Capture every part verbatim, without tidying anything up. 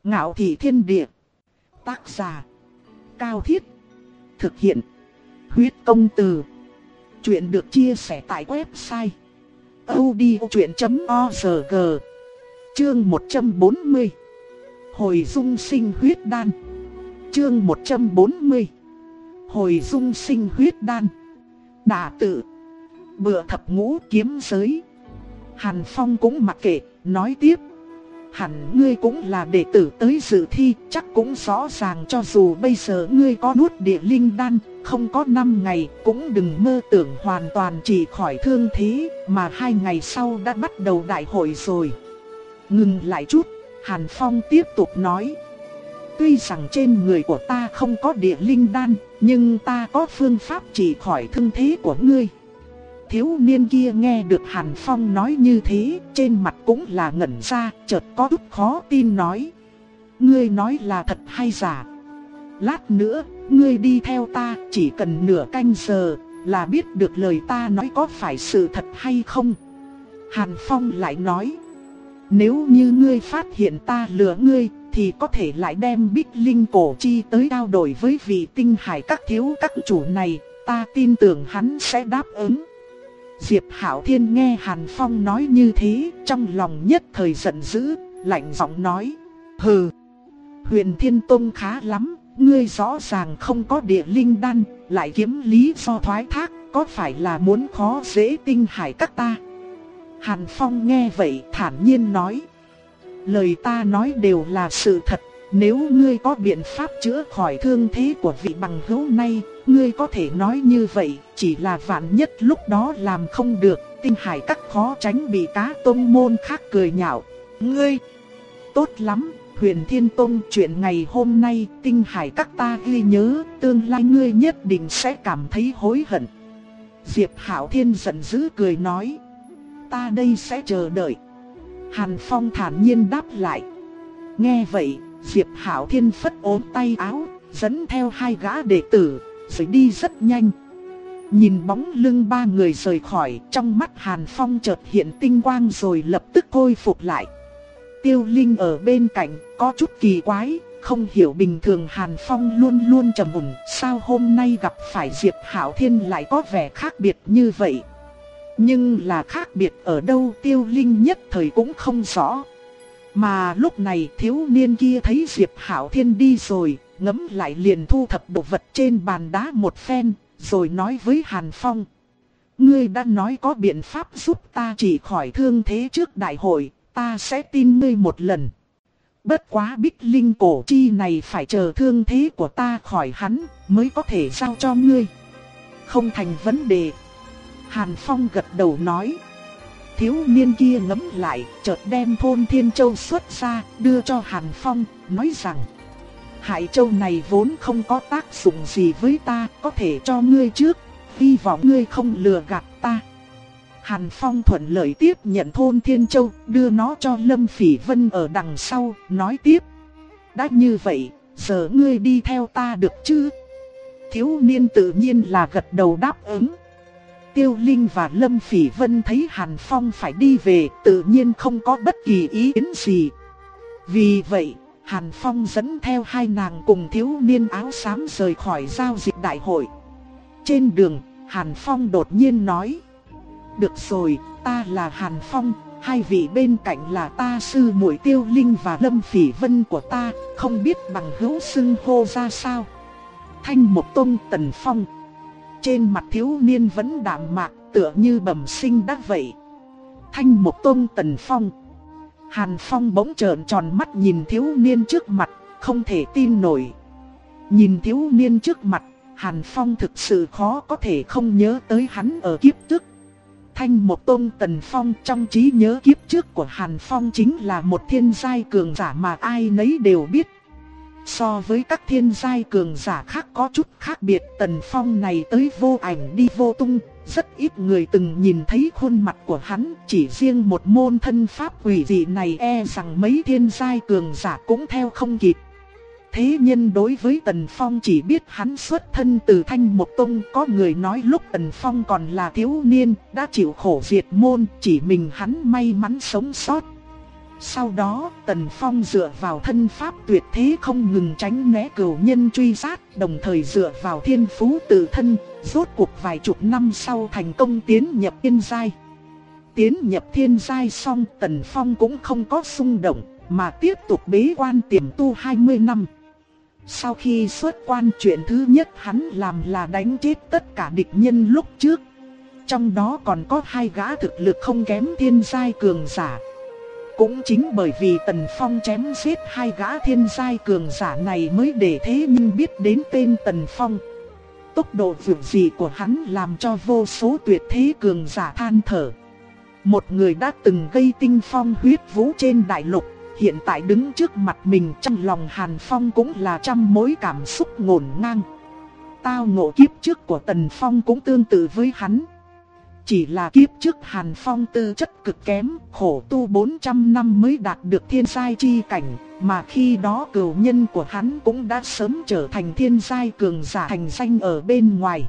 Ngạo thị thiên địa. Tác giả Cao Thiết. Thực hiện Huyết Công Từ. Chuyện được chia sẻ tại website audiochuyện chấm org. Chương một trăm bốn mươi. Hồi dung sinh huyết đan. Chương một trăm bốn mươi. Hồi dung sinh huyết đan. Đả tự. Bựa thập ngũ kiếm giới. Hàn Phong cũng mặc kệ, nói tiếp. Hẳn ngươi cũng là đệ tử tới dự thi, chắc cũng rõ ràng cho dù bây giờ ngươi có nuốt địa linh đan, không có năm ngày cũng đừng mơ tưởng hoàn toàn trị khỏi thương thế, mà hai ngày sau đã bắt đầu đại hội rồi. Ngừng lại chút, Hàn Phong tiếp tục nói. Tuy rằng trên người của ta không có địa linh đan, nhưng ta có phương pháp trị khỏi thương thế của ngươi. Thiếu niên kia nghe được Hàn Phong nói như thế, trên mặt cũng là ngẩn ra, chợt có chút khó tin nói. Ngươi nói là thật hay giả? Lát nữa, ngươi đi theo ta, chỉ cần nửa canh giờ, là biết được lời ta nói có phải sự thật hay không. Hàn Phong lại nói. Nếu như ngươi phát hiện ta lừa ngươi, thì có thể lại đem Bích Linh cổ chi tới trao đổi với vị tinh hải các thiếu các chủ này, ta tin tưởng hắn sẽ đáp ứng. Diệp Hạo Thiên nghe Hàn Phong nói như thế, trong lòng nhất thời giận dữ, lạnh giọng nói. Hừ, Huyền Thiên Tông khá lắm, ngươi rõ ràng không có địa linh đan, lại kiếm lý do thoái thác, có phải là muốn khó dễ tinh hải các ta? Hàn Phong nghe vậy thản nhiên nói. Lời ta nói đều là sự thật, nếu ngươi có biện pháp chữa khỏi thương thế của vị bằng hữu này, ngươi có thể nói như vậy, chỉ là vạn nhất lúc đó làm không được, tinh hải các khó tránh bị cá tông môn khác cười nhạo. Ngươi, tốt lắm, Huyền Thiên Tông, chuyện ngày hôm nay tinh hải các ta ghi nhớ, tương lai ngươi nhất định sẽ cảm thấy hối hận. Diệp Hạo Thiên giận dữ cười nói. Ta đây sẽ chờ đợi. Hàn Phong thản nhiên đáp lại. Nghe vậy, Diệp Hạo Thiên phất ốm tay áo, dẫn theo hai gã đệ tử, rồi đi rất nhanh. Nhìn bóng lưng ba người rời khỏi, trong mắt Hàn Phong chợt hiện tinh quang rồi lập tức khôi phục lại. Tiêu Linh ở bên cạnh, có chút kỳ quái, không hiểu bình thường Hàn Phong luôn luôn trầm ổn, sao hôm nay gặp phải Diệp Hạo Thiên lại có vẻ khác biệt như vậy. Nhưng là khác biệt ở đâu Tiêu Linh nhất thời cũng không rõ. Mà lúc này thiếu niên kia thấy Diệp Hạo Thiên đi rồi, ngẫm lại liền thu thập đồ vật trên bàn đá một phen, rồi nói với Hàn Phong. Ngươi đã nói có biện pháp giúp ta trị khỏi thương thế trước đại hội, ta sẽ tin ngươi một lần. Bất quá Bích Linh cổ chi này phải chờ thương thế của ta khỏi hắn mới có thể giao cho ngươi. Không thành vấn đề. Hàn Phong gật đầu nói. Thiếu niên kia ngẫm lại, chợt đem thôn Thiên Châu xuất ra, đưa cho Hàn Phong, nói rằng Hải Châu này vốn không có tác dụng gì với ta, có thể cho ngươi trước, hy vọng ngươi không lừa gạt ta. Hàn Phong thuận lợi tiếp nhận thôn Thiên Châu, đưa nó cho Lâm Phỉ Vân ở đằng sau, nói tiếp. Đã như vậy, giờ ngươi đi theo ta được chứ? Thiếu niên tự nhiên là gật đầu đáp ứng. Tiêu Linh và Lâm Phỉ Vân thấy Hàn Phong phải đi về, tự nhiên không có bất kỳ ý kiến gì. Vì vậy, Hàn Phong dẫn theo hai nàng cùng thiếu niên áo xám rời khỏi giao dịch đại hội. Trên đường, Hàn Phong đột nhiên nói. Được rồi, ta là Hàn Phong, hai vị bên cạnh là ta sư muội Tiêu Linh và Lâm Phỉ Vân của ta, không biết bằng hữu xưng hô ra sao. Thanh Mộc Tông Tần Phong. Trên mặt thiếu niên vẫn đạm mạc, tựa như bẩm sinh đã vậy. Thanh Mộc Tông Tần Phong. Hàn Phong bỗng trợn tròn mắt nhìn thiếu niên trước mặt, không thể tin nổi. Nhìn thiếu niên trước mặt, Hàn Phong thực sự khó có thể không nhớ tới hắn ở kiếp trước. Thanh Mộc Tông Tần Phong trong trí nhớ kiếp trước của Hàn Phong chính là một thiên giai cường giả mà ai nấy đều biết. So với các thiên giai cường giả khác có chút khác biệt, Tần Phong này tới vô ảnh đi vô tung, rất ít người từng nhìn thấy khuôn mặt của hắn, chỉ riêng một môn thân pháp quỷ dị này e rằng mấy thiên giai cường giả cũng theo không kịp. Thế nhân đối với Tần Phong chỉ biết hắn xuất thân từ Thanh Mộc Tông, có người nói lúc Tần Phong còn là thiếu niên, đã chịu khổ diệt môn, chỉ mình hắn may mắn sống sót. Sau đó, Tần Phong dựa vào thân pháp tuyệt thế không ngừng tránh né cửu nhân truy sát, đồng thời dựa vào thiên phú tự thân, rốt cuộc vài chục năm sau thành công tiến nhập thiên giai. Tiến nhập thiên giai xong, Tần Phong cũng không có xung động, mà tiếp tục bế quan tiềm tu hai mươi năm. Sau khi xuất quan, chuyện thứ nhất hắn làm là đánh chết tất cả địch nhân lúc trước. Trong đó còn có hai gã thực lực không kém thiên giai cường giả. Cũng chính bởi vì Tần Phong chém giết hai gã thiên giai cường giả này mới để thế nhân biết đến tên Tần Phong. Tốc độ vượt dị của hắn làm cho vô số tuyệt thế cường giả than thở. Một người đã từng gây tinh phong huyết vũ trên đại lục, hiện tại đứng trước mặt mình, trong lòng Hàn Phong cũng là trăm mối cảm xúc ngổn ngang. Tao ngộ kiếp trước của Tần Phong cũng tương tự với hắn. Chỉ là kiếp trước Hàn Phong tư chất cực kém, khổ tu bốn trăm năm mới đạt được thiên giai chi cảnh, mà khi đó cửu nhân của hắn cũng đã sớm trở thành thiên giai cường giả thành danh ở bên ngoài.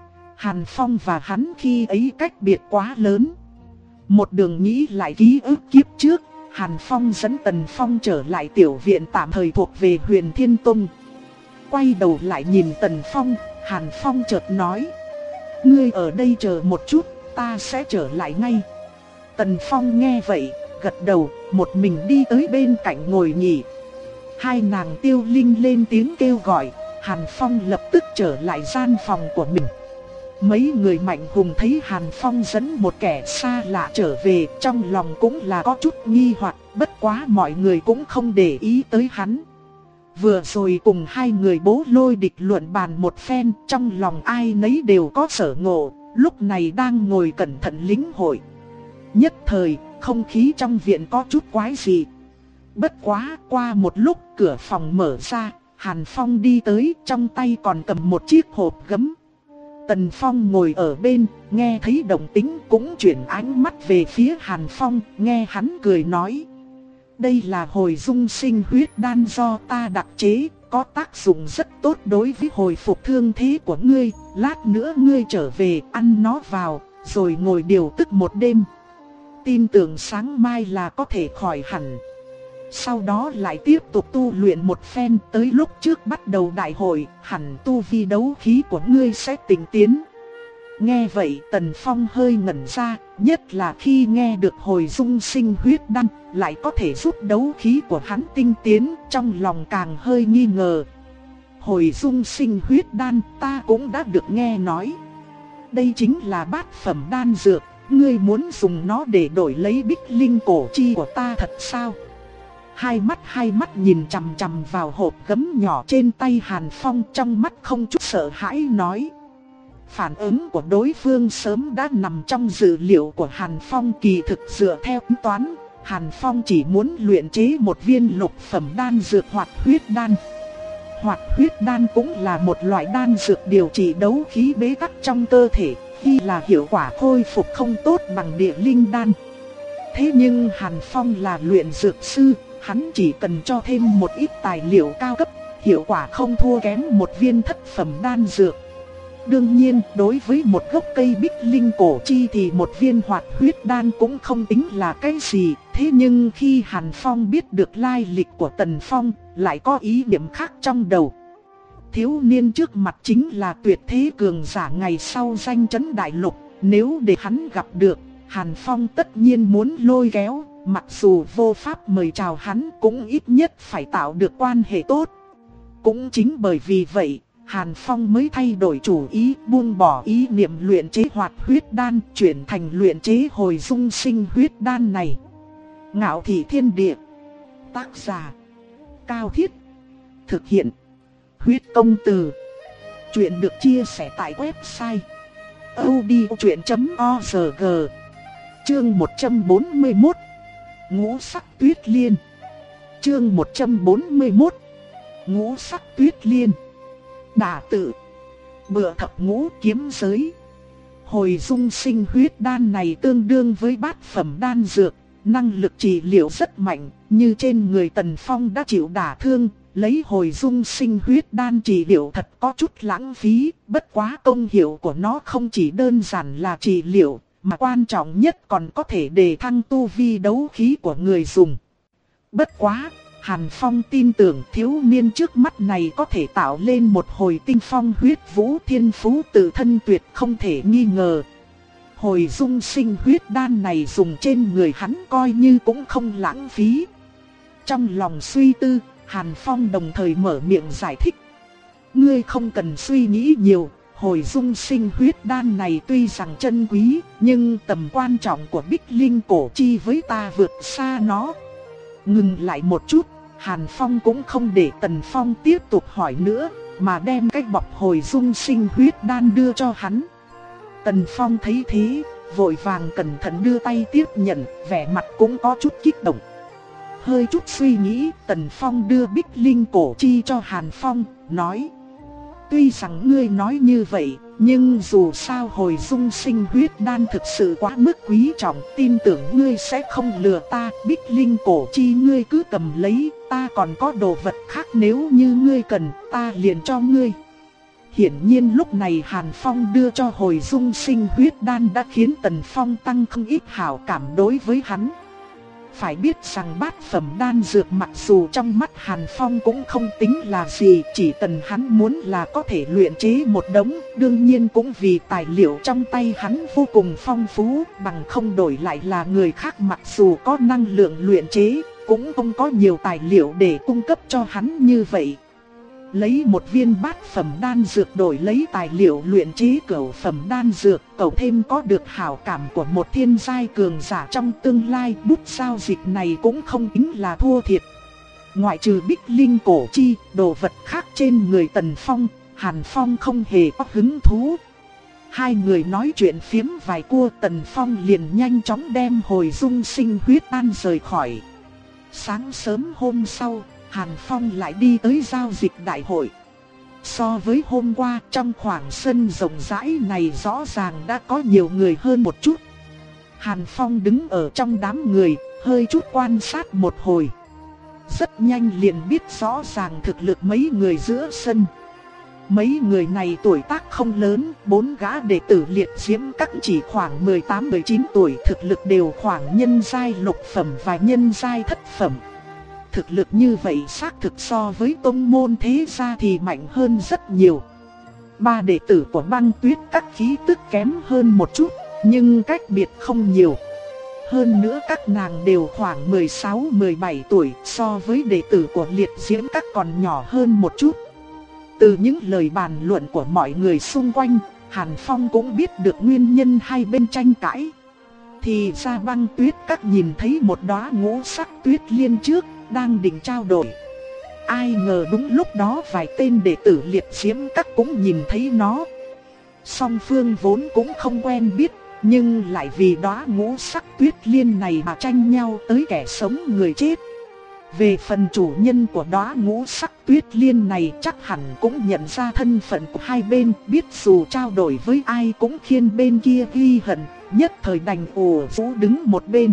Hàn Phong và hắn khi ấy cách biệt quá lớn. Một đường nghĩ lại ký ức kiếp trước, Hàn Phong dẫn Tần Phong trở lại tiểu viện tạm thời thuộc về Huyền Thiên Tông. Quay đầu lại nhìn Tần Phong, Hàn Phong chợt nói: "Ngươi ở đây chờ một chút, ta sẽ trở lại ngay." Tần Phong nghe vậy, gật đầu, một mình đi tới bên cạnh ngồi nghỉ. Hai nàng Tiêu Linh lên tiếng kêu gọi, Hàn Phong lập tức trở lại gian phòng của mình. Mấy người mạnh hùng thấy Hàn Phong dẫn một kẻ xa lạ trở về, trong lòng cũng là có chút nghi hoặc, bất quá mọi người cũng không để ý tới hắn. Vừa rồi cùng hai người bố lôi địch luận bàn một phen, trong lòng ai nấy đều có sở ngộ, lúc này đang ngồi cẩn thận lĩnh hội. Nhất thời, không khí trong viện có chút quái dị. Bất quá, qua một lúc cửa phòng mở ra, Hàn Phong đi tới, trong tay còn cầm một chiếc hộp gấm. Tần Phong ngồi ở bên, nghe thấy động tĩnh cũng chuyển ánh mắt về phía Hàn Phong, nghe hắn cười nói: "Đây là hồi dung sinh huyết đan do ta đặc chế, có tác dụng rất tốt đối với hồi phục thương thế của ngươi, lát nữa ngươi trở về ăn nó vào, rồi ngồi điều tức một đêm. Tin tưởng sáng mai là có thể khỏi hẳn. Sau đó lại tiếp tục tu luyện một phen, tới lúc trước bắt đầu đại hội, hẳn tu vi đấu khí của ngươi sẽ tinh tiến." Nghe vậy Tần Phong hơi ngẩn ra, nhất là khi nghe được hồi dung sinh huyết đan lại có thể giúp đấu khí của hắn tinh tiến, trong lòng càng hơi nghi ngờ. Hồi dung sinh huyết đan ta cũng đã được nghe nói. Đây chính là bát phẩm đan dược, ngươi muốn dùng nó để đổi lấy bích linh cổ chi của ta thật sao? Hai mắt hai mắt nhìn chằm chằm vào hộp gấm nhỏ trên tay Hàn Phong, trong mắt không chút sợ hãi nói. Phản ứng của đối phương sớm đã nằm trong dự liệu của Hàn Phong, kỳ thực dựa theo tính toán, Hàn Phong chỉ muốn luyện chế một viên lục phẩm đan dược hoạt huyết đan. Hoạt huyết đan cũng là một loại đan dược điều trị đấu khí bế tắc trong cơ thể, khi là hiệu quả khôi phục không tốt bằng địa linh đan. Thế nhưng Hàn Phong là luyện dược sư, hắn chỉ cần cho thêm một ít tài liệu cao cấp, hiệu quả không thua kém một viên thất phẩm đan dược. Đương nhiên, đối với một gốc cây bích linh cổ chi thì một viên hoạt huyết đan cũng không tính là cái gì. Thế nhưng khi Hàn Phong biết được lai lịch của Tần Phong, lại có ý niệm khác trong đầu. Thiếu niên trước mặt chính là tuyệt thế cường giả ngày sau danh chấn đại lục, nếu để hắn gặp được, Hàn Phong tất nhiên muốn lôi kéo, mặc dù vô pháp mời chào hắn cũng ít nhất phải tạo được quan hệ tốt. Cũng chính bởi vì vậy, Hàn Phong mới thay đổi chủ ý, buông bỏ ý niệm luyện chế hoạt huyết đan, chuyển thành luyện chế hồi dung sinh huyết đan này. Ngạo Thị Thiên Địa. Tác giả: Cao Thiết. Thực hiện: Huyết Công Từ. Chuyện được chia sẻ tại website audiochuyện chấm org. Chương một trăm bốn mươi mốt. Ngũ sắc tuyết liên. Chương một trăm bốn mươi mốt. Ngũ sắc tuyết liên. Đả tự. Bựa thập ngũ kiếm giới. Hồi dung sinh huyết đan này tương đương với bát phẩm đan dược, năng lực trị liệu rất mạnh, như trên người Tần Phong đã chịu đả thương, lấy hồi dung sinh huyết đan trị liệu thật có chút lãng phí, bất quá công hiệu của nó không chỉ đơn giản là trị liệu, mà quan trọng nhất còn có thể đề thăng tu vi đấu khí của người dùng. Bất quá, Hàn Phong tin tưởng thiếu niên trước mắt này có thể tạo lên một hồi tinh phong huyết vũ, thiên phú tự thân tuyệt không thể nghi ngờ. Hồi dung sinh huyết đan này dùng trên người hắn coi như cũng không lãng phí. Trong lòng suy tư, Hàn Phong đồng thời mở miệng giải thích. Ngươi không cần suy nghĩ nhiều, hồi dung sinh huyết đan này tuy rằng chân quý, nhưng tầm quan trọng của Bích Linh cổ chi với ta vượt xa nó. Ngừng lại một chút, Hàn Phong cũng không để Tần Phong tiếp tục hỏi nữa, mà đem cái bọc hồi dung sinh huyết đan đưa cho hắn. Tần Phong thấy thế, vội vàng cẩn thận đưa tay tiếp nhận, vẻ mặt cũng có chút kích động. Hơi chút suy nghĩ, Tần Phong đưa Bích Linh cổ chi cho Hàn Phong, nói: tuy rằng ngươi nói như vậy, nhưng dù sao hồi dung sinh huyết đan thực sự quá mức quý trọng, tin tưởng ngươi sẽ không lừa ta. Bích Linh cổ chi ngươi cứ cầm lấy, ta còn có đồ vật khác nếu như ngươi cần, ta liền cho ngươi. Hiển nhiên lúc này Hàn Phong đưa cho hồi dung sinh huyết đan đã khiến Tần Phong tăng không ít hảo cảm đối với hắn. Phải biết rằng bát phẩm đan dược mặc dù trong mắt Hàn Phong cũng không tính là gì, chỉ cần hắn muốn là có thể luyện chế một đống, đương nhiên cũng vì tài liệu trong tay hắn vô cùng phong phú, bằng không đổi lại là người khác mặc dù có năng lượng luyện chế, cũng không có nhiều tài liệu để cung cấp cho hắn như vậy. Lấy một viên bát phẩm đan dược đổi lấy tài liệu luyện chế cửu phẩm đan dược, cậu thêm có được hảo cảm của một thiên giai cường giả trong tương lai, bút giao dịch này cũng không tính là thua thiệt. Ngoại trừ Bích Linh cổ chi, đồ vật khác trên người Tần Phong, Hàn Phong không hề có hứng thú. Hai người nói chuyện phiếm vài cua, Tần Phong liền nhanh chóng đem hồi dung sinh huyết đan rời khỏi. Sáng sớm hôm sau, Hàn Phong lại đi tới giao dịch đại hội. So với hôm qua, trong khoảng sân rộng rãi này rõ ràng đã có nhiều người hơn một chút. Hàn Phong đứng ở trong đám người, hơi chút quan sát một hồi. Rất nhanh liền biết rõ ràng thực lực mấy người giữa sân. Mấy người này tuổi tác không lớn, bốn gã đệ tử liệt diễm các chỉ khoảng mười tám mười chín tuổi, thực lực đều khoảng nhân giai lục phẩm và nhân giai thất phẩm. Thực lực như vậy xác thực so với tông môn thế gia thì mạnh hơn rất nhiều. Ba đệ tử của Băng Tuyết các khí tức kém hơn một chút, nhưng cách biệt không nhiều. Hơn nữa các nàng đều khoảng mười sáu mười bảy tuổi, so với đệ tử của liệt diễm các còn nhỏ hơn một chút. Từ những lời bàn luận của mọi người xung quanh, Hàn Phong cũng biết được nguyên nhân hai bên tranh cãi. Thì ra Băng Tuyết các nhìn thấy một đóa ngũ sắc tuyết liên trước, đang định trao đổi. Ai ngờ đúng lúc đó vài tên đệ tử liệt diễm các cũng nhìn thấy nó. Song phương vốn cũng không quen biết, nhưng lại vì đóa ngũ sắc tuyết liên này mà tranh nhau tới kẻ sống người chết. Về phần chủ nhân của đóa ngũ sắc tuyết liên này chắc hẳn cũng nhận ra thân phận của hai bên, biết dù trao đổi với ai cũng khiến bên kia ghi hận, nhất thời đành ủ rũ đứng một bên.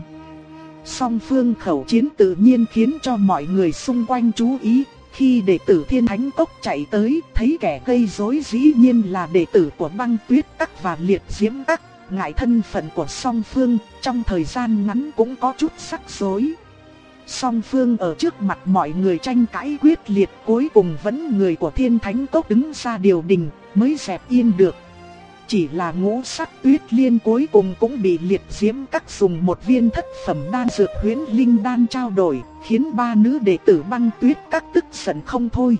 Song phương khẩu chiến tự nhiên khiến cho mọi người xung quanh chú ý. Khi đệ tử Thiên Thánh Cốc chạy tới, thấy kẻ gây rối dĩ nhiên là đệ tử của Băng Tuyết các và Liệt Diễm các. Ngại thân phận của song phương, trong thời gian ngắn cũng có chút rắc rối. Song phương ở trước mặt mọi người tranh cãi quyết liệt, cuối cùng vẫn người của Thiên Thánh Cốc đứng ra điều đình, mới dẹp yên được. Chỉ là ngũ sắc tuyết liên cuối cùng cũng bị liệt diễm các dùng một viên thất phẩm đan dược huyễn linh đan trao đổi, khiến ba nữ đệ tử Băng Tuyết các tức giận không thôi.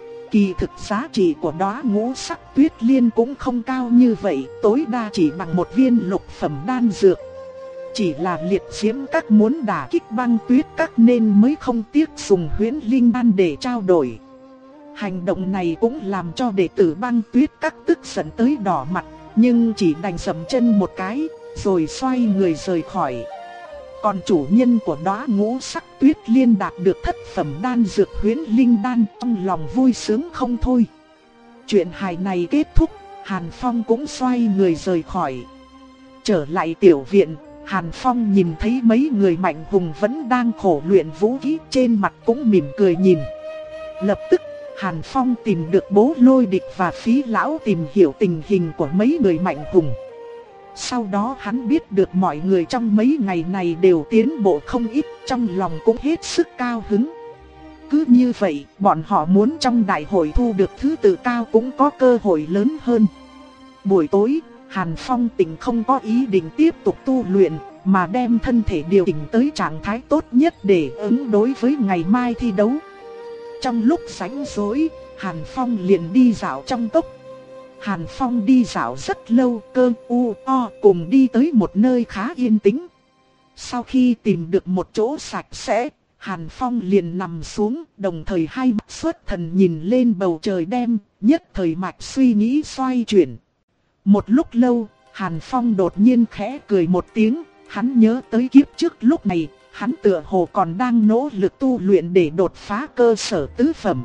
Kỳ thực giá trị của đóa ngũ sắc tuyết liên cũng không cao như vậy, tối đa chỉ bằng một viên lục phẩm đan dược. Chỉ là liệt diễm các muốn đả kích Băng Tuyết các nên mới không tiếc dùng huyễn linh đan để trao đổi. Hành động này cũng làm cho đệ tử Băng Tuyết các tức giận tới đỏ mặt, nhưng chỉ đành dậm chân một cái, rồi xoay người rời khỏi. Còn chủ nhân của đóa ngũ sắc tuyết liên đạt được thất phẩm đan dược huyễn linh đan, trong lòng vui sướng không thôi. Chuyện hài này kết thúc, Hàn Phong cũng xoay người rời khỏi. Trở lại tiểu viện, Hàn Phong nhìn thấy mấy người mạnh hùng vẫn đang khổ luyện vũ khí, trên mặt cũng mỉm cười nhìn. Lập tức Hàn Phong tìm được Bố Lôi Địch và Phí Lão tìm hiểu tình hình của mấy người mạnh hùng. Sau đó hắn biết được mọi người trong mấy ngày này đều tiến bộ không ít, trong lòng cũng hết sức cao hứng. Cứ như vậy, bọn họ muốn trong đại hội thu được thứ tự cao cũng có cơ hội lớn hơn. Buổi tối, Hàn Phong tỉnh không có ý định tiếp tục tu luyện, mà đem thân thể điều chỉnh tới trạng thái tốt nhất để ứng đối với ngày mai thi đấu. Trong lúc rảnh rỗi, Hàn Phong liền đi dạo trong cốc. Hàn Phong đi dạo rất lâu, Cơ U O cùng đi tới một nơi khá yên tĩnh. Sau khi tìm được một chỗ sạch sẽ, Hàn Phong liền nằm xuống, đồng thời hai mắt xuất thần nhìn lên bầu trời đêm, nhất thời mạch suy nghĩ xoay chuyển. Một lúc lâu, Hàn Phong đột nhiên khẽ cười một tiếng, hắn nhớ tới kiếp trước lúc này, hắn tựa hồ còn đang nỗ lực tu luyện để đột phá cơ sở tứ phẩm.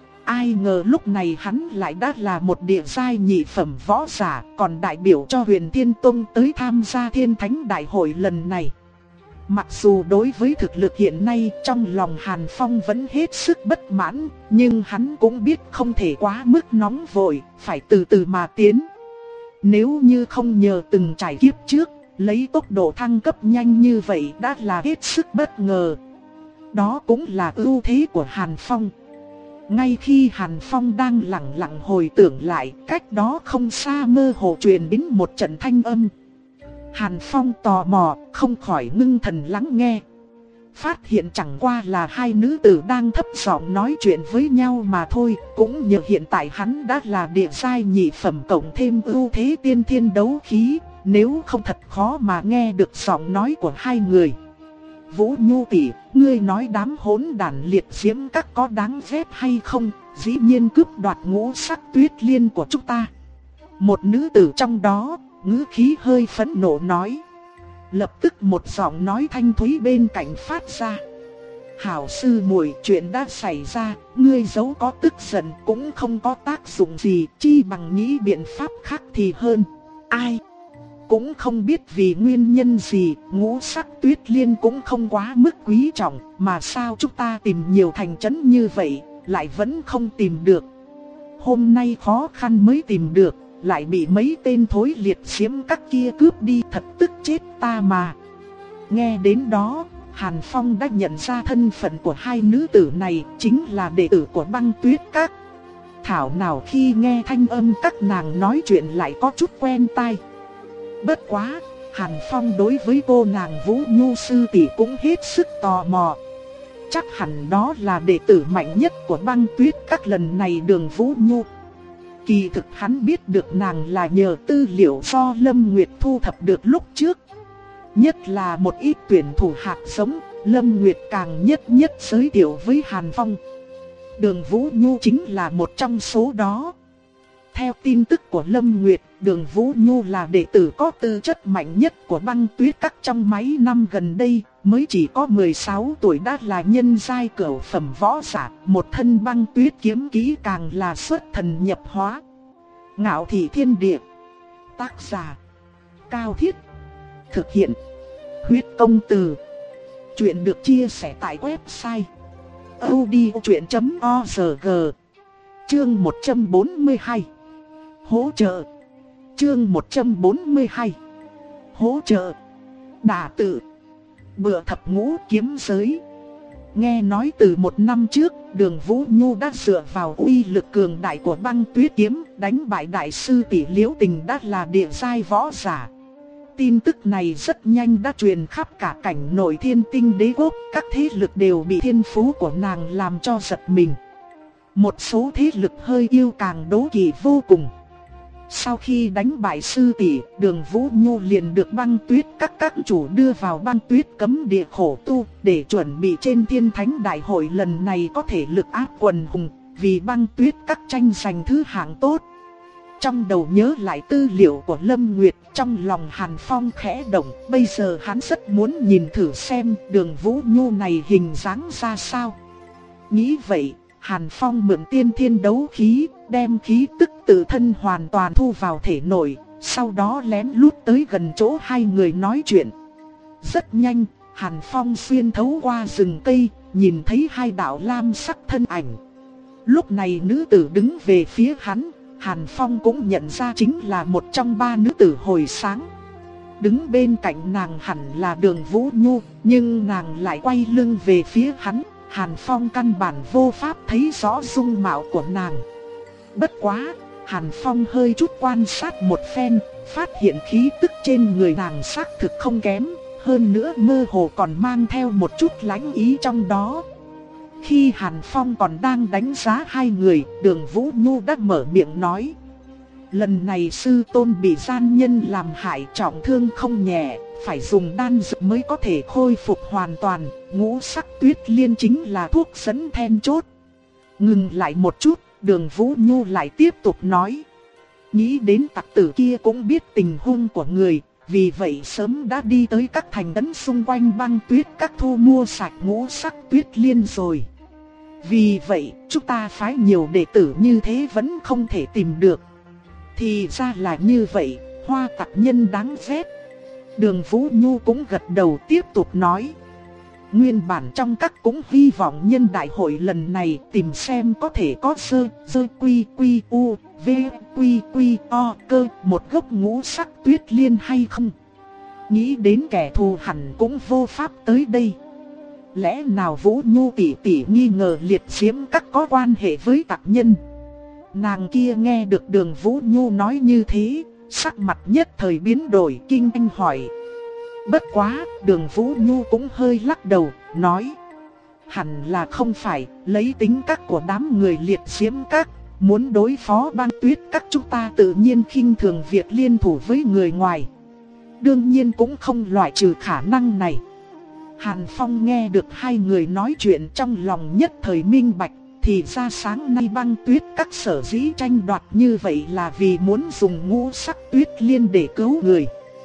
Ai ngờ lúc này hắn lại đã là một địa giai nhị phẩm võ giả, còn đại biểu cho Huyền Thiên Tông tới tham gia Thiên Thánh Đại hội lần này. Mặc dù đối với thực lực hiện nay trong lòng Hàn Phong vẫn hết sức bất mãn, nhưng hắn cũng biết không thể quá mức nóng vội, phải từ từ mà tiến. Nếu như không nhờ từng trải kiếp trước, lấy tốc độ thăng cấp nhanh như vậy đã là hết sức bất ngờ. Đó cũng là ưu thế của Hàn Phong. Ngay khi Hàn Phong đang lặng lặng hồi tưởng lại, cách đó không xa mơ hồ truyền đến một trận thanh âm. Hàn Phong tò mò, không khỏi ngưng thần lắng nghe. Phát hiện chẳng qua là hai nữ tử đang thấp giọng nói chuyện với nhau mà thôi. Cũng nhờ hiện tại hắn đã là địa giai nhị phẩm cộng thêm ưu thế tiên thiên đấu khí, nếu không thật khó mà nghe được giọng nói của hai người. Vũ Nhu tỷ, ngươi nói đám hỗn đản liệt diễm các có đáng ghét hay không? Dĩ nhiên cướp đoạt ngũ sắc tuyết liên của chúng ta. Một nữ tử trong đó, ngữ khí hơi phẫn nộ nói. Lập tức một giọng nói thanh thúy bên cạnh phát ra. Hảo sư muội, chuyện đã xảy ra, ngươi giấu có tức giận cũng không có tác dụng gì, chi bằng nghĩ biện pháp khác thì hơn. Ai? Cũng không biết vì nguyên nhân gì, ngũ sắc tuyết liên cũng không quá mức quý trọng, mà sao chúng ta tìm nhiều thành trấn như vậy, lại vẫn không tìm được. Hôm nay khó khăn mới tìm được, lại bị mấy tên thối liệt diễm các kia cướp đi, thật tức chết ta mà. Nghe đến đó, Hàn Phong đã nhận ra thân phận của hai nữ tử này chính là đệ tử của Băng Tuyết Các. Thảo nào khi nghe thanh âm các nàng nói chuyện lại có chút quen tai. Bất quá, Hàn Phong đối với cô nàng Vũ Nhu sư tỷ cũng hết sức tò mò. Chắc hẳn đó là đệ tử mạnh nhất của Băng Tuyết Các lần này, Đường Vũ Nhu. Kỳ thực hắn biết được nàng là nhờ tư liệu do Lâm Nguyệt thu thập được lúc trước. Nhất là một ít tuyển thủ hạt giống, Lâm Nguyệt càng nhất nhất giới thiệu với Hàn Phong. Đường Vũ Nhu chính là một trong số đó. Theo tin tức của Lâm Nguyệt, Đường Vũ Nhu là đệ tử có tư chất mạnh nhất của Băng Tuyết Các trong mấy năm gần đây, mới chỉ có mười sáu tuổi đã là nhân giai cửu phẩm võ giả, một thân băng tuyết kiếm kỹ càng là xuất thần nhập hóa. Ngạo Thị Thiên Địa. Tác giả Cao Thiết. Thực hiện Huyết Công Từ. Chuyện được chia sẻ tại website audiochuyện chấm org. Chương một trăm bốn mươi hai. Hỗ trợ. Chương một trăm bốn mươi hai. Hỗ trợ. Đả tự. Bựa thập ngũ kiếm giới. Nghe nói từ một năm trước, Đường Vũ Nhu đã dựa vào uy lực cường đại của Băng Tuyết kiếm đánh bại đại sư tỷ Liễu Tình đã là địa giai võ giả. Tin tức này rất nhanh đã truyền khắp cả cảnh nội Thiên Tinh Đế quốc, các thế lực đều bị thiên phú của nàng làm cho giật mình. Một số thế lực hơi yêu càng đố kỵ vô cùng. Sau khi đánh bại sư tỷ, Đường Vũ Nhu liền được Băng Tuyết Các các chủ đưa vào Băng Tuyết cấm địa khổ tu, để chuẩn bị trên Thiên Thánh Đại hội lần này có thể lực áp quần hùng, vì Băng Tuyết Các tranh giành thứ hạng tốt. Trong đầu nhớ lại tư liệu của Lâm Nguyệt, trong lòng Hàn Phong khẽ động, bây giờ hắn rất muốn nhìn thử xem Đường Vũ Nhu này hình dáng ra sao. Nghĩ vậy, Hàn Phong mượn tiên thiên đấu khí, đem khí tức tự thân hoàn toàn thu vào thể nội, sau đó lén lút tới gần chỗ hai người nói chuyện. Rất nhanh, Hàn Phong xuyên thấu qua rừng cây, nhìn thấy hai đạo lam sắc thân ảnh. Lúc này nữ tử đứng về phía hắn, Hàn Phong cũng nhận ra chính là một trong ba nữ tử hồi sáng. đứng bên cạnh nàng hẳn là Đường Vũ Nhu, nhưng nàng lại quay lưng về phía hắn, Hàn Phong căn bản vô pháp thấy rõ dung mạo của nàng. Bất quá, Hàn Phong hơi chút quan sát một phen, phát hiện khí tức trên người nàng xác thực không kém, hơn nữa mơ hồ còn mang theo một chút lãnh ý trong đó. Khi Hàn Phong còn đang đánh giá hai người, Đường Vũ Nhu đã mở miệng nói: lần này sư tôn bị gian nhân làm hại trọng thương không nhẹ, phải dùng đan dược mới có thể khôi phục hoàn toàn, ngũ sắc tuyết liên chính là thuốc dẫn then chốt. Ngừng lại một chút, Đường Vũ Nhu lại tiếp tục nói: nghĩ đến tặc tử kia cũng biết tình huống của người, vì vậy sớm đã đi tới các thành trấn xung quanh băng tuyết các thu mua sạch ngũ sắc tuyết liên rồi. Vì vậy, chúng ta phái nhiều đệ tử như thế vẫn không thể tìm được. Thì ra là như vậy, Hoa tặc nhân đáng ghét. Đường Vũ Nhu cũng gật đầu tiếp tục nói: nguyên bản trong các cũng hy vọng nhân đại hội lần này tìm xem có thể có sơ, sơ quy quy u, v quy quy o cơ một gốc ngũ sắc tuyết liên hay không. Nghĩ đến kẻ thù hẳn cũng vô pháp tới đây. Lẽ nào Vũ Nhu tỷ tỷ nghi ngờ liệt diễm các có quan hệ với tặc nhân? Nàng kia nghe được Đường Vũ Nhu nói như thế, sắc mặt nhất thời biến đổi, kinh anh hỏi. Bất quá, Đường Vũ Nhu cũng hơi lắc đầu, nói: hẳn là không phải, lấy tính cách của đám người liệt diễm các, muốn đối phó băng tuyết các chúng ta tự nhiên khinh thường việc liên thủ với người ngoài. Đương nhiên cũng không loại trừ khả năng này. Hàn Phong nghe được hai người nói chuyện trong lòng nhất thời minh bạch. Thì ra sáng nay băng tuyết các sở dĩ tranh đoạt như vậy là vì muốn dùng ngũ sắc tuyết liên để cứu người.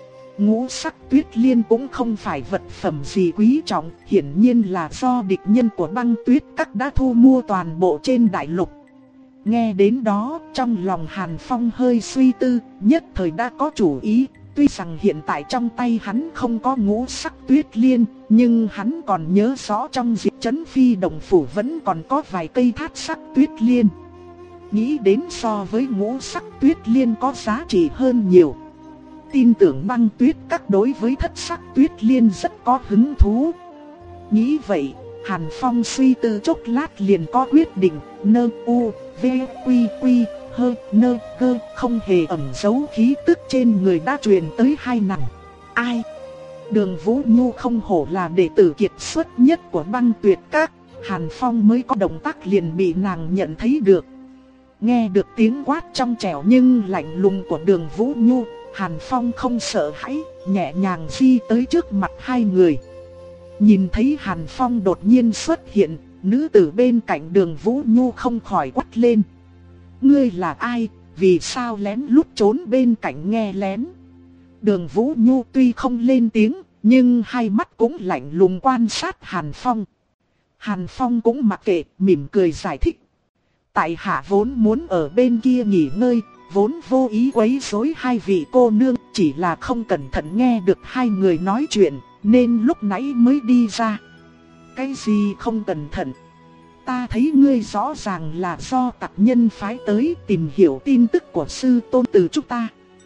Ngũ sắc tuyết liên cũng không phải vật phẩm gì quý trọng, hiển nhiên là do địch nhân của băng tuyết các đã thu mua toàn bộ trên đại lục. Nghe đến đó, trong lòng Hàn Phong hơi suy tư, nhất thời đã có chủ ý. Tuy rằng hiện tại trong tay hắn không có ngũ sắc tuyết liên, nhưng hắn còn nhớ rõ trong Diệp Trấn Phi Đồng Phủ vẫn còn có vài cây thát sắc tuyết liên. Nghĩ đến so với ngũ sắc tuyết liên có giá trị hơn nhiều. Tin tưởng băng tuyết các đối với thất sắc tuyết liên rất có hứng thú. Nghĩ vậy, Hàn Phong suy tư chốc lát liền có quyết định, nơ u, v, quy quy. Hơ, nơ, cơ, không hề ẩn giấu khí tức trên người đã truyền tới hai nàng. Ai? Đường Vũ Nhu không hổ là đệ tử kiệt xuất nhất của băng tuyệt các, Hàn Phong mới có động tác liền bị nàng nhận thấy được. Nghe được tiếng quát trong trẻo nhưng lạnh lùng của Đường Vũ Nhu, Hàn Phong không sợ hãi, nhẹ nhàng di tới trước mặt hai người. Nhìn thấy Hàn Phong đột nhiên xuất hiện, nữ tử bên cạnh Đường Vũ Nhu không khỏi quát lên. Ngươi là ai, vì sao lén lút trốn bên cạnh nghe lén? Đường Vũ Nhu tuy không lên tiếng, nhưng hai mắt cũng lạnh lùng quan sát Hàn Phong. Hàn Phong cũng mặc kệ, mỉm cười giải thích. Tại hạ vốn muốn ở bên kia nghỉ ngơi, vốn vô ý quấy rối hai vị cô nương, chỉ là không cẩn thận nghe được hai người nói chuyện, nên lúc nãy mới đi ra. Cái gì không cẩn thận? Ta thấy ngươi rõ ràng là do tặc nhân phái tới tìm hiểu tin tức của sư tôn từ chúng ta.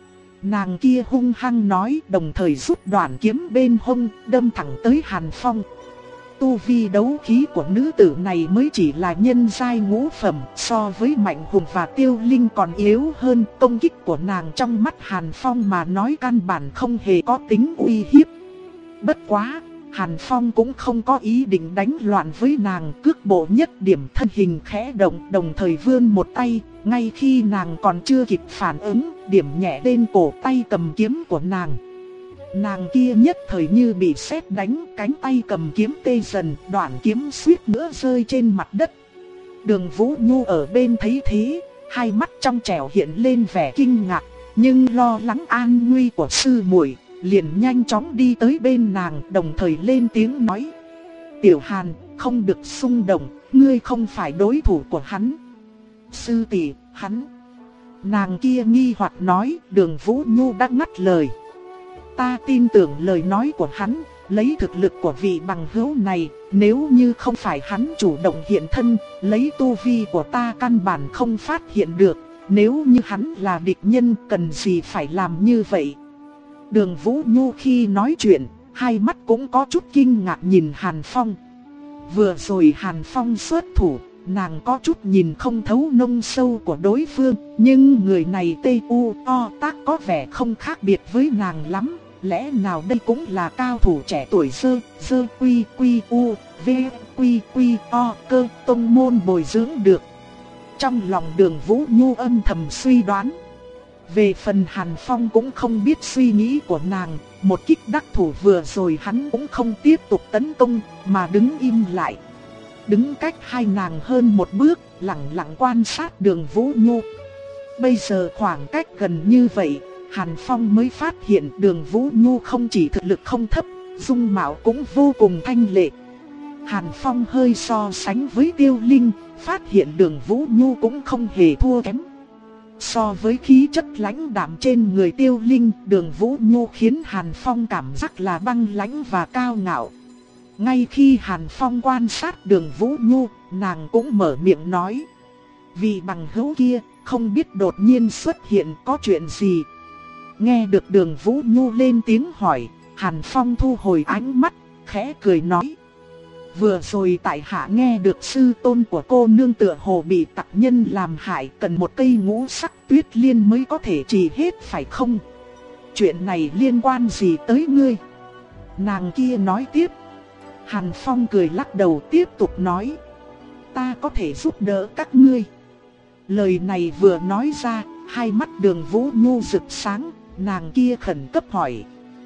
Nàng kia hung hăng nói, đồng thời rút đoạn kiếm bên hông, đâm thẳng tới Hàn Phong. Tu vi đấu khí của nữ tử này mới chỉ là nhân giai ngũ phẩm, so với Mạnh Hùng và Tiêu Linh còn yếu hơn. Công kích của nàng trong mắt Hàn Phong mà nói căn bản không hề có tính uy hiếp. Bất quá, Hàn Phong cũng không có ý định đánh loạn với nàng, cước bộ nhất điểm thân hình khẽ động, đồng thời vươn một tay, ngay khi nàng còn chưa kịp phản ứng, điểm nhẹ lên cổ tay cầm kiếm của nàng. Nàng kia nhất thời như bị sét đánh, cánh tay cầm kiếm tê dần, đoạn kiếm suýt nữa rơi trên mặt đất. Đường Vũ Nhu ở bên thấy thế, hai mắt trong trẻo hiện lên vẻ kinh ngạc, nhưng lo lắng an nguy của sư muội, liền nhanh chóng đi tới bên nàng, đồng thời lên tiếng nói. Tiểu Hàn, không được xung động, ngươi không phải đối thủ của hắn. Sư tỷ, hắn. Nàng kia nghi hoặc nói, Đường Vũ Nhu đã ngắt lời. Ta tin tưởng lời nói của hắn, lấy thực lực của vị bằng hữu này, nếu như không phải hắn chủ động hiện thân, lấy tu vi của ta căn bản không phát hiện được. Nếu như hắn là địch nhân, cần gì phải làm như vậy? Đường Vũ Nhu khi nói chuyện, hai mắt cũng có chút kinh ngạc nhìn Hàn Phong. Vừa rồi Hàn Phong xuất thủ, nàng có chút nhìn không thấu nông sâu của đối phương, nhưng người này tê u o tác có vẻ không khác biệt với nàng lắm. Lẽ nào đây cũng là cao thủ trẻ tuổi sơ, sơ quy quy u, v quy quy o cơ tông môn bồi dưỡng được. Trong lòng Đường Vũ Nhu âm thầm suy đoán. Về phần Hàn Phong cũng không biết suy nghĩ của nàng, một kích đắc thủ vừa rồi hắn cũng không tiếp tục tấn công, mà đứng im lại. Đứng cách hai nàng hơn một bước, lặng lặng quan sát Đường Vũ Nhu. Bây giờ khoảng cách gần như vậy, Hàn Phong mới phát hiện Đường Vũ Nhu không chỉ thực lực không thấp, dung mạo cũng vô cùng thanh lệ. Hàn Phong hơi so sánh với Tiêu Linh, phát hiện Đường Vũ Nhu cũng không hề thua kém. So với khí chất lãnh đạm trên người Tiêu Linh, Đường Vũ Nhu khiến Hàn Phong cảm giác là băng lãnh và cao ngạo. Ngay khi Hàn Phong quan sát Đường Vũ Nhu, nàng cũng mở miệng nói: "Vị bằng hữu kia, không biết đột nhiên xuất hiện có chuyện gì?" Nghe được Đường Vũ Nhu lên tiếng hỏi, Hàn Phong thu hồi ánh mắt, khẽ cười nói: "Vừa rồi tại hạ nghe được sư tôn của cô nương tựa hồ bị tặc nhân làm hại, cần một cây ngũ sắc tuyết liên mới có thể trị hết phải không? Chuyện này liên quan gì tới ngươi?" Nàng kia nói tiếp. Hàn Phong cười lắc đầu tiếp tục nói: "Ta có thể giúp đỡ các ngươi." Lời này vừa nói ra, hai mắt Đường Vũ Nhu rực sáng, nàng kia khẩn cấp hỏi: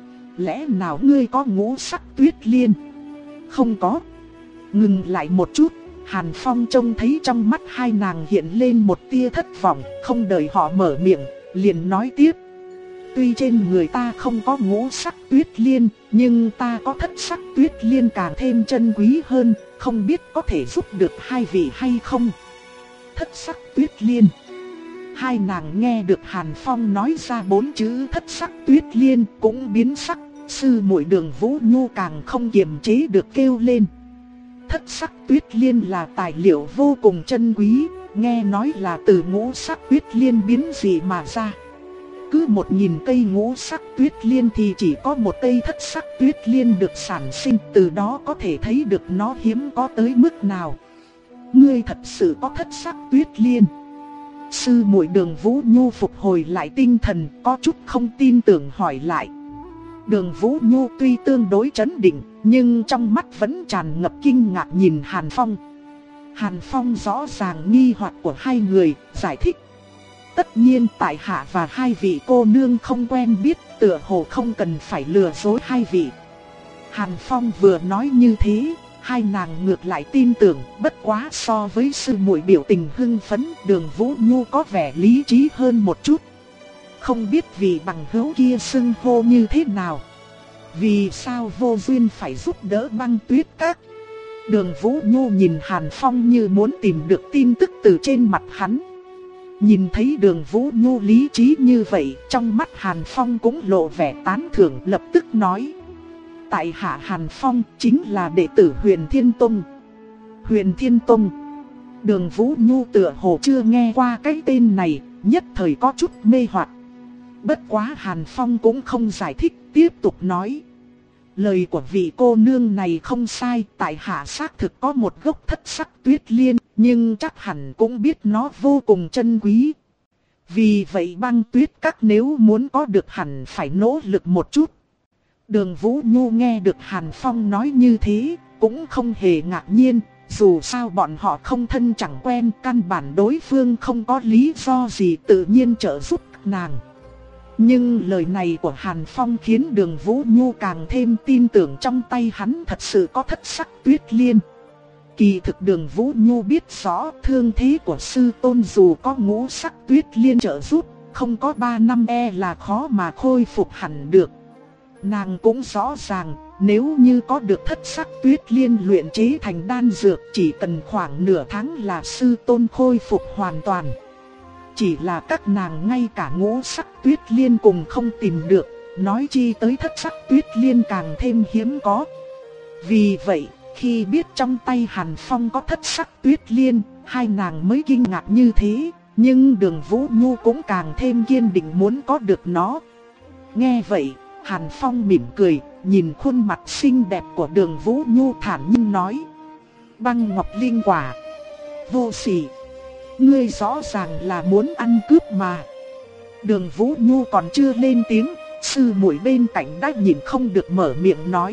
"Lẽ nào ngươi có ngũ sắc tuyết liên?" "Không có." Ngừng lại một chút, Hàn Phong trông thấy trong mắt hai nàng hiện lên một tia thất vọng, không đợi họ mở miệng, liền nói tiếp: "Tuy trên người ta không có ngũ sắc tuyết liên, nhưng ta có thất sắc tuyết liên càng thêm chân quý hơn, không biết có thể giúp được hai vị hay không?" Thất sắc tuyết liên. Hai nàng nghe được Hàn Phong nói ra bốn chữ thất sắc tuyết liên cũng biến sắc, sư muội Đường Vũ Nhu càng không kiềm chế được kêu lên. Thất sắc tuyết liên là tài liệu vô cùng chân quý, nghe nói là từ ngũ sắc tuyết liên biến dị mà ra. Cứ một nghìn cây ngũ sắc tuyết liên thì chỉ có một cây thất sắc tuyết liên được sản sinh, từ đó có thể thấy được nó hiếm có tới mức nào. Ngươi thật sự có thất sắc tuyết liên? Sư muội Đường Vũ Nhu phục hồi lại tinh thần, có chút không tin tưởng hỏi lại. Đường Vũ Nhu tuy tương đối trấn định, nhưng trong mắt vẫn tràn ngập kinh ngạc nhìn Hàn Phong. Hàn Phong rõ ràng nghi hoặc của hai người, giải thích: "Tất nhiên tại hạ và hai vị cô nương không quen biết, tựa hồ không cần phải lừa dối hai vị." Hàn Phong vừa nói như thế, hai nàng ngược lại tin tưởng, bất quá so với sư muội biểu tình hưng phấn, Đường Vũ Nhu có vẻ lý trí hơn một chút. Không biết vị bằng hữu kia xưng hô như thế nào? Vì sao vô duyên phải giúp đỡ Băng Tuyết Các? Đường Vũ Nhu nhìn Hàn Phong như muốn tìm được tin tức từ trên mặt hắn. Nhìn thấy Đường Vũ Nhu lý trí như vậy, trong mắt Hàn Phong cũng lộ vẻ tán thưởng, lập tức nói: "Tại hạ Hàn Phong chính là đệ tử Huyền Thiên Tông." Huyền Thiên Tông. Đường Vũ Nhu tựa hồ chưa nghe qua cái tên này, nhất thời có chút mê hoặc. Bất quá Hàn Phong cũng không giải thích, tiếp tục nói: "Lời của vị cô nương này không sai, tại hạ xác thực có một gốc thất sắc tuyết liên, nhưng chắc hẳn cũng biết nó vô cùng chân quý. Vì vậy Băng Tuyết Các nếu muốn có được hẳn phải nỗ lực một chút." Đường Vũ Nhu nghe được Hàn Phong nói như thế, cũng không hề ngạc nhiên, dù sao bọn họ không thân chẳng quen, căn bản đối phương không có lý do gì tự nhiên trợ giúp nàng. Nhưng lời này của Hàn Phong khiến Đường Vũ Nhu càng thêm tin tưởng trong tay hắn thật sự có thất sắc tuyết liên. Kỳ thực Đường Vũ Nhu biết rõ thương thế của sư tôn dù có ngũ sắc tuyết liên trợ giúp, không có ba năm e là khó mà khôi phục hẳn được. Nàng cũng rõ ràng, nếu như có được thất sắc tuyết liên luyện chế thành đan dược, chỉ cần khoảng nửa tháng là sư tôn khôi phục hoàn toàn. Chỉ là các nàng ngay cả ngũ sắc tuyết liên cùng không tìm được, nói chi tới thất sắc tuyết liên càng thêm hiếm có. Vì vậy, khi biết trong tay Hàn Phong có thất sắc tuyết liên, hai nàng mới kinh ngạc như thế, nhưng Đường Vũ Nhu cũng càng thêm kiên định muốn có được nó. Nghe vậy, Hàn Phong mỉm cười, nhìn khuôn mặt xinh đẹp của Đường Vũ Nhu thản nhiên nói. Băng ngọc linh quả. Vô sỉ. Ngươi rõ ràng là muốn ăn cướp mà. Đường Vũ Nhu còn chưa lên tiếng, sư muội bên cạnh đã nhìn không được mở miệng nói.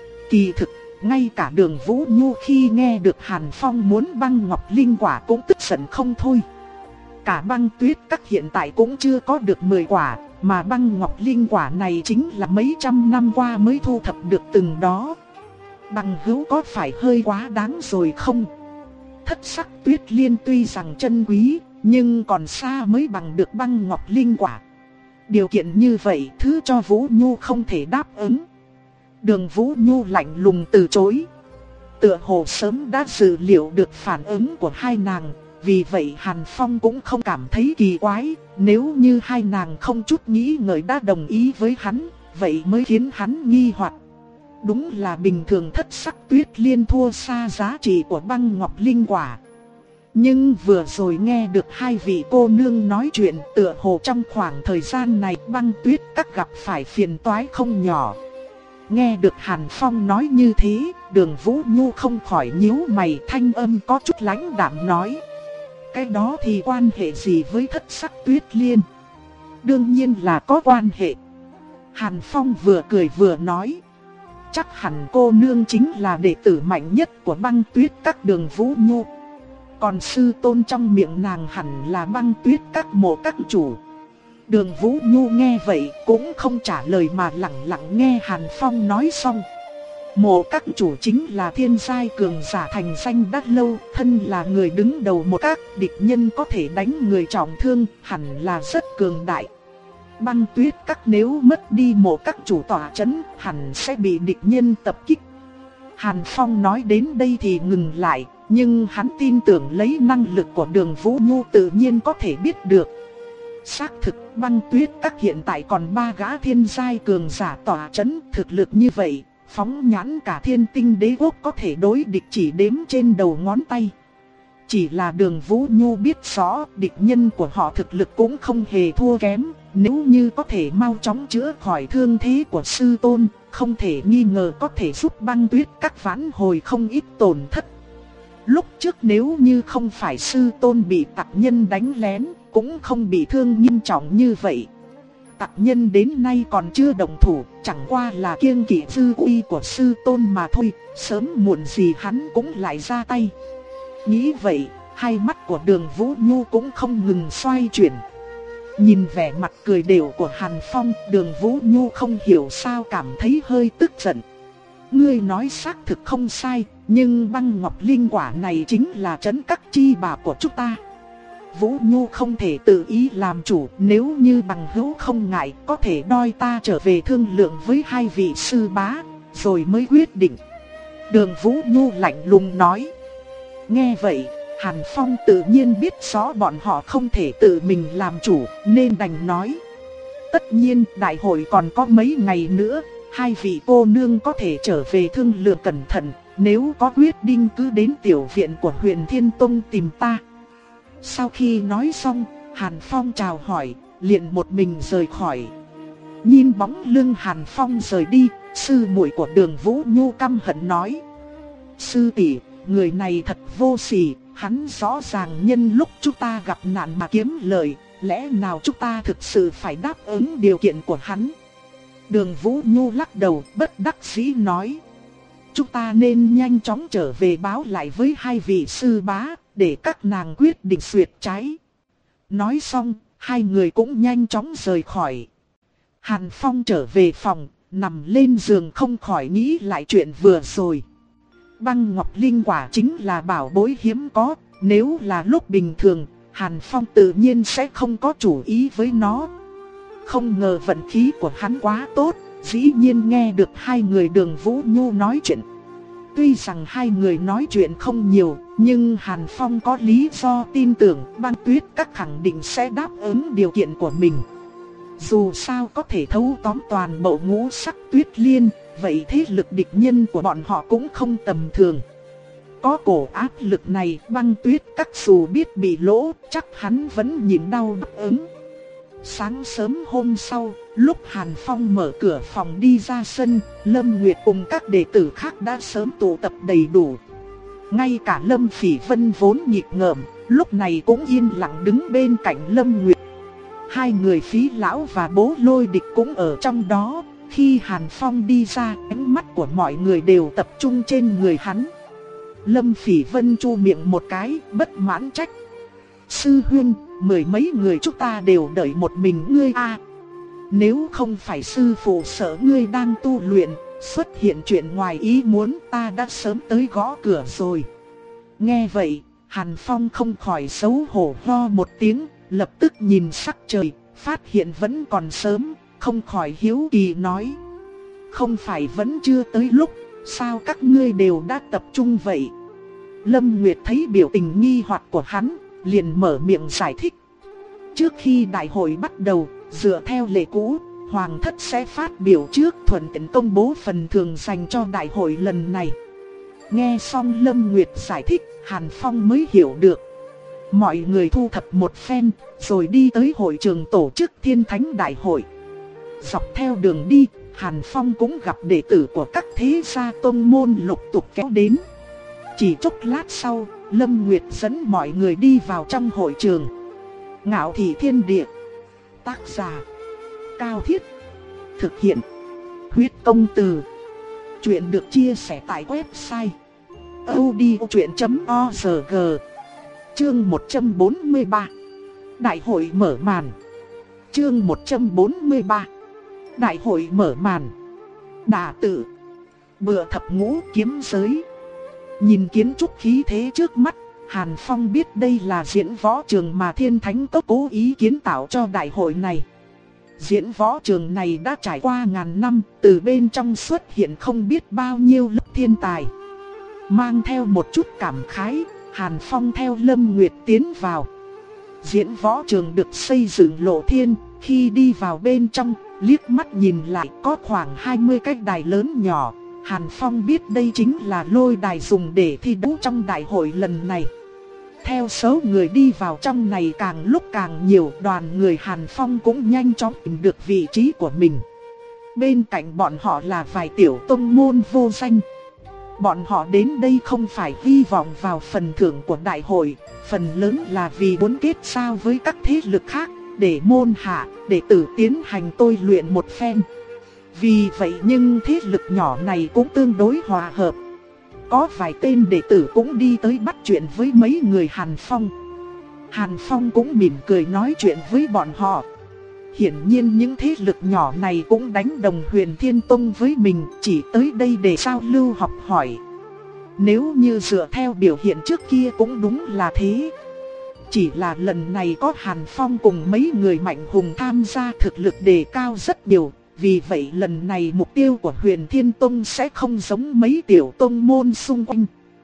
Kỳ thực, ngay cả Đường Vũ Nhu khi nghe được Hàn Phong muốn băng ngọc linh quả cũng tức giận không thôi. Cả băng tuyết các hiện tại cũng chưa có được mười quả, mà băng ngọc linh quả này chính là mấy trăm năm qua mới thu thập được từng đó. Bằng hữu có phải hơi quá đáng rồi không? Thất sắc tuyết liên tuy rằng chân quý, nhưng còn xa mới bằng được băng ngọc linh quả. Điều kiện như vậy thứ cho Vũ Nhu không thể đáp ứng. Đường Vũ Nhu lạnh lùng từ chối. Tựa hồ sớm đã dự liệu được phản ứng của hai nàng, vì vậy Hàn Phong cũng không cảm thấy kỳ quái. Nếu như hai nàng không chút nghĩ ngợi đã đồng ý với hắn, vậy mới khiến hắn nghi hoặc. Đúng là bình thường thất sắc tuyết liên thua xa giá trị của băng ngọc linh quả. Nhưng vừa rồi nghe được hai vị cô nương nói chuyện, tựa hồ trong khoảng thời gian này băng tuyết các gặp phải phiền toái không nhỏ. Nghe được Hàn Phong nói như thế, Đường Vũ Nhu không khỏi nhíu mày, thanh âm có chút lãnh đạm nói. Cái đó thì quan hệ gì với thất sắc tuyết liên? Đương nhiên là có quan hệ. Hàn Phong vừa cười vừa nói. Chắc hẳn cô nương chính là đệ tử mạnh nhất của băng tuyết các Đường Vũ Nhu. Còn sư tôn trong miệng nàng hẳn là băng tuyết các mộ các chủ. Đường Vũ Nhu nghe vậy cũng không trả lời mà lặng lặng nghe Hàn Phong nói xong. Mộ các chủ chính là thiên giai cường giả thành danh đã lâu, thân là người đứng đầu một các, địch nhân có thể đánh người trọng thương, hẳn là rất cường đại. Băng tuyết các nếu mất đi mộ các chủ tỏa chấn, hẳn sẽ bị địch nhân tập kích. Hàn Phong nói đến đây thì ngừng lại, nhưng hắn tin tưởng lấy năng lực của Đường Vũ Nhu tự nhiên có thể biết được. Xác thực băng tuyết các hiện tại còn ba gã thiên giai cường giả tỏa chấn, thực lực như vậy, phóng nhãn cả thiên tinh đế quốc có thể đối địch chỉ đếm trên đầu ngón tay. Chỉ là Đường Vũ Nhu biết rõ địch nhân của họ thực lực cũng không hề thua kém. Nếu như có thể mau chóng chữa khỏi thương thế của sư tôn, không thể nghi ngờ có thể giúp băng tuyết các vãn hồi không ít tổn thất. Lúc trước nếu như không phải sư tôn bị tặc nhân đánh lén, cũng không bị thương nghiêm trọng như vậy. Tặc nhân đến nay còn chưa động thủ, chẳng qua là kiêng kỵ dư uy của sư tôn mà thôi, sớm muộn gì hắn cũng lại ra tay. Nghĩ vậy, hai mắt của Đường Vũ Nhu cũng không ngừng xoay chuyển. Nhìn vẻ mặt cười đều của Hàn Phong, Đường Vũ Nhu không hiểu sao cảm thấy hơi tức giận. Ngươi nói xác thực không sai, nhưng băng ngọc linh quả này chính là trấn các chi bảo của chúng ta. Vũ Nhu không thể tự ý làm chủ, nếu như bằng hữu không ngại, có thể đòi ta trở về thương lượng với hai vị sư bá, rồi mới quyết định. Đường Vũ Nhu lạnh lùng nói. Nghe vậy, Hàn Phong tự nhiên biết rõ bọn họ không thể tự mình làm chủ, nên đành nói. Tất nhiên đại hội còn có mấy ngày nữa, hai vị cô nương có thể trở về thương lượng cẩn thận, nếu có quyết định cứ đến tiểu viện của Huyền Thiên Tông tìm ta. Sau khi nói xong, Hàn Phong chào hỏi, liền một mình rời khỏi. Nhìn bóng lưng Hàn Phong rời đi, sư muội của Đường Vũ Nhu căm hận nói. Sư tỷ, người này thật vô sỉ, hắn rõ ràng nhân lúc chúng ta gặp nạn mà kiếm lợi, lẽ nào chúng ta thực sự phải đáp ứng điều kiện của hắn? Đường Vũ Nhu lắc đầu bất đắc dĩ nói. Chúng ta nên nhanh chóng trở về báo lại với hai vị sư bá, để các nàng quyết định xuyệt trái. Nói xong, hai người cũng nhanh chóng rời khỏi. Hàn Phong trở về phòng, nằm lên giường không khỏi nghĩ lại chuyện vừa rồi. Băng ngọc linh quả chính là bảo bối hiếm có, nếu là lúc bình thường, Hàn Phong tự nhiên sẽ không có chủ ý với nó. Không ngờ vận khí của hắn quá tốt, dĩ nhiên nghe được hai người Đường Vũ Nhu nói chuyện. Tuy rằng hai người nói chuyện không nhiều, nhưng Hàn Phong có lý do tin tưởng băng tuyết các khẳng định sẽ đáp ứng điều kiện của mình. Dù sao có thể thấu tóm toàn bộ ngũ sắc tuyết liên, vậy thế lực địch nhân của bọn họ cũng không tầm thường. Có cổ áp lực này, băng tuyết các dù biết bị lỗ, chắc hắn vẫn nhịn đau đáp ứng. Sáng sớm hôm sau, lúc Hàn Phong mở cửa phòng đi ra sân, Lâm Nguyệt cùng các đệ tử khác đã sớm tụ tập đầy đủ. Ngay cả Lâm Phỉ Vân vốn nhịp ngợm, lúc này cũng yên lặng đứng bên cạnh Lâm Nguyệt. Hai người Phí Lão và Bố Lôi Địch cũng ở trong đó. Khi Hàn Phong đi ra, ánh mắt của mọi người đều tập trung trên người hắn. Lâm Phỉ Vân chu miệng một cái, bất mãn trách: sư huynh, mười mấy người chúng ta đều đợi một mình ngươi a. Nếu không phải sư phụ sợ ngươi đang tu luyện, xuất hiện chuyện ngoài ý muốn, ta đã sớm tới gõ cửa rồi. Nghe vậy, Hàn Phong không khỏi xấu hổ ho một tiếng, lập tức nhìn sắc trời, phát hiện vẫn còn sớm, không khỏi hiếu kỳ nói: không phải vẫn chưa tới lúc, sao các ngươi đều đã tập trung vậy? Lâm Nguyệt thấy biểu tình nghi hoặc của hắn, liền mở miệng giải thích: trước khi đại hội bắt đầu, dựa theo lệ cũ, Hoàng thất sẽ phát biểu trước, thuận tiện công bố phần thưởng dành cho đại hội lần này. Nghe xong Lâm Nguyệt giải thích, Hàn Phong mới hiểu được. Mọi người thu thập một phen, rồi đi tới hội trường tổ chức Thiên Thánh Đại hội. Dọc theo đường đi, Hàn Phong cũng gặp đệ tử của các thế gia tông môn lục tục kéo đến. Chỉ chốc lát sau, Lâm Nguyệt dẫn mọi người đi vào trong hội trường. Ngạo Thị Thiên Địa. Tác giả: Cao Thiết. Thực hiện: Huyết Công Từ. Chuyện được chia sẻ tại website audiochuyện chấm org. Chương một trăm bốn mươi ba. Đại hội mở màn. Chương một trăm bốn mươi ba. Đại hội mở màn. Đả tự. Bựa thập ngũ kiếm giới. Nhìn kiến trúc khí thế trước mắt, Hàn Phong biết đây là diễn võ trường mà Thiên Thánh Cốc cố ý kiến tạo cho đại hội này. Diễn võ trường này đã trải qua ngàn năm, từ bên trong xuất hiện không biết bao nhiêu lớp thiên tài. Mang theo một chút cảm khái, Hàn Phong theo Lâm Nguyệt tiến vào. Diễn võ trường được xây dựng lộ thiên, khi đi vào bên trong, liếc mắt nhìn lại có khoảng hai mươi cái đài lớn nhỏ. Hàn Phong biết đây chính là lôi đài dùng để thi đấu trong đại hội lần này. Theo số người đi vào trong này càng lúc càng nhiều, đoàn người Hàn Phong cũng nhanh chóng tìm được vị trí của mình. Bên cạnh bọn họ là vài tiểu tông môn vô danh. Bọn họ đến đây không phải hy vọng vào phần thưởng của đại hội, phần lớn là vì muốn kết giao với các thế lực khác, để môn hạ, đệ tử tiến hành tôi luyện một phen. Vì vậy nhưng thế lực nhỏ này cũng tương đối hòa hợp. Có vài tên đệ tử cũng đi tới bắt chuyện với mấy người Hàn Phong. Hàn Phong cũng mỉm cười nói chuyện với bọn họ. Hiển nhiên những thế lực nhỏ này cũng đánh đồng Huyền Thiên Tông với mình, chỉ tới đây để giao lưu học hỏi. Nếu như dựa theo biểu hiện trước kia cũng đúng là thế. Chỉ là lần này có Hàn Phong cùng mấy người mạnh hùng tham gia, thực lực đề cao rất nhiều. Vì vậy lần này mục tiêu của Huyền Thiên Tông sẽ không giống mấy tiểu tông môn xung quanh.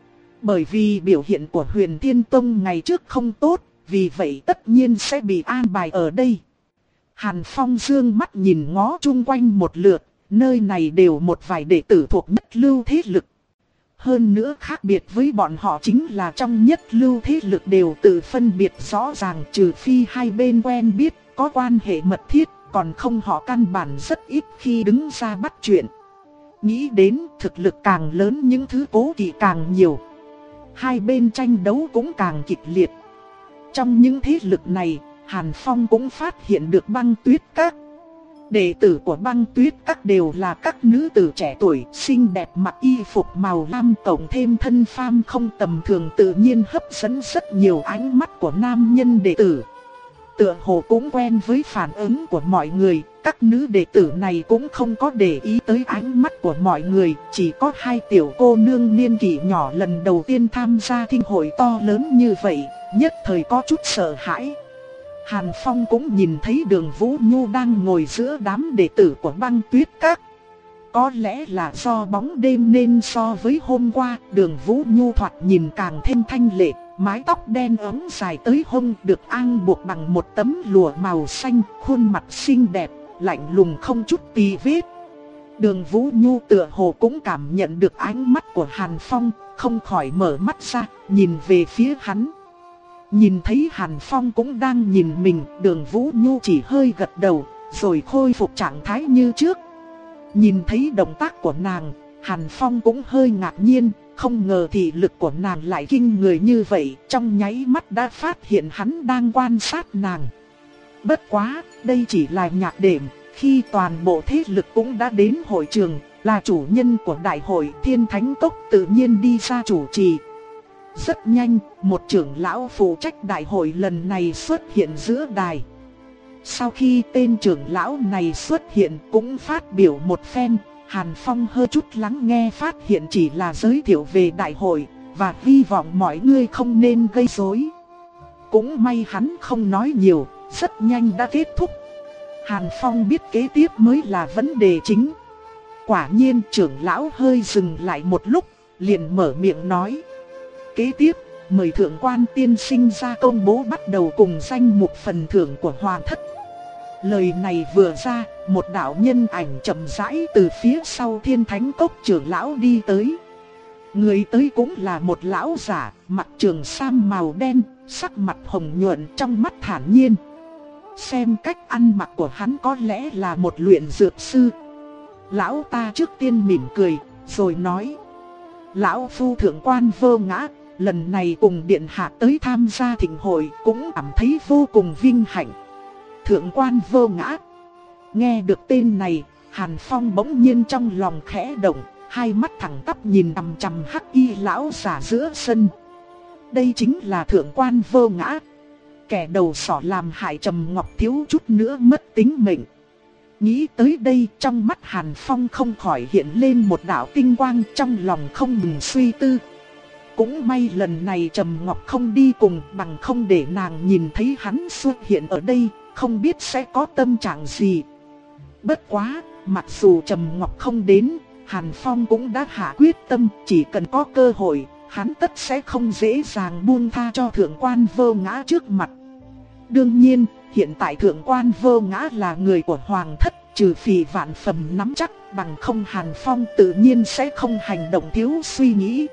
Bởi vì biểu hiện của Huyền Thiên Tông ngày trước không tốt, vì vậy tất nhiên sẽ bị an bài ở đây. Hàn Phong dương mắt nhìn ngó chung quanh một lượt, nơi này đều một vài đệ tử thuộc nhất lưu thế lực. Hơn nữa khác biệt với bọn họ chính là trong nhất lưu thế lực đều tự phân biệt rõ ràng, trừ phi hai bên quen biết, có quan hệ mật thiết. Còn không họ căn bản rất ít khi đứng ra bắt chuyện. Nghĩ đến thực lực càng lớn những thứ cố kỵ càng nhiều. Hai bên tranh đấu cũng càng kịch liệt. Trong những thế lực này, Hàn Phong cũng phát hiện được Băng Tuyết Các. Đệ tử của Băng Tuyết Các đều là các nữ tử trẻ tuổi, xinh đẹp, mặc y phục màu lam, cộng thêm thân phàm không tầm thường, tự nhiên hấp dẫn rất nhiều ánh mắt của nam nhân đệ tử. Tựa hồ cũng quen với phản ứng của mọi người, các nữ đệ tử này cũng không có để ý tới ánh mắt của mọi người, chỉ có hai tiểu cô nương niên kỷ nhỏ lần đầu tiên tham gia thinh hội to lớn như vậy, nhất thời có chút sợ hãi. Hàn Phong cũng nhìn thấy Đường Vũ Nhu đang ngồi giữa đám đệ tử của Băng Tuyết Các. Có lẽ là do bóng đêm nên so với hôm qua, Đường Vũ Nhu thoạt nhìn càng thêm thanh lệ. Mái tóc đen ống dài tới hông được an buộc bằng một tấm lụa màu xanh, khuôn mặt xinh đẹp, lạnh lùng không chút tì vết. Đường Vũ Nhu tựa hồ cũng cảm nhận được ánh mắt của Hàn Phong, không khỏi mở mắt ra, nhìn về phía hắn. Nhìn thấy Hàn Phong cũng đang nhìn mình, Đường Vũ Nhu chỉ hơi gật đầu, rồi khôi phục trạng thái như trước. Nhìn thấy động tác của nàng, Hàn Phong cũng hơi ngạc nhiên, không ngờ thị lực của nàng lại kinh người như vậy, trong nháy mắt đã phát hiện hắn đang quan sát nàng. Bất quá, đây chỉ là nhạc đệm, khi toàn bộ thế lực cũng đã đến hội trường, là chủ nhân của đại hội Thiên Thánh Cốc tự nhiên đi ra chủ trì. Rất nhanh, một trưởng lão phụ trách đại hội lần này xuất hiện giữa đài. Sau khi tên trưởng lão này xuất hiện cũng phát biểu một phen, Hàn Phong hơi chút lắng nghe phát hiện chỉ là giới thiệu về đại hội, và hy vọng mọi người không nên gây rối. Cũng may hắn không nói nhiều, rất nhanh đã kết thúc. Hàn Phong biết kế tiếp mới là vấn đề chính. Quả nhiên trưởng lão hơi dừng lại một lúc, liền mở miệng nói. Kế tiếp, mời thượng quan tiên sinh ra công bố bắt đầu cùng danh mục phần thưởng của Hoàng thất. Lời này vừa ra, một đạo nhân ảnh chậm rãi từ phía sau Thiên Thánh Cốc trưởng lão đi tới. Người tới cũng là một lão giả, mặc trường sam màu đen, sắc mặt hồng nhuận, trong mắt thản nhiên. Xem cách ăn mặc của hắn có lẽ là một luyện dược sư. Lão ta trước tiên mỉm cười, rồi nói. Lão phu thượng quan Vô Ngã, lần này cùng điện hạ tới tham gia thịnh hội cũng cảm thấy vô cùng vinh hạnh. Thượng quan Vô Ngã. Nghe được tên này, Hàn Phong bỗng nhiên trong lòng khẽ động, hai mắt thẳng tắp nhìn chằm chằm hắc y lão giả giữa sân. Đây chính là thượng quan Vô Ngã, kẻ đầu sỏ làm hại Trầm Ngọc thiếu chút nữa mất tính mệnh. Nghĩ tới đây, trong mắt Hàn Phong không khỏi hiện lên một đạo tinh quang, trong lòng không ngừng suy tư. Cũng may lần này Trầm Ngọc không đi cùng, bằng không để nàng nhìn thấy hắn xuất hiện ở đây, không biết sẽ có tâm trạng gì. Bất quá, mặc dù Trầm Ngọc không đến, Hàn Phong cũng đã hạ quyết tâm, chỉ cần có cơ hội, hắn tất sẽ không dễ dàng buông tha cho thượng quan Vô Ngã trước mặt. Đương nhiên, hiện tại thượng quan Vô Ngã là người của Hoàng thất, trừ phi vạn phẩm nắm chắc, bằng không Hàn Phong tự nhiên sẽ không hành động thiếu suy nghĩ.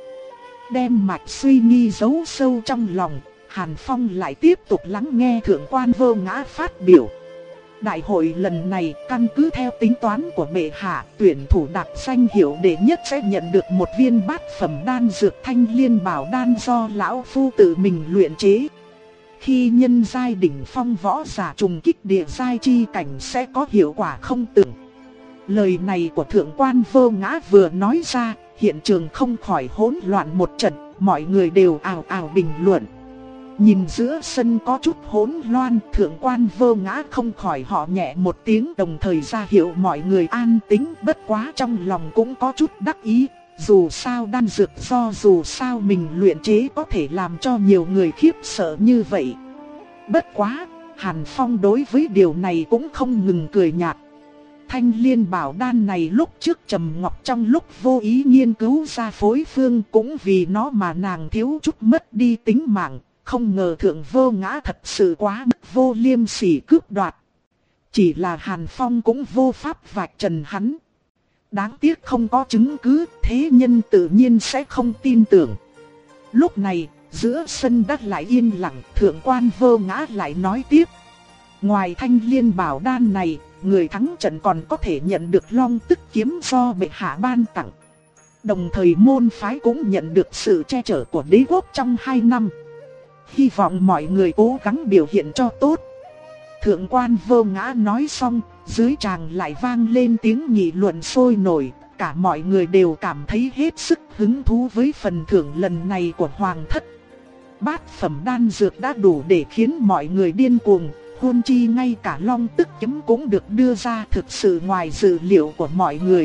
Đem mạch suy nghi giấu sâu trong lòng, Hàn Phong lại tiếp tục lắng nghe thượng quan Vô Ngã phát biểu. Đại hội lần này căn cứ theo tính toán của bệ hạ, tuyển thủ đạt danh hiệu đệ nhất sẽ nhận được một viên bát phẩm đan dược Thanh Liên Bảo Đan do lão phu tự mình luyện chế. Khi nhân giai đỉnh phong võ giả trùng kích địa giai chi cảnh sẽ có hiệu quả không tưởng. Lời này của thượng quan Vô Ngã vừa nói ra, hiện trường không khỏi hỗn loạn một trận, mọi người đều ào ào bình luận. Nhìn giữa sân có chút hỗn loạn, thượng quan Vô Ngã không khỏi họ nhẹ một tiếng, đồng thời ra hiệu mọi người an tĩnh. Bất quá trong lòng cũng có chút đắc ý, dù sao đan dược do dù sao mình luyện chế có thể làm cho nhiều người khiếp sợ như vậy. Bất quá, Hàn Phong đối với điều này cũng không ngừng cười nhạt. Thanh Liên Bảo Đan này lúc trước Trầm Ngọc trong lúc vô ý nghiên cứu ra phối phương, cũng vì nó mà nàng thiếu chút mất đi tính mạng. Không ngờ thượng Vô Ngã thật sự quá mức vô liêm sỉ cướp đoạt. Chỉ là Hàn Phong cũng vô pháp vạch trần hắn. Đáng tiếc không có chứng cứ, thế nhân tự nhiên sẽ không tin tưởng. Lúc này, giữa sân đất lại yên lặng, thượng quan Vô Ngã lại nói tiếp. Ngoài Thanh Liên Bảo Đan này, người thắng trận còn có thể nhận được Long Tức Kiếm do bệ hạ ban tặng. Đồng thời môn phái cũng nhận được sự che chở của đế quốc trong hai năm. Hy vọng mọi người cố gắng biểu hiện cho tốt. Thượng quan Vô Ngã nói xong, dưới tràng lại vang lên tiếng nghị luận sôi nổi. Cả mọi người đều cảm thấy hết sức hứng thú với phần thưởng lần này của Hoàng thất. Bát phẩm đan dược đã đủ để khiến mọi người điên cuồng. Huống chi ngay cả Long Tức Kiếm cũng được đưa ra, thực sự ngoài dự liệu của mọi người.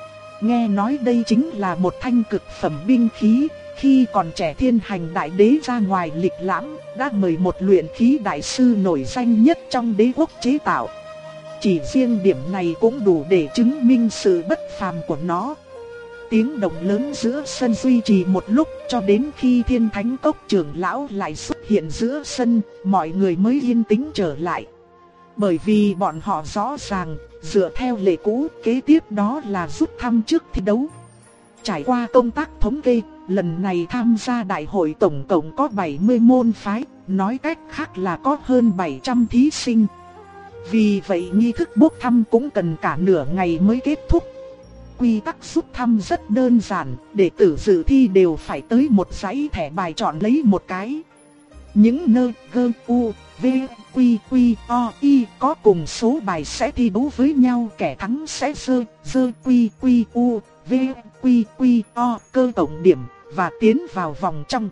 Nghe nói đây chính là một thanh cực phẩm binh khí. Khi còn trẻ Thiên Hành Đại Đế ra ngoài lịch lãm, đã mời một luyện khí đại sư nổi danh nhất trong đế quốc chế tạo. Chỉ riêng điểm này cũng đủ để chứng minh sự bất phàm của nó. Tiếng động lớn giữa sân duy trì một lúc, cho đến khi Thiên Thánh Cốc trưởng lão lại xuất hiện giữa sân, mọi người mới yên tĩnh trở lại. Bởi vì bọn họ rõ ràng, dựa theo lệ cũ, kế tiếp đó là rút thăm trước thi đấu. Trải qua công tác thống kê, lần này tham gia đại hội tổng cộng có bảy mươi môn phái, nói cách khác là có hơn bảy trăm thí sinh. Vì vậy nghi thức bốc thăm cũng cần cả nửa ngày mới kết thúc. Quy tắc rút thăm rất đơn giản, đệ tử dự thi đều phải tới một dãy thẻ bài chọn lấy một cái. Những nơi gơ u, v, quy, quy, o, y có cùng số bài sẽ thi đấu với nhau, kẻ thắng sẽ dơ, dơ, quy, quy, u, v, quy, quy, o cơ tổng điểm và tiến vào vòng trong.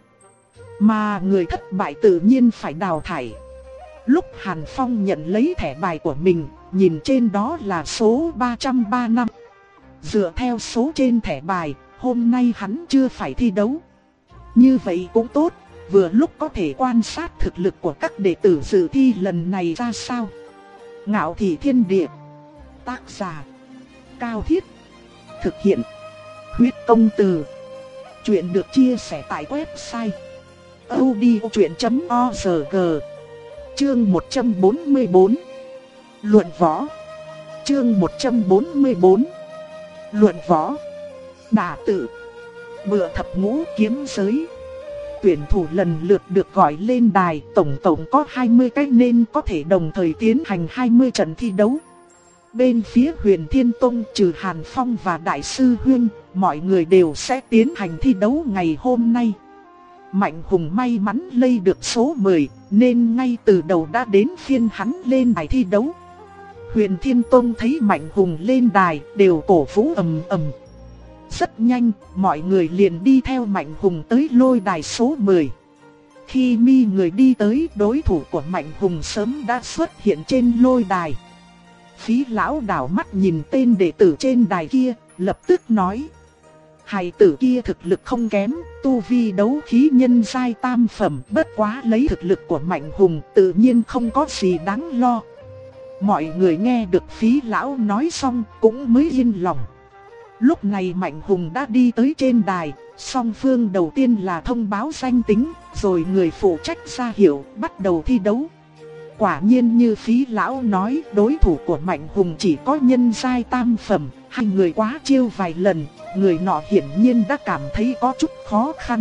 Mà người thất bại tự nhiên phải đào thải. Lúc Hàn Phong nhận lấy thẻ bài của mình, nhìn trên đó là số ba trăm ba mươi lăm. Dựa theo số trên thẻ bài, hôm nay hắn chưa phải thi đấu. Như vậy cũng tốt, vừa lúc có thể quan sát thực lực của các đệ tử dự thi lần này ra sao. Ngạo Thị Thiên Địa. Tác giả Cao Thiết. Thực hiện Huyết Công Từ. Chuyện được chia sẻ tại website audiochuyện chấm org. Chương một trăm bốn mươi bốn. Luận võ. Chương một trăm bốn mươi bốn. Luận võ. Đả tự. Bựa thập ngũ kiếm giới. Tuyển thủ lần lượt được gọi lên đài, tổng tổng có hai mươi cái nên có thể đồng thời tiến hành hai mươi trận thi đấu. Bên phía Huyền Thiên Tông trừ Hàn Phong và Đại sư Huyên, mọi người đều sẽ tiến hành thi đấu ngày hôm nay. Mạnh Hùng may mắn lây được số mười, nên ngay từ đầu đã đến phiên hắn lên đài thi đấu. Huyền Thiên Tông thấy Mạnh Hùng lên đài đều cổ vũ ầm ầm. Rất nhanh, mọi người liền đi theo Mạnh Hùng tới lôi đài số mười. Khi mi người đi tới, đối thủ của Mạnh Hùng sớm đã xuất hiện trên lôi đài. Phí lão đảo mắt nhìn tên đệ tử trên đài kia, lập tức nói: hài tử kia thực lực không kém, tu vi đấu khí nhân giai tam phẩm, bất quá lấy thực lực của Mạnh Hùng tự nhiên không có gì đáng lo. Mọi người nghe được Phí lão nói xong cũng mới yên lòng. Lúc này Mạnh Hùng đã đi tới trên đài, song phương đầu tiên là thông báo danh tính, rồi người phụ trách ra hiệu bắt đầu thi đấu. Quả nhiên như Phí lão nói, đối thủ của Mạnh Hùng chỉ có nhân giai tam phẩm, hai người quá chiêu vài lần, người nọ hiển nhiên đã cảm thấy có chút khó khăn.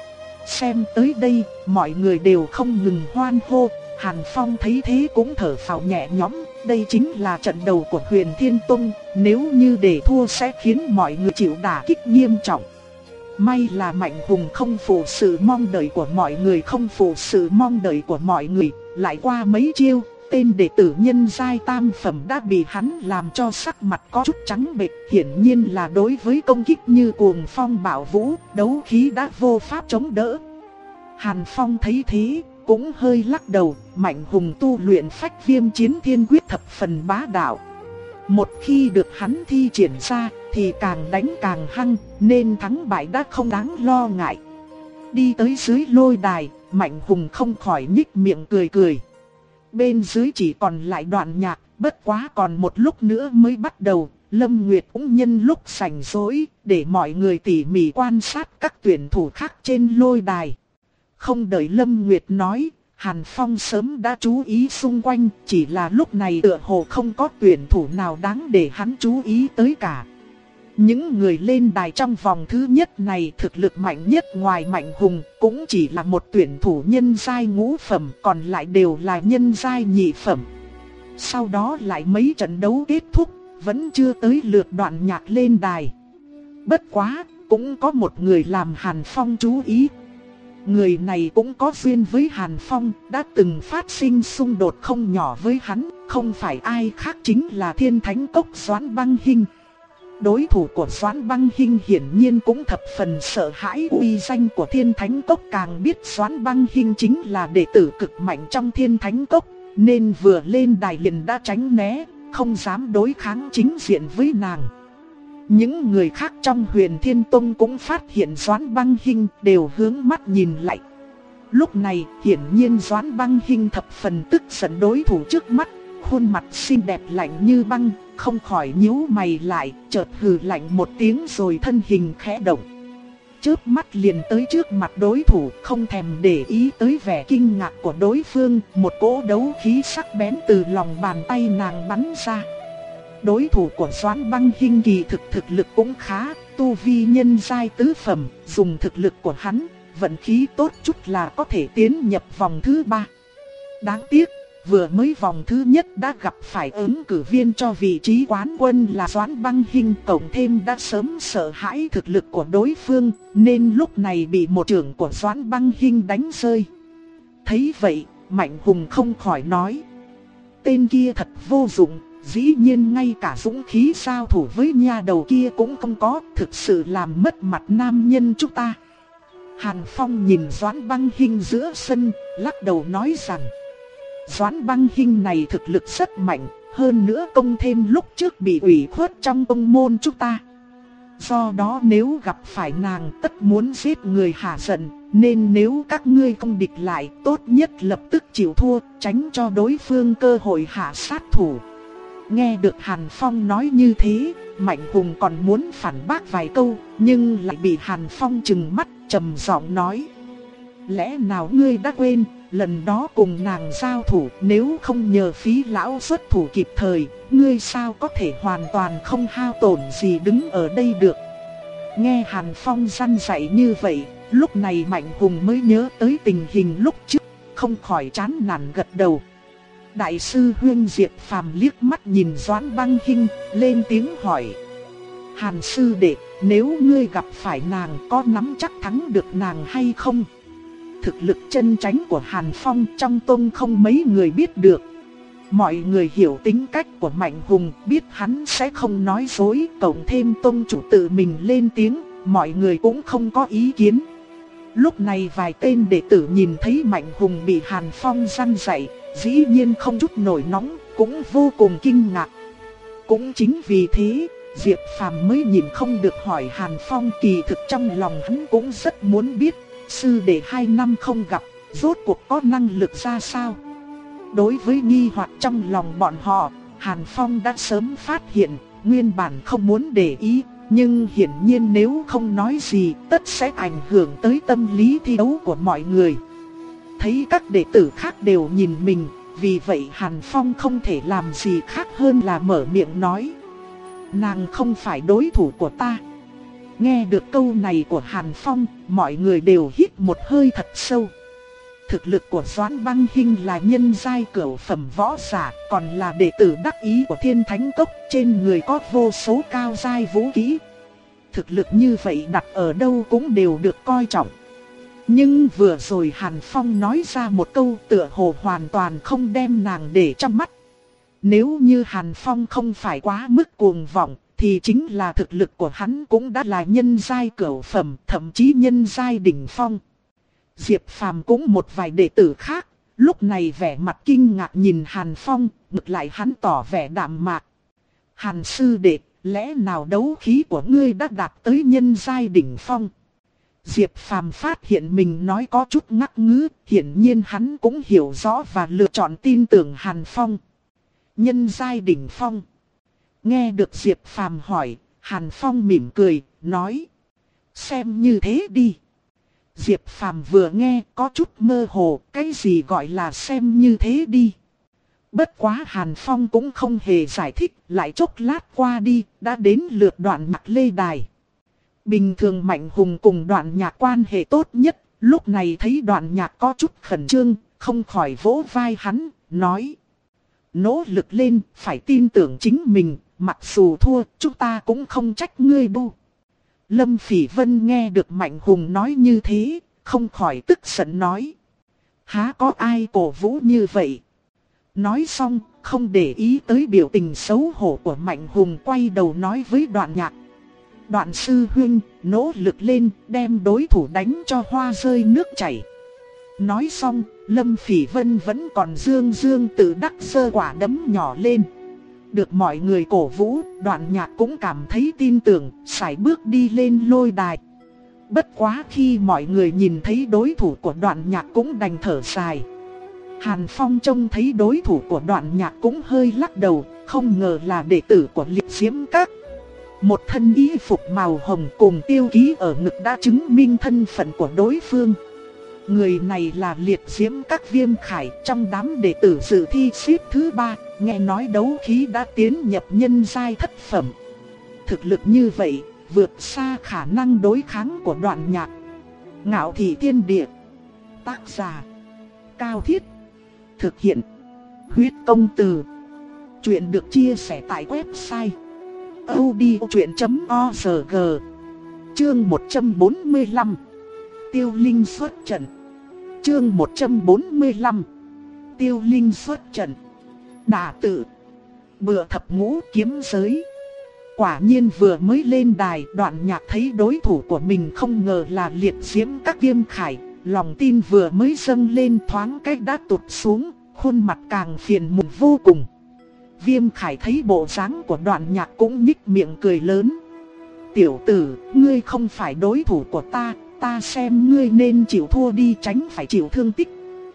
Xem tới đây, mọi người đều không ngừng hoan hô. Hàn Phong thấy thế cũng thở phào nhẹ nhõm, đây chính là trận đầu của Huyền Thiên Tông, nếu như để thua sẽ khiến mọi người chịu đả kích nghiêm trọng. May là Mạnh Hùng không phụ sự mong đợi của mọi người, không phụ sự mong đợi của mọi người, lại qua mấy chiêu, tên đệ tử nhân giai tam phẩm đã bị hắn làm cho sắc mặt có chút trắng bệch, hiển nhiên là đối với công kích như cuồng phong bạo vũ, đấu khí đã vô pháp chống đỡ. Hàn Phong thấy thế, cũng hơi lắc đầu. Mạnh Hùng tu luyện Phách Viêm Chiến Thiên Quyết thập phần bá đạo. Một khi được hắn thi triển ra thì càng đánh càng hăng, nên thắng bại đã không đáng lo ngại. Đi tới dưới lôi đài, Mạnh Hùng không khỏi nhích miệng cười cười. Bên dưới chỉ còn lại đoạn nhạc, bất quá còn một lúc nữa mới bắt đầu. Lâm Nguyệt cũng nhân lúc rảnh rỗi để mọi người tỉ mỉ quan sát các tuyển thủ khác trên lôi đài. Không đợi Lâm Nguyệt nói, Hàn Phong sớm đã chú ý xung quanh, chỉ là lúc này tựa hồ không có tuyển thủ nào đáng để hắn chú ý tới cả. Những người lên đài trong vòng thứ nhất này thực lực mạnh nhất ngoài Mạnh Hùng cũng chỉ là một tuyển thủ nhân giai ngũ phẩm, còn lại đều là nhân giai nhị phẩm. Sau đó lại mấy trận đấu kết thúc, vẫn chưa tới lượt Đoạn Nhạc lên đài. Bất quá, cũng có một người làm Hàn Phong chú ý. Người này cũng có duyên với Hàn Phong, đã từng phát sinh xung đột không nhỏ với hắn, không phải ai khác chính là Thiên Thánh Cốc Doãn Băng Hinh. Đối thủ của Doãn Băng Hinh hiển nhiên cũng thập phần sợ hãi uy danh của Thiên Thánh Cốc, càng biết Doãn Băng Hinh chính là đệ tử cực mạnh trong Thiên Thánh Cốc, nên vừa lên đài liền đã tránh né, không dám đối kháng chính diện với nàng. Những người khác trong Huyền Thiên Tông cũng phát hiện Doãn Băng Hinh, đều hướng mắt nhìn lại. Lúc này hiển nhiên Doãn Băng Hinh thập phần tức giận đối thủ trước mắt, khuôn mặt xinh đẹp lạnh như băng, không khỏi nhíu mày lại, chợt hừ lạnh một tiếng rồi thân hình khẽ động. Chớp mắt liền tới trước mặt đối thủ, không thèm để ý tới vẻ kinh ngạc của đối phương, một cỗ đấu khí sắc bén từ lòng bàn tay nàng bắn ra. Đối thủ của Doãn Băng Hinh kỳ thực thực lực cũng khá, tu vi nhân giai tứ phẩm, dùng thực lực của hắn, vận khí tốt chút là có thể tiến nhập vòng thứ ba. Đáng tiếc, vừa mới vòng thứ nhất đã gặp phải ứng cử viên cho vị trí quán quân là Doãn Băng Hinh, cộng thêm đã sớm sợ hãi thực lực của đối phương, nên lúc này bị một chưởng của Doãn Băng Hinh đánh rơi. Thấy vậy, Mạnh Hùng không khỏi nói: tên kia thật vô dụng, dĩ nhiên ngay cả dũng khí giao thủ với nha đầu kia cũng không có, thực sự làm mất mặt nam nhân chúng ta. Hàn Phong nhìn Doãn Băng Hinh giữa sân, lắc đầu nói rằng: Doãn Băng Hinh này thực lực rất mạnh, hơn nữa công thêm lúc trước bị ủy khuất trong tông môn chúng ta. Do đó nếu gặp phải nàng tất muốn giết người hạ giận, nên nếu các ngươi không địch lại, tốt nhất lập tức chịu thua, tránh cho đối phương cơ hội hạ sát thủ. Nghe được Hàn Phong nói như thế, Mạnh Hùng còn muốn phản bác vài câu, nhưng lại bị Hàn Phong trừng mắt, trầm giọng nói: lẽ nào ngươi đã quên, lần đó cùng nàng giao thủ, nếu không nhờ Phí lão xuất thủ kịp thời, ngươi sao có thể hoàn toàn không hao tổn gì đứng ở đây được. Nghe Hàn Phong răn dạy như vậy, lúc này Mạnh Hùng mới nhớ tới tình hình lúc trước, không khỏi chán nản gật đầu. Đại sư huynh Diệp Phàm liếc mắt nhìn Doãn Băng Hinh, lên tiếng hỏi: Hàn sư đệ, nếu ngươi gặp phải nàng có nắm chắc thắng được nàng hay không? Thực lực chân chánh của Hàn Phong trong tông không mấy người biết được. Mọi người hiểu tính cách của Mạnh Hùng, biết hắn sẽ không nói dối, cộng thêm tông chủ tự mình lên tiếng, mọi người cũng không có ý kiến. Lúc này vài tên đệ tử nhìn thấy Mạnh Hùng bị Hàn Phong răn dạy, dĩ nhiên không chút nổi nóng, cũng vô cùng kinh ngạc. Cũng chính vì thế, Diệp Phàm mới nhìn không được hỏi Hàn Phong, kỳ thực trong lòng hắn cũng rất muốn biết, sư đệ hai năm không gặp, rốt cuộc có năng lực ra sao. Đối với nghi hoặc trong lòng bọn họ, Hàn Phong đã sớm phát hiện, nguyên bản không muốn để ý, nhưng hiển nhiên nếu không nói gì, tất sẽ ảnh hưởng tới tâm lý thi đấu của mọi người. Thấy các đệ tử khác đều nhìn mình, vì vậy Hàn Phong không thể làm gì khác hơn là mở miệng nói: nàng không phải đối thủ của ta. Nghe được câu này của Hàn Phong, mọi người đều hít một hơi thật sâu. Thực lực của Doãn Băng Hinh là nhân giai cửu phẩm võ giả, còn là đệ tử đắc ý của Thiên Thánh Cốc, trên người có vô số cao giai vũ khí. Thực lực như vậy đặt ở đâu cũng đều được coi trọng. Nhưng vừa rồi Hàn Phong nói ra một câu tựa hồ hoàn toàn không đem nàng để trong mắt. Nếu như Hàn Phong không phải quá mức cuồng vọng, thì chính là thực lực của hắn cũng đã là nhân giai cửu phẩm, thậm chí nhân giai đỉnh phong. Diệp Phàm cũng một vài đệ tử khác, lúc này vẻ mặt kinh ngạc nhìn Hàn Phong, ngược lại hắn tỏ vẻ đạm mạc. Hàn sư đệ, lẽ nào đấu khí của ngươi đã đạt tới nhân giai đỉnh phong? Diệp Phàm phát hiện mình nói có chút ngắc ngứ, hiển nhiên hắn cũng hiểu rõ và lựa chọn tin tưởng Hàn Phong. Nhân giai đỉnh phong. Nghe được Diệp Phàm hỏi, Hàn Phong mỉm cười, nói: xem như thế đi. Diệp Phàm vừa nghe có chút mơ hồ, cái gì gọi là xem như thế đi. Bất quá Hàn Phong cũng không hề giải thích, lại chốc lát qua đi, đã đến lượt Đoạn Nhạc lên đài. Bình thường Mạnh Hùng cùng Đoạn Nhạc quan hệ tốt nhất, lúc này thấy Đoạn Nhạc có chút khẩn trương, không khỏi vỗ vai hắn, nói: nỗ lực lên, phải tin tưởng chính mình, mặc dù thua, chúng ta cũng không trách ngươi đâu. Lâm Phỉ Vân nghe được Mạnh Hùng nói như thế, không khỏi tức giận nói: há có ai cổ vũ như vậy? Nói xong, không để ý tới biểu tình xấu hổ của Mạnh Hùng, quay đầu nói với Đoạn Nhạc: Đoạn sư huynh, nỗ lực lên, đem đối thủ đánh cho hoa rơi nước chảy. Nói xong, Lâm Phỉ Vân vẫn còn dương dương tự đắc giơ quả đấm nhỏ lên. Được mọi người cổ vũ, Đoạn Nhạc cũng cảm thấy tin tưởng, sải bước đi lên lôi đài. Bất quá khi mọi người nhìn thấy đối thủ của Đoạn Nhạc cũng đành thở dài. Hàn Phong trông thấy đối thủ của Đoạn Nhạc cũng hơi lắc đầu, không ngờ là đệ tử của Liệt Diễm Các. Một thân y phục màu hồng cùng tiêu ký ở ngực đã chứng minh thân phận của đối phương. Người này là Liệt Diễm Các Viêm Khải, trong đám đệ tử dự thi xếp thứ ba, nghe nói đấu khí đã tiến nhập nhân giai thất phẩm. Thực lực như vậy, vượt xa khả năng đối kháng của Đoạn Nhạc. Ngạo thị thiên địa. Tác giả Cao Thiết. Thực hiện Huyết Công Từ. Chuyện được chia sẻ tại website audiochuyện chấm org. Chương một trăm bốn mươi lăm. Tiêu Linh xuất trận. Chương một trăm bốn mươi lăm. Tiêu Linh xuất trận. Đả tự. Bựa thập ngũ kiếm giới. Quả nhiên vừa mới lên đài, Đoạn Nhạc thấy đối thủ của mình không ngờ là liệt diễm các Viêm Khải. Lòng tin vừa mới dâng lên thoáng cách đã tụt xuống, khuôn mặt càng phiền muộn vô cùng. Viêm Khải thấy bộ dáng của Đoạn Nhạc cũng nhích miệng cười lớn. Tiểu tử, ngươi không phải đối thủ của ta, ta xem ngươi nên chịu thua đi tránh phải chịu thương tích.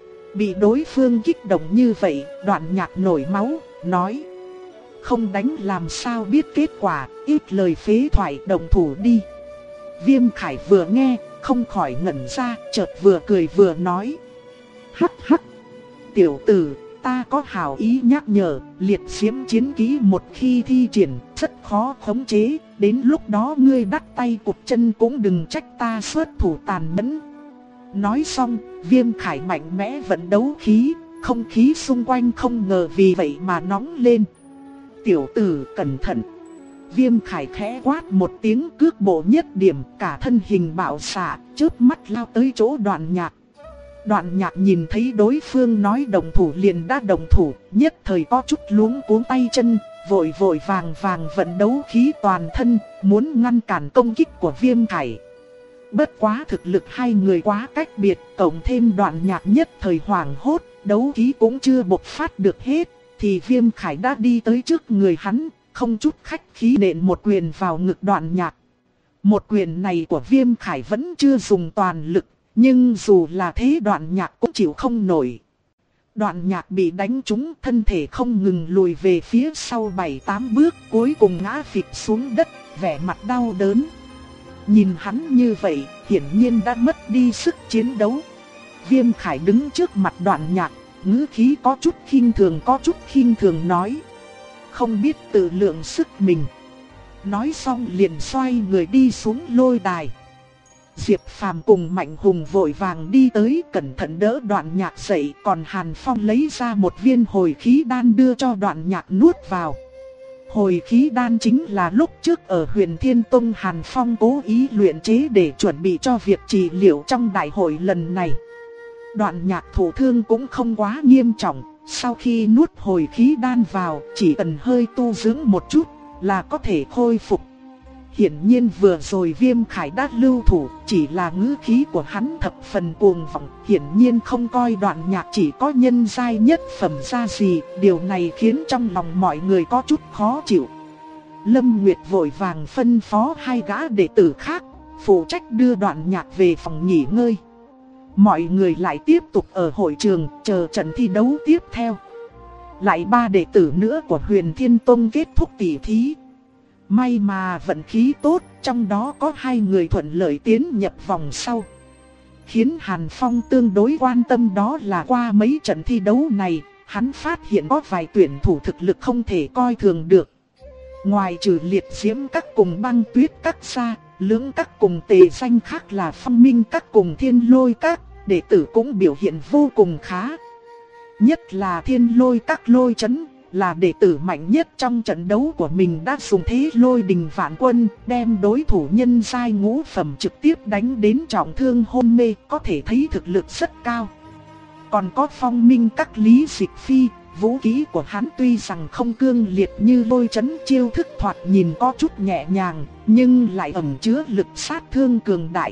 Bị đối phương kích động như vậy, Đoạn Nhạc nổi máu, nói. Không đánh làm sao biết kết quả, ít lời phế thoại, động thủ đi. Viêm Khải vừa nghe, không khỏi ngẩn ra, chợt vừa cười vừa nói. Hắc hắc, tiểu tử, ta có hảo ý nhắc nhở, liệt diễm chiến kỹ một khi thi triển, rất khó khống chế, đến lúc đó ngươi đắc tay cụt chân cũng đừng trách ta xuất thủ tàn nhẫn. Nói xong, Viêm Khải mạnh mẽ vận đấu khí, không khí xung quanh không ngờ vì vậy mà nóng lên. Tiểu tử cẩn thận. Viêm Khải khẽ quát một tiếng, cước bộ nhất điểm, cả thân hình bạo xạ, chớp mắt lao tới chỗ Đoạn Nhạc. Đoạn Nhạc nhìn thấy đối phương nói đồng thủ liền đã đồng thủ, nhất thời có chút luống cuống tay chân, vội vội vàng vàng vận đấu khí toàn thân, muốn ngăn cản công kích của Viêm Khải. Bất quá thực lực hai người quá cách biệt, cộng thêm Đoạn Nhạc nhất thời hoảng hốt, đấu khí cũng chưa bộc phát được hết, thì Viêm Khải đã đi tới trước người hắn, không chút khách khí nện một quyền vào ngực Đoạn Nhạc. Một quyền này của Viêm Khải vẫn chưa dùng toàn lực, nhưng dù là thế Đoạn Nhạc cũng chịu không nổi. Đoạn Nhạc bị đánh trúng, thân thể không ngừng lùi về phía sau bảy tám bước, cuối cùng ngã phịch xuống đất, vẻ mặt đau đớn. Nhìn hắn như vậy, hiển nhiên đã mất đi sức chiến đấu. Viêm Khải đứng trước mặt Đoạn Nhạc, ngữ khí có chút khinh thường có chút khinh thường nói. Không biết tự lượng sức mình. Nói xong liền xoay người đi xuống lôi đài. Diệp Phàm cùng Mạnh Hùng vội vàng đi tới cẩn thận đỡ Đoạn Nhạc dậy. Còn Hàn Phong lấy ra một viên hồi khí đan đưa cho Đoạn Nhạc nuốt vào. Hồi khí đan chính là lúc trước ở Huyền Thiên Tông Hàn Phong cố ý luyện chế để chuẩn bị cho việc trị liệu trong đại hội lần này. Đoạn Nhạc thụ thương cũng không quá nghiêm trọng, sau khi nuốt hồi khí đan vào, chỉ cần hơi tu dưỡng một chút là có thể khôi phục. Hiển nhiên vừa rồi Viêm Khải đã lưu thủ, chỉ là ngữ khí của hắn thập phần cuồng vọng, hiển nhiên không coi Đoạn Nhạc chỉ có nhân giai nhất phẩm ra gì, điều này khiến trong lòng mọi người có chút khó chịu. Lâm Nguyệt vội vàng phân phó hai gã đệ tử khác, phụ trách đưa Đoạn Nhạc về phòng nghỉ ngơi. Mọi người lại tiếp tục ở hội trường, chờ trận thi đấu tiếp theo. Lại ba đệ tử nữa của Huyền Thiên Tông kết thúc tỷ thí. May mà vận khí tốt, trong đó có hai người thuận lợi tiến nhập vòng sau. Khiến Hàn Phong tương đối quan tâm đó là qua mấy trận thi đấu này, hắn phát hiện có vài tuyển thủ thực lực không thể coi thường được. Ngoài trừ liệt diễm các cùng băng tuyết các ra, lưỡng các cùng tề danh khác là phong minh các cùng thiên lôi các, đệ tử cũng biểu hiện vô cùng khá. Nhất là thiên lôi các lôi chấn, là đệ tử mạnh nhất trong trận đấu của mình đã dùng thế lôi đình vạn quân, đem đối thủ nhân giai ngũ phẩm trực tiếp đánh đến trọng thương hôn mê, có thể thấy thực lực rất cao. Còn có phong minh các Lý Dịch Phi, vũ khí của hắn tuy rằng không cương liệt như lôi chấn, chiêu thức thoạt nhìn có chút nhẹ nhàng, nhưng lại ẩn chứa lực sát thương cường đại.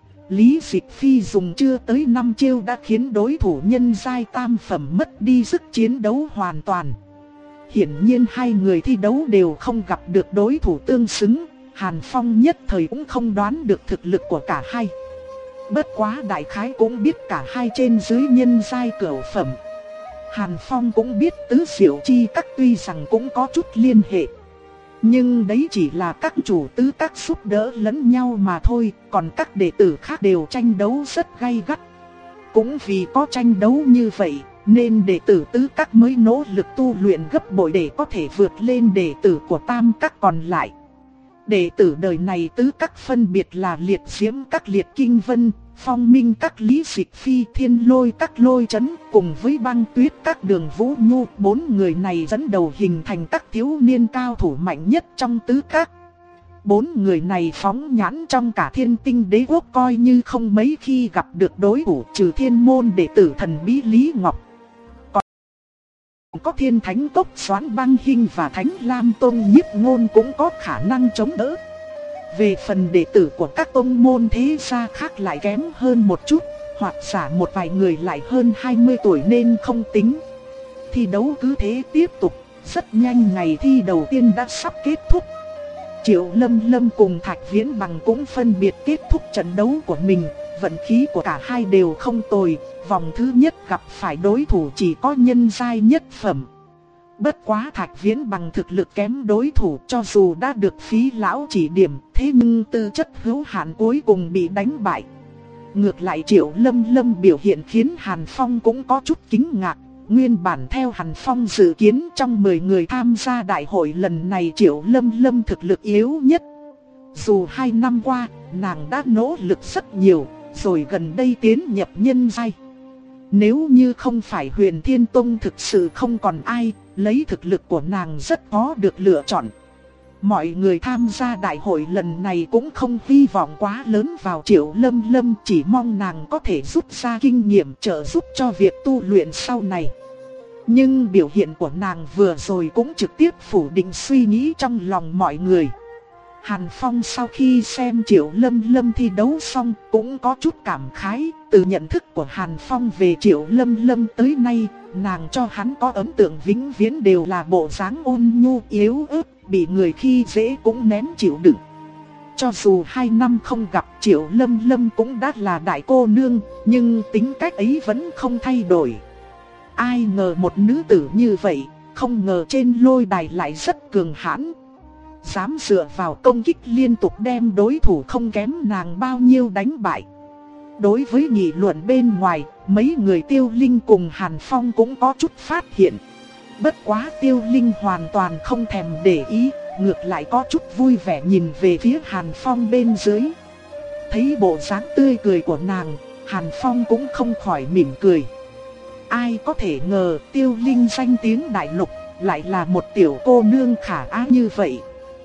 Lý Dịch Phi dùng chưa tới năm chiêu đã khiến đối thủ nhân giai tam phẩm mất đi sức chiến đấu hoàn toàn. Hiển nhiên hai người thi đấu đều không gặp được đối thủ tương xứng, Hàn Phong nhất thời cũng không đoán được thực lực của cả hai. Bất quá đại khái cũng biết cả hai trên dưới nhân giai cửu phẩm. Hàn Phong cũng biết tứ diệu chi các tuy rằng cũng có chút liên hệ, nhưng đấy chỉ là các chủ tứ các giúp đỡ lẫn nhau mà thôi, còn các đệ tử khác đều tranh đấu rất gay gắt. Cũng vì có tranh đấu như vậy, nên đệ tử tứ các mới nỗ lực tu luyện gấp bội để có thể vượt lên đệ tử của tam các còn lại. Đệ tử đời này tứ các phân biệt là liệt diễm các liệt kinh vân, phong minh các lý dịch phi, thiên lôi các lôi chấn, cùng với băng tuyết các đường vũ nhu. Bốn người này dẫn đầu hình thành các thiếu niên cao thủ mạnh nhất trong tứ các. Bốn người này phóng nhãn trong cả thiên tinh đế quốc coi như không mấy khi gặp được đối thủ, trừ thiên môn đệ tử thần bí Lý Ngọc. Còn có thiên thánh cốc Doãn Băng Hinh và thánh Lam Tôn Nhiếp Ngôn cũng có khả năng chống đỡ. Về phần đệ tử của các tông môn thế gia khác lại kém hơn một chút, hoặc giả một vài người lại hơn hai mươi tuổi nên không tính. Thi đấu cứ thế tiếp tục, rất nhanh ngày thi đầu tiên đã sắp kết thúc. Triệu Lâm Lâm cùng Thạch Viễn Bằng cũng phân biệt kết thúc trận đấu của mình, vận khí của cả hai đều không tồi, vòng thứ nhất gặp phải đối thủ chỉ có nhân giai nhất phẩm. Bất quá Thạch Viễn Bằng thực lực kém đối thủ, cho dù đã được phí lão chỉ điểm, thế nhưng tư chất hữu hạn cuối cùng bị đánh bại. Ngược lại Triệu Lâm Lâm biểu hiện khiến Hàn Phong cũng có chút kinh ngạc. Nguyên bản theo Hàn Phong dự kiến trong mười người tham gia đại hội lần này Triệu Lâm Lâm thực lực yếu nhất. Dù hai năm qua, nàng đã nỗ lực rất nhiều, rồi gần đây tiến nhập nhân giai. Nếu như không phải Huyền Thiên Tông thực sự không còn ai, lấy thực lực của nàng rất khó được lựa chọn. Mọi người tham gia đại hội lần này cũng không hy vọng quá lớn vào Triệu Lâm Lâm, chỉ mong nàng có thể rút ra kinh nghiệm trợ giúp cho việc tu luyện sau này. Nhưng biểu hiện của nàng vừa rồi cũng trực tiếp phủ định suy nghĩ trong lòng mọi người. Hàn Phong sau khi xem Triệu Lâm Lâm thi đấu xong cũng có chút cảm khái. Từ nhận thức của Hàn Phong về Triệu Lâm Lâm tới nay, nàng cho hắn có ấn tượng vĩnh viễn đều là bộ dáng ôn nhu yếu ớt, bị người khi dễ cũng nén chịu đựng. Cho dù hai năm không gặp, Triệu Lâm Lâm cũng đã là đại cô nương, nhưng tính cách ấy vẫn không thay đổi. Ai ngờ một nữ tử như vậy, không ngờ trên lôi đài lại rất cường hãn. Dám dựa vào công kích liên tục đem đối thủ không kém nàng bao nhiêu đánh bại. Đối với nghị luận bên ngoài, mấy người Tiêu Linh cùng Hàn Phong cũng có chút phát hiện. Bất quá Tiêu Linh hoàn toàn không thèm để ý, ngược lại có chút vui vẻ nhìn về phía Hàn Phong bên dưới. Thấy bộ dáng tươi cười của nàng, Hàn Phong cũng không khỏi mỉm cười. Ai có thể ngờ Tiêu Linh danh tiếng đại lục, lại là một tiểu cô nương khả ái như vậy.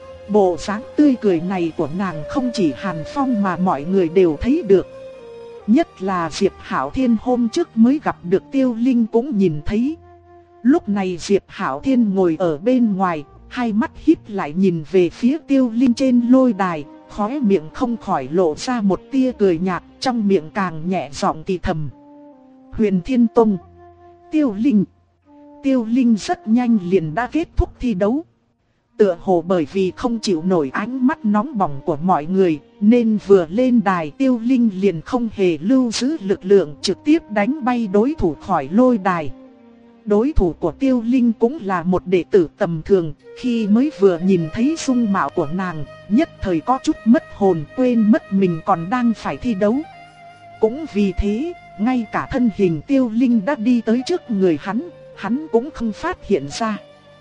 Bộ dáng tươi cười này của nàng không chỉ Hàn Phong mà mọi người đều thấy được. Nhất là Diệp Hạo Thiên hôm trước mới gặp được Tiêu Linh cũng nhìn thấy. Lúc này Diệp Hạo Thiên ngồi ở bên ngoài, hai mắt híp lại nhìn về phía Tiêu Linh trên lôi đài, khóe miệng không khỏi lộ ra một tia cười nhạt, trong miệng càng nhẹ giọng thì thầm. Huyền Thiên Tông, Tiêu Linh. Tiêu Linh rất nhanh liền đã kết thúc thi đấu. Tựa hồ bởi vì không chịu nổi ánh mắt nóng bỏng của mọi người, nên vừa lên đài Tiêu Linh liền không hề lưu giữ lực lượng, trực tiếp đánh bay đối thủ khỏi lôi đài. Đối thủ của Tiêu Linh cũng là một đệ tử tầm thường, khi mới vừa nhìn thấy dung mạo của nàng, nhất thời có chút mất hồn, quên mất mình còn đang phải thi đấu. Cũng vì thế, ngay cả thân hình Tiêu Linh đã đi tới trước người hắn, hắn cũng không phát hiện ra.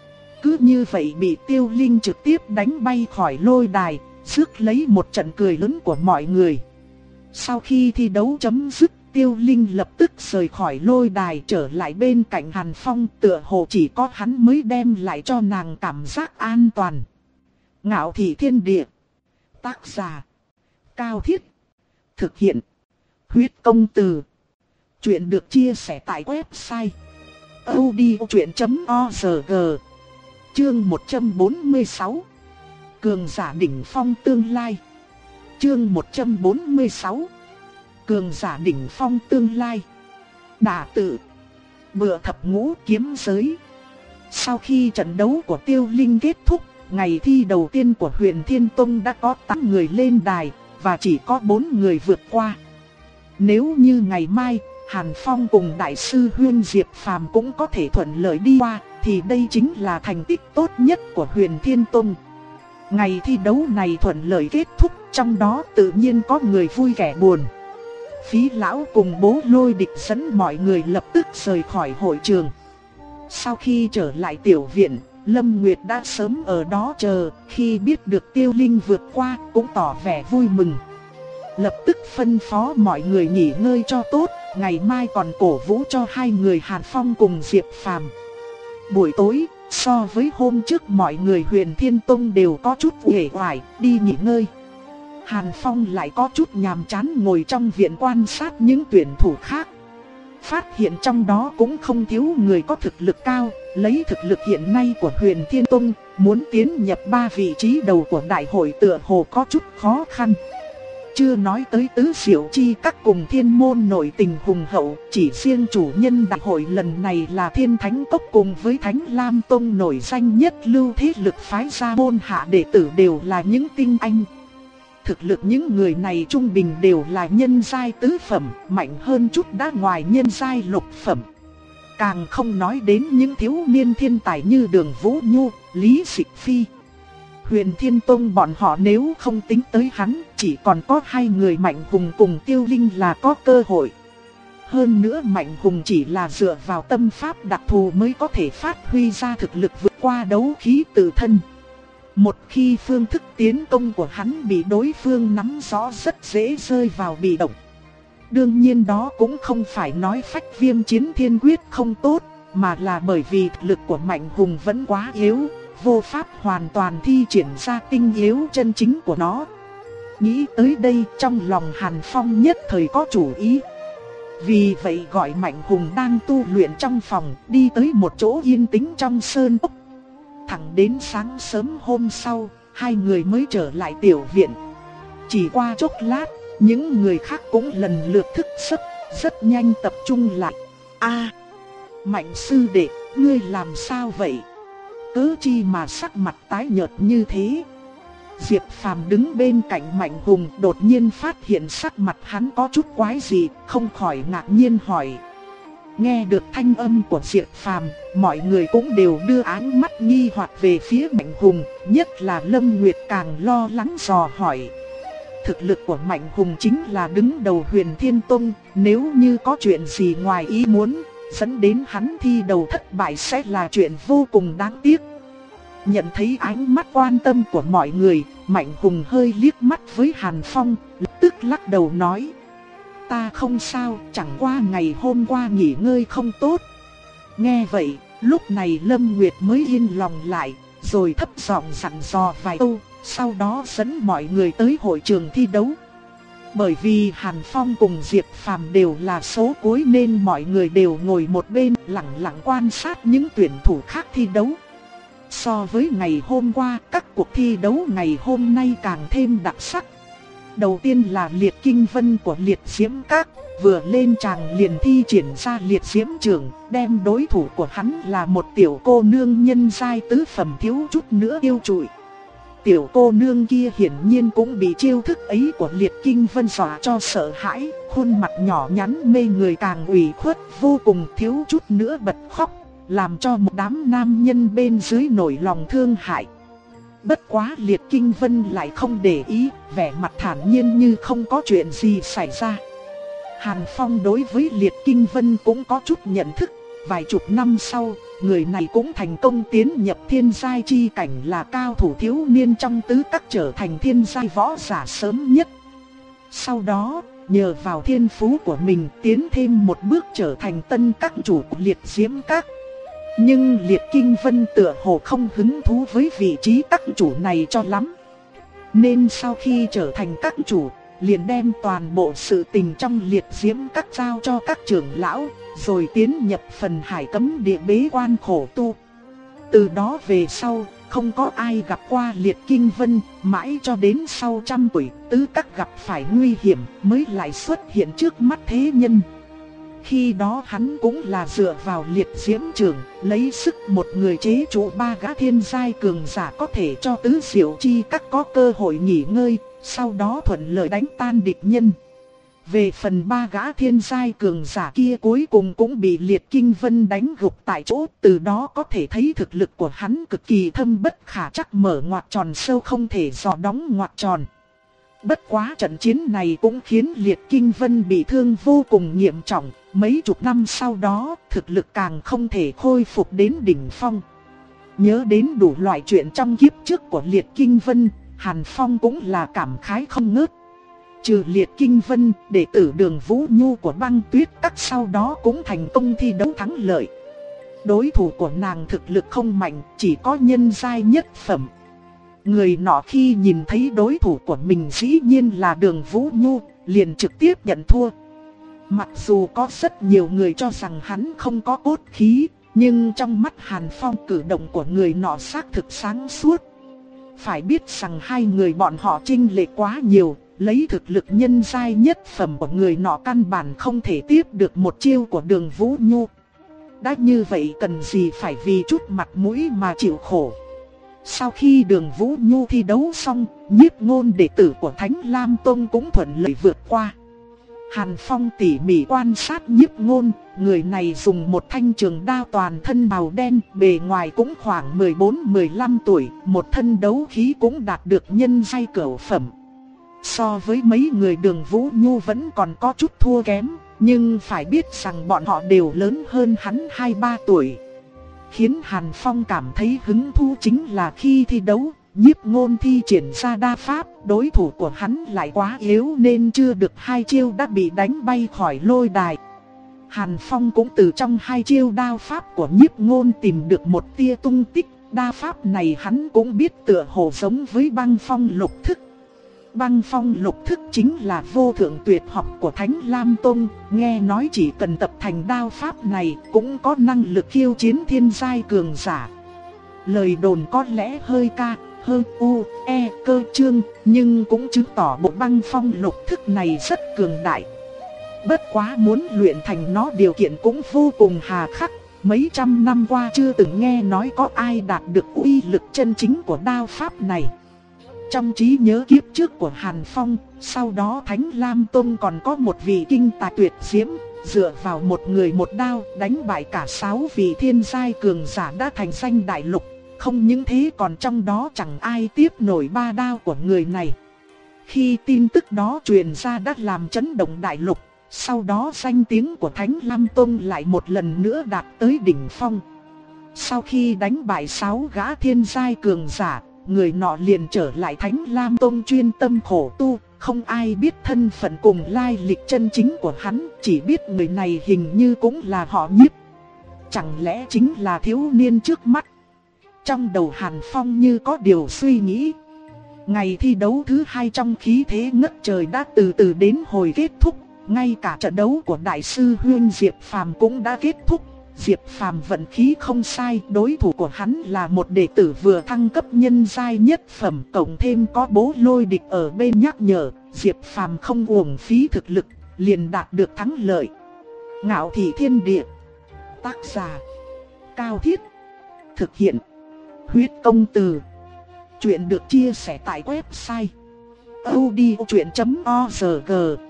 Cứ như vậy bị Tiêu Linh trực tiếp đánh bay khỏi lôi đài, rước lấy một trận cười lớn của mọi người. Sau khi thi đấu chấm dứt, Tiêu Linh lập tức rời khỏi lôi đài trở lại bên cạnh Hàn Phong, tựa hồ chỉ có hắn mới đem lại cho nàng cảm giác an toàn. Ngạo Thị Thiên Địa. Tác giả Cao Thiết. Thực hiện Huyết Công Từ. Chuyện được chia sẻ tại website audiochuyện chấm org. Chương một trăm bốn mươi sáu. Cường giả đỉnh phong tương lai. Chương một trăm bốn mươi sáu. Cường giả đỉnh phong tương lai. Đả tự. Bựa thập ngũ kiếm giới. Sau khi trận đấu của Tiêu Linh kết thúc, ngày thi đầu tiên của Huyền Thiên Tông đã có tám người lên đài, và chỉ có bốn người vượt qua. Nếu như ngày mai, Hàn Phong cùng Đại sư Huyên Diệp Phàm cũng có thể thuận lợi đi qua, thì đây chính là thành tích tốt nhất của Huyền Thiên Tông. Ngày thi đấu này thuận lợi kết thúc, trong đó tự nhiên có người vui kẻ buồn. Phí lão cùng Bố Lôi Địch dẫn mọi người lập tức rời khỏi hội trường. Sau khi trở lại tiểu viện, Lâm Nguyệt đã sớm ở đó chờ, khi biết được Tiêu Linh vượt qua cũng tỏ vẻ vui mừng. Lập tức phân phó mọi người nghỉ ngơi cho tốt, ngày mai còn cổ vũ cho hai người Hàn Phong cùng Diệp Phàm. Buổi tối, so với hôm trước mọi người Huyền Thiên Tông đều có chút uể oải, đi nghỉ ngơi. Hàn Phong lại có chút nhàm chán ngồi trong viện quan sát những tuyển thủ khác. Phát hiện trong đó cũng không thiếu người có thực lực cao, lấy thực lực hiện nay của Huyền Thiên Tông, muốn tiến nhập ba vị trí đầu của đại hội tựa hồ có chút khó khăn. Chưa nói tới tứ diệu chi các cùng thiên môn nội tình hùng hậu, chỉ riêng chủ nhân đại hội lần này là Thiên Thánh Cốc cùng với Thánh Lam Tông nổi danh nhất lưu thế lực phái ra môn hạ đệ tử đều là những tinh anh. Thực lực những người này trung bình đều là nhân giai tứ phẩm, mạnh hơn chút đã ngoài nhân giai lục phẩm. Càng không nói đến những thiếu niên thiên tài như Đường Vũ Nhu, Lý Dịch Phi. Huyền Thiên Tông bọn họ nếu không tính tới hắn, chỉ còn có hai người Mạnh Hùng cùng Tiêu Linh là có cơ hội. Hơn nữa Mạnh Hùng chỉ là dựa vào tâm pháp đặc thù mới có thể phát huy ra thực lực vượt qua đấu khí tự thân. Một khi phương thức tiến công của hắn bị đối phương nắm rõ rất dễ rơi vào bị động. Đương nhiên đó cũng không phải nói phách viêm chiến thiên quyết không tốt, mà là bởi vì thực lực của Mạnh Hùng vẫn quá yếu, vô pháp hoàn toàn thi triển ra tinh yếu chân chính của nó. Nghĩ tới đây trong lòng Hàn Phong nhất thời có chủ ý. Vì vậy gọi Mạnh Hùng đang tu luyện trong phòng đi tới một chỗ yên tĩnh trong sơn cốc. Thẳng đến sáng sớm hôm sau, hai người mới trở lại tiểu viện. Chỉ qua chốc lát, những người khác cũng lần lượt thức giấc, rất nhanh tập trung lại. A, Mạnh sư đệ, ngươi làm sao vậy? Cớ chi mà sắc mặt tái nhợt như thế? Diệp Phàm đứng bên cạnh Mạnh Hùng đột nhiên phát hiện sắc mặt hắn có chút quái dị, không khỏi ngạc nhiên hỏi. Nghe được thanh âm của Diệp Phàm, mọi người cũng đều đưa ánh mắt nghi hoặc về phía Mạnh Hùng, nhất là Lâm Nguyệt càng lo lắng dò hỏi. Thực lực của Mạnh Hùng chính là đứng đầu Huyền Thiên Tông, nếu như có chuyện gì ngoài ý muốn, dẫn đến hắn thi đầu thất bại sẽ là chuyện vô cùng đáng tiếc. Nhận thấy ánh mắt quan tâm của mọi người, Mạnh Hùng hơi liếc mắt với Hàn Phong, lập tức lắc đầu nói. Ta không sao, chẳng qua ngày hôm qua nghỉ ngơi không tốt. Nghe vậy, lúc này Lâm Nguyệt mới yên lòng lại, rồi thấp giọng dặn dò vài câu, sau đó dẫn mọi người tới hội trường thi đấu. Bởi vì Hàn Phong cùng Diệp Phàm đều là số cuối nên mọi người đều ngồi một bên lặng lặng quan sát những tuyển thủ khác thi đấu. So với ngày hôm qua, các cuộc thi đấu ngày hôm nay càng thêm đặc sắc. Đầu tiên là Liệt Kinh Vân của Liệt Diễm Các, vừa lên tràng liền thi triển ra Liệt Diễm Trưởng, đem đối thủ của hắn là một tiểu cô nương nhân giai tứ phẩm thiếu chút nữa yêu trụi. Tiểu cô nương kia hiển nhiên cũng bị chiêu thức ấy của Liệt Kinh Vân dọa cho sợ hãi, khuôn mặt nhỏ nhắn mê người càng ủy khuất vô cùng, thiếu chút nữa bật khóc, làm cho một đám nam nhân bên dưới nổi lòng thương hại. Bất quá Liệt Kinh Vân lại không để ý, vẻ mặt thản nhiên như không có chuyện gì xảy ra. Hàn Phong đối với Liệt Kinh Vân cũng có chút nhận thức, vài chục năm sau, người này cũng thành công tiến nhập thiên giai chi cảnh, là cao thủ thiếu niên trong tứ các, trở thành thiên giai võ giả sớm nhất. Sau đó, nhờ vào thiên phú của mình tiến thêm một bước trở thành tân các chủ của Liệt Diễm Các. Nhưng Liệt Kinh Vân tựa hồ không hứng thú với vị trí các chủ này cho lắm. Nên sau khi trở thành các chủ, liền đem toàn bộ sự tình trong Liệt Diễm Các giao cho các trưởng lão, rồi tiến nhập phần hải cấm địa bế quan khổ tu. Từ đó về sau, không có ai gặp qua Liệt Kinh Vân, mãi cho đến sau trăm tuổi, tứ các gặp phải nguy hiểm mới lại xuất hiện trước mắt thế nhân. Khi đó hắn cũng là dựa vào Liệt Diễm Trưởng, lấy sức một người chế trụ ba gã thiên giai cường giả, có thể cho tứ diệu chi các có cơ hội nghỉ ngơi, sau đó thuận lợi đánh tan địch nhân. Về phần ba gã thiên giai cường giả kia cuối cùng cũng bị Liệt Kinh Vân đánh gục tại chỗ, từ đó có thể thấy thực lực của hắn cực kỳ thâm bất khả trắc, mở ngoặc tròn sâu không thể dò đóng ngoặc tròn. Bất quá trận chiến này cũng khiến Liệt Kinh Vân bị thương vô cùng nghiêm trọng, mấy chục năm sau đó thực lực càng không thể khôi phục đến đỉnh phong. Nhớ đến đủ loại chuyện trong kiếp trước của Liệt Kinh Vân, Hàn Phong cũng là cảm khái không ngớt. Trừ Liệt Kinh Vân, đệ tử Đường Vũ Nhu của Băng Tuyết Các sau đó cũng thành công thi đấu thắng lợi. Đối thủ của nàng thực lực không mạnh, chỉ có nhân giai nhất phẩm. Người nọ khi nhìn thấy đối thủ của mình dĩ nhiên là Đường Vũ Nhu, liền trực tiếp nhận thua. Mặc dù có rất nhiều người cho rằng hắn không có cốt khí, nhưng trong mắt Hàn Phong cử động của người nọ xác thực sáng suốt. Phải biết rằng hai người bọn họ chênh lệch quá nhiều, lấy thực lực nhân giai nhất phẩm của người nọ căn bản không thể tiếp được một chiêu của Đường Vũ Nhu. Đã như vậy cần gì phải vì chút mặt mũi mà chịu khổ. Sau khi Đường Vũ Nhu thi đấu xong, Nhiếp Ngôn đệ tử của Thánh Lam Tông cũng thuận lợi vượt qua. Hàn Phong tỉ mỉ quan sát Nhiếp Ngôn, người này dùng một thanh trường đao toàn thân màu đen, bề ngoài cũng khoảng mười bốn mười lăm tuổi, một thân đấu khí cũng đạt được nhân giai cửu phẩm. So với mấy người Đường Vũ Nhu vẫn còn có chút thua kém, nhưng phải biết rằng bọn họ đều lớn hơn hắn hai ba tuổi. Khiến Hàn Phong cảm thấy hứng thú chính là khi thi đấu, Nhiếp Ngôn thi triển ra đa pháp, đối thủ của hắn lại quá yếu nên chưa được hai chiêu đã bị đánh bay khỏi lôi đài. Hàn Phong cũng từ trong hai chiêu đao pháp của Nhiếp Ngôn tìm được một tia tung tích, đa pháp này hắn cũng biết tựa hồ giống với Băng Phong Lục Thức. Băng Phong Lục Thức chính là vô thượng tuyệt học của Thánh Lam Tông, nghe nói chỉ cần tập thành đao pháp này cũng có năng lực khiêu chiến thiên giai cường giả. Lời đồn có lẽ hơi ca, hơi u, e, cơ trương, nhưng cũng chứng tỏ bộ Băng Phong Lục Thức này rất cường đại. Bất quá muốn luyện thành nó điều kiện cũng vô cùng hà khắc, mấy trăm năm qua chưa từng nghe nói có ai đạt được uy lực chân chính của đao pháp này. Trong trí nhớ kiếp trước của Hàn Phong, sau đó Thánh Lam Tông còn có một vị kinh tài tuyệt diễm, dựa vào một người một đao đánh bại cả sáu vị thiên giai cường giả đã thành danh đại lục. Không những thế còn trong đó chẳng ai tiếp nổi ba đao của người này. Khi tin tức đó truyền ra đã làm chấn động đại lục, sau đó danh tiếng của Thánh Lam Tông lại một lần nữa đạt tới đỉnh phong. Sau khi đánh bại sáu gã thiên giai cường giả, người nọ liền trở lại Thánh Lam Tông chuyên tâm khổ tu, không ai biết thân phận cùng lai lịch chân chính của hắn, chỉ biết người này hình như cũng là họ Nhiếp. Chẳng lẽ chính là thiếu niên trước mắt? Trong đầu Hàn Phong như có điều suy nghĩ. Ngày thi đấu thứ hai trong khí thế ngất trời đã từ từ đến hồi kết thúc, ngay cả trận đấu của đại sư huynh Diệp Phàm cũng đã kết thúc. Diệp Phàm vận khí không sai, đối thủ của hắn là một đệ tử vừa thăng cấp nhân giai nhất phẩm, cộng thêm có Bố Lôi Địch ở bên nhắc nhở, Diệp Phàm không uổng phí thực lực, liền đạt được thắng lợi. Ngạo Thị Thiên Địa. Tác giả: Cao Thiết. Thực hiện: Huyết Công Từ. Chuyện được chia sẻ tại website audiochuyện chấm org.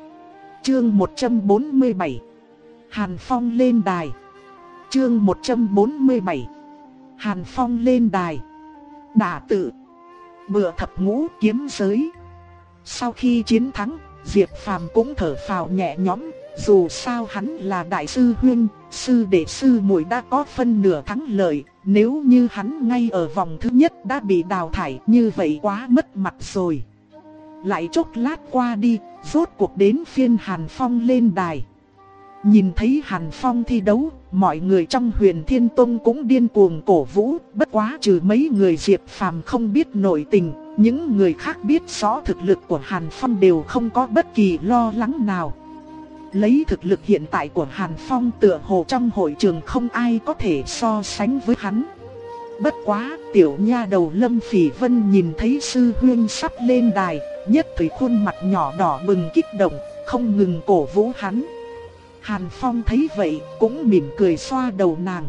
Chương một trăm bốn mươi bảy. Hàn Phong lên đài. Chương một trăm bốn mươi bảy. Hàn Phong lên đài. Đả tự. Bựa thập ngũ kiếm giới. Sau khi chiến thắng, Diệp Phàm cũng thở phào nhẹ nhõm, dù sao hắn là đại sư huynh, sư đệ sư muội đã có phân nửa thắng lợi, nếu như hắn ngay ở vòng thứ nhất đã bị đào thải như vậy quá mất mặt rồi. Lại chốc lát qua đi, rốt cuộc đến phiên Hàn Phong lên đài. Nhìn thấy Hàn Phong thi đấu, mọi người trong Huyền Thiên Tông cũng điên cuồng cổ vũ, bất quá trừ mấy người Diệp Phàm không biết nội tình, những người khác biết rõ thực lực của Hàn Phong đều không có bất kỳ lo lắng nào. Lấy thực lực hiện tại của Hàn Phong tựa hồ trong hội trường không ai có thể so sánh với hắn. Bất quá, tiểu nha đầu Lâm Phỉ Vân nhìn thấy sư huynh sắp lên đài, nhất thời khuôn mặt nhỏ đỏ bừng kích động, không ngừng cổ vũ hắn. Hàn Phong thấy vậy, cũng mỉm cười xoa đầu nàng.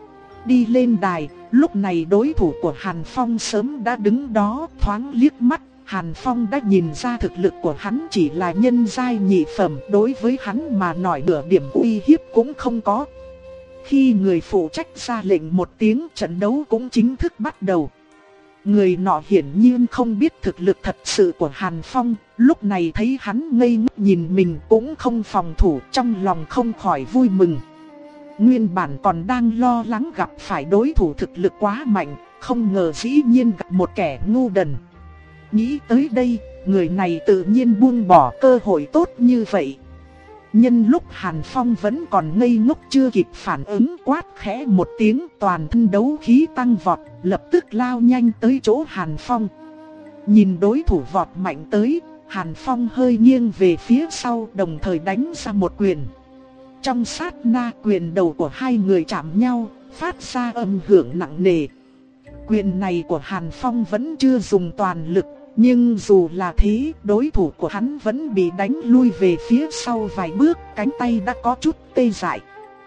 Đi lên đài, lúc này đối thủ của Hàn Phong sớm đã đứng đó, thoáng liếc mắt, Hàn Phong đã nhìn ra thực lực của hắn chỉ là nhân giai nhị phẩm, đối với hắn mà nổi nửa điểm uy hiếp cũng không có. Khi người phụ trách ra lệnh một tiếng, trận đấu cũng chính thức bắt đầu. Người nọ hiển nhiên không biết thực lực thật sự của Hàn Phong, lúc này thấy hắn ngây ngốc nhìn mình cũng không phòng thủ, trong lòng không khỏi vui mừng. nguyên bản còn đang lo lắng gặp phải đối thủ thực lực quá mạnh, không ngờ dĩ nhiên gặp một kẻ ngu đần. Nghĩ tới đây, người này tự nhiên buông bỏ cơ hội tốt như vậy. Nhân lúc Hàn Phong vẫn còn ngây ngốc chưa kịp phản ứng, quát khẽ một tiếng, toàn thân đấu khí tăng vọt, lập tức lao nhanh tới chỗ Hàn Phong. Nhìn đối thủ vọt mạnh tới, Hàn Phong hơi nghiêng về phía sau, đồng thời đánh ra một quyền. Trong sát na, quyền đầu của hai người chạm nhau, phát ra âm hưởng nặng nề. Quyền này của Hàn Phong vẫn chưa dùng toàn lực, nhưng dù là thế, đối thủ của hắn vẫn bị đánh lui về phía sau vài bước, cánh tay đã có chút tê dại.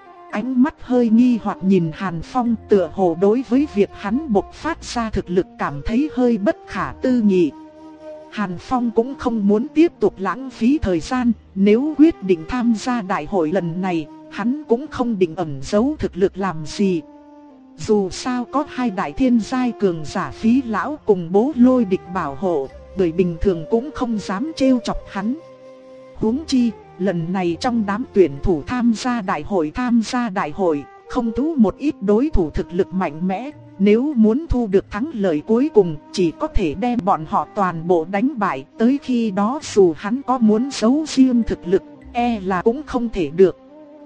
Ánh mắt hơi nghi hoặc nhìn Hàn Phong, tựa hồ đối với việc hắn bộc phát ra thực lực cảm thấy hơi bất khả tư nghị. Hàn Phong cũng không muốn tiếp tục lãng phí thời gian, nếu quyết định tham gia đại hội lần này, hắn cũng không định ẩn giấu thực lực làm gì. Dù sao có hai đại thiên giai cường giả Phí lão cùng Bố Lôi Địch bảo hộ, người bình thường cũng không dám trêu chọc hắn. Huống chi, lần này trong đám tuyển thủ tham gia đại hội tham gia đại hội, không thú một ít đối thủ thực lực mạnh mẽ. Nếu muốn thu được thắng lợi cuối cùng, chỉ có thể đem bọn họ toàn bộ đánh bại. Tới khi đó dù hắn có muốn giấu riêng thực lực, e là cũng không thể được.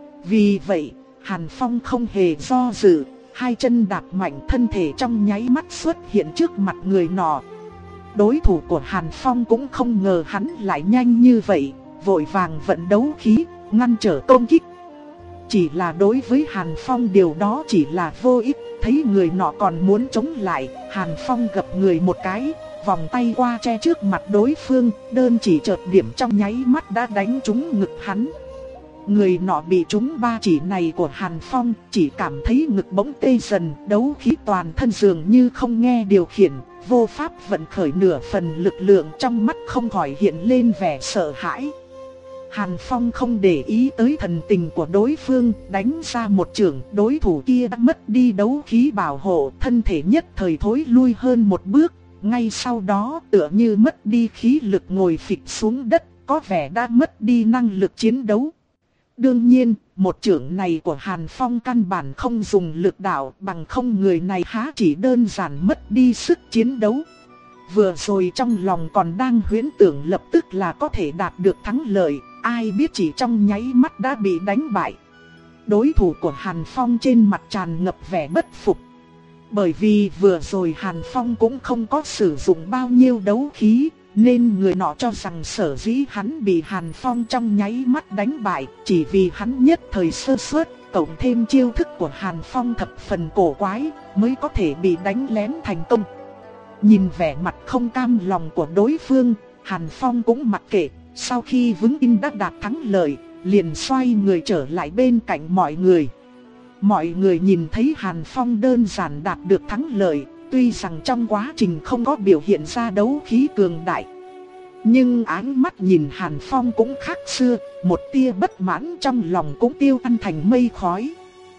Vì vậy, Hàn Phong không hề do dự, hai chân đạp mạnh, thân thể trong nháy mắt xuất hiện trước mặt người nọ. Đối thủ của Hàn Phong cũng không ngờ hắn lại nhanh như vậy, vội vàng vận đấu khí, ngăn trở công kích. Chỉ là đối với Hàn Phong điều đó chỉ là vô ích, thấy người nọ còn muốn chống lại, Hàn Phong gập người một cái, vòng tay qua che trước mặt đối phương, đơn chỉ chợt điểm trong nháy mắt đã đánh trúng ngực hắn. Người nọ bị trúng ba chỉ này của Hàn Phong, chỉ cảm thấy ngực bỗng tê dần, đấu khí toàn thân dường như không nghe điều khiển, vô pháp vận khởi nửa phần lực lượng, trong mắt không khỏi hiện lên vẻ sợ hãi. Hàn Phong không để ý tới thần tình của đối phương, đánh ra một chưởng, đối thủ kia đã mất đi đấu khí bảo hộ, thân thể nhất thời thối lui hơn một bước, ngay sau đó tựa như mất đi khí lực ngồi phịch xuống đất, có vẻ đã mất đi năng lực chiến đấu. Đương nhiên, một chưởng này của Hàn Phong căn bản không dùng lực đạo, bằng không người này há chỉ đơn giản mất đi sức chiến đấu. Vừa rồi trong lòng còn đang huyễn tưởng lập tức là có thể đạt được thắng lợi, ai biết chỉ trong nháy mắt đã bị đánh bại. Đối thủ của Hàn Phong trên mặt tràn ngập vẻ bất phục. Bởi vì vừa rồi Hàn Phong cũng không có sử dụng bao nhiêu đấu khí, nên người nọ cho rằng sở dĩ hắn bị Hàn Phong trong nháy mắt đánh bại, chỉ vì hắn nhất thời sơ suất, cộng thêm chiêu thức của Hàn Phong thập phần cổ quái, mới có thể bị đánh lén thành công. Nhìn vẻ mặt không cam lòng của đối phương, Hàn Phong cũng mặc kệ, sau khi vững tin đã đạt thắng lợi, liền xoay người trở lại bên cạnh mọi người. Mọi người nhìn thấy Hàn Phong đơn giản đạt được thắng lợi, tuy rằng trong quá trình không có biểu hiện ra đấu khí cường đại, nhưng ánh mắt nhìn Hàn Phong cũng khác xưa, một tia bất mãn trong lòng cũng tiêu tan thành mây khói.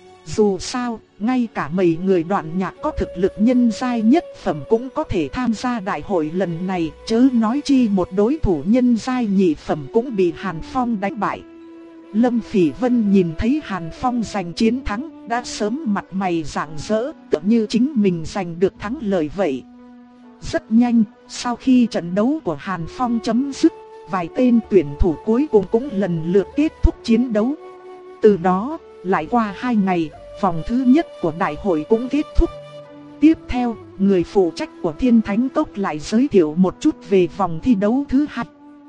Dù sao, ngay cả mấy người Đoạn Nhạc có thực lực nhân giai nhất phẩm cũng có thể tham gia đại hội lần này, chớ nói chi một đối thủ nhân giai nhị phẩm cũng bị Hàn Phong đánh bại. Lâm Phỉ Vân nhìn thấy Hàn Phong giành chiến thắng, đã sớm mặt mày rạng rỡ, tựa như chính mình giành được thắng lợi vậy. Rất nhanh, sau khi trận đấu của Hàn Phong chấm dứt, vài tên tuyển thủ cuối cùng cũng lần lượt kết thúc chiến đấu. Từ đó, lại qua hai ngày, vòng thứ nhất của đại hội cũng kết thúc. Tiếp theo, người phụ trách của Thiên Thánh Cốc lại giới thiệu một chút về vòng thi đấu thứ hai.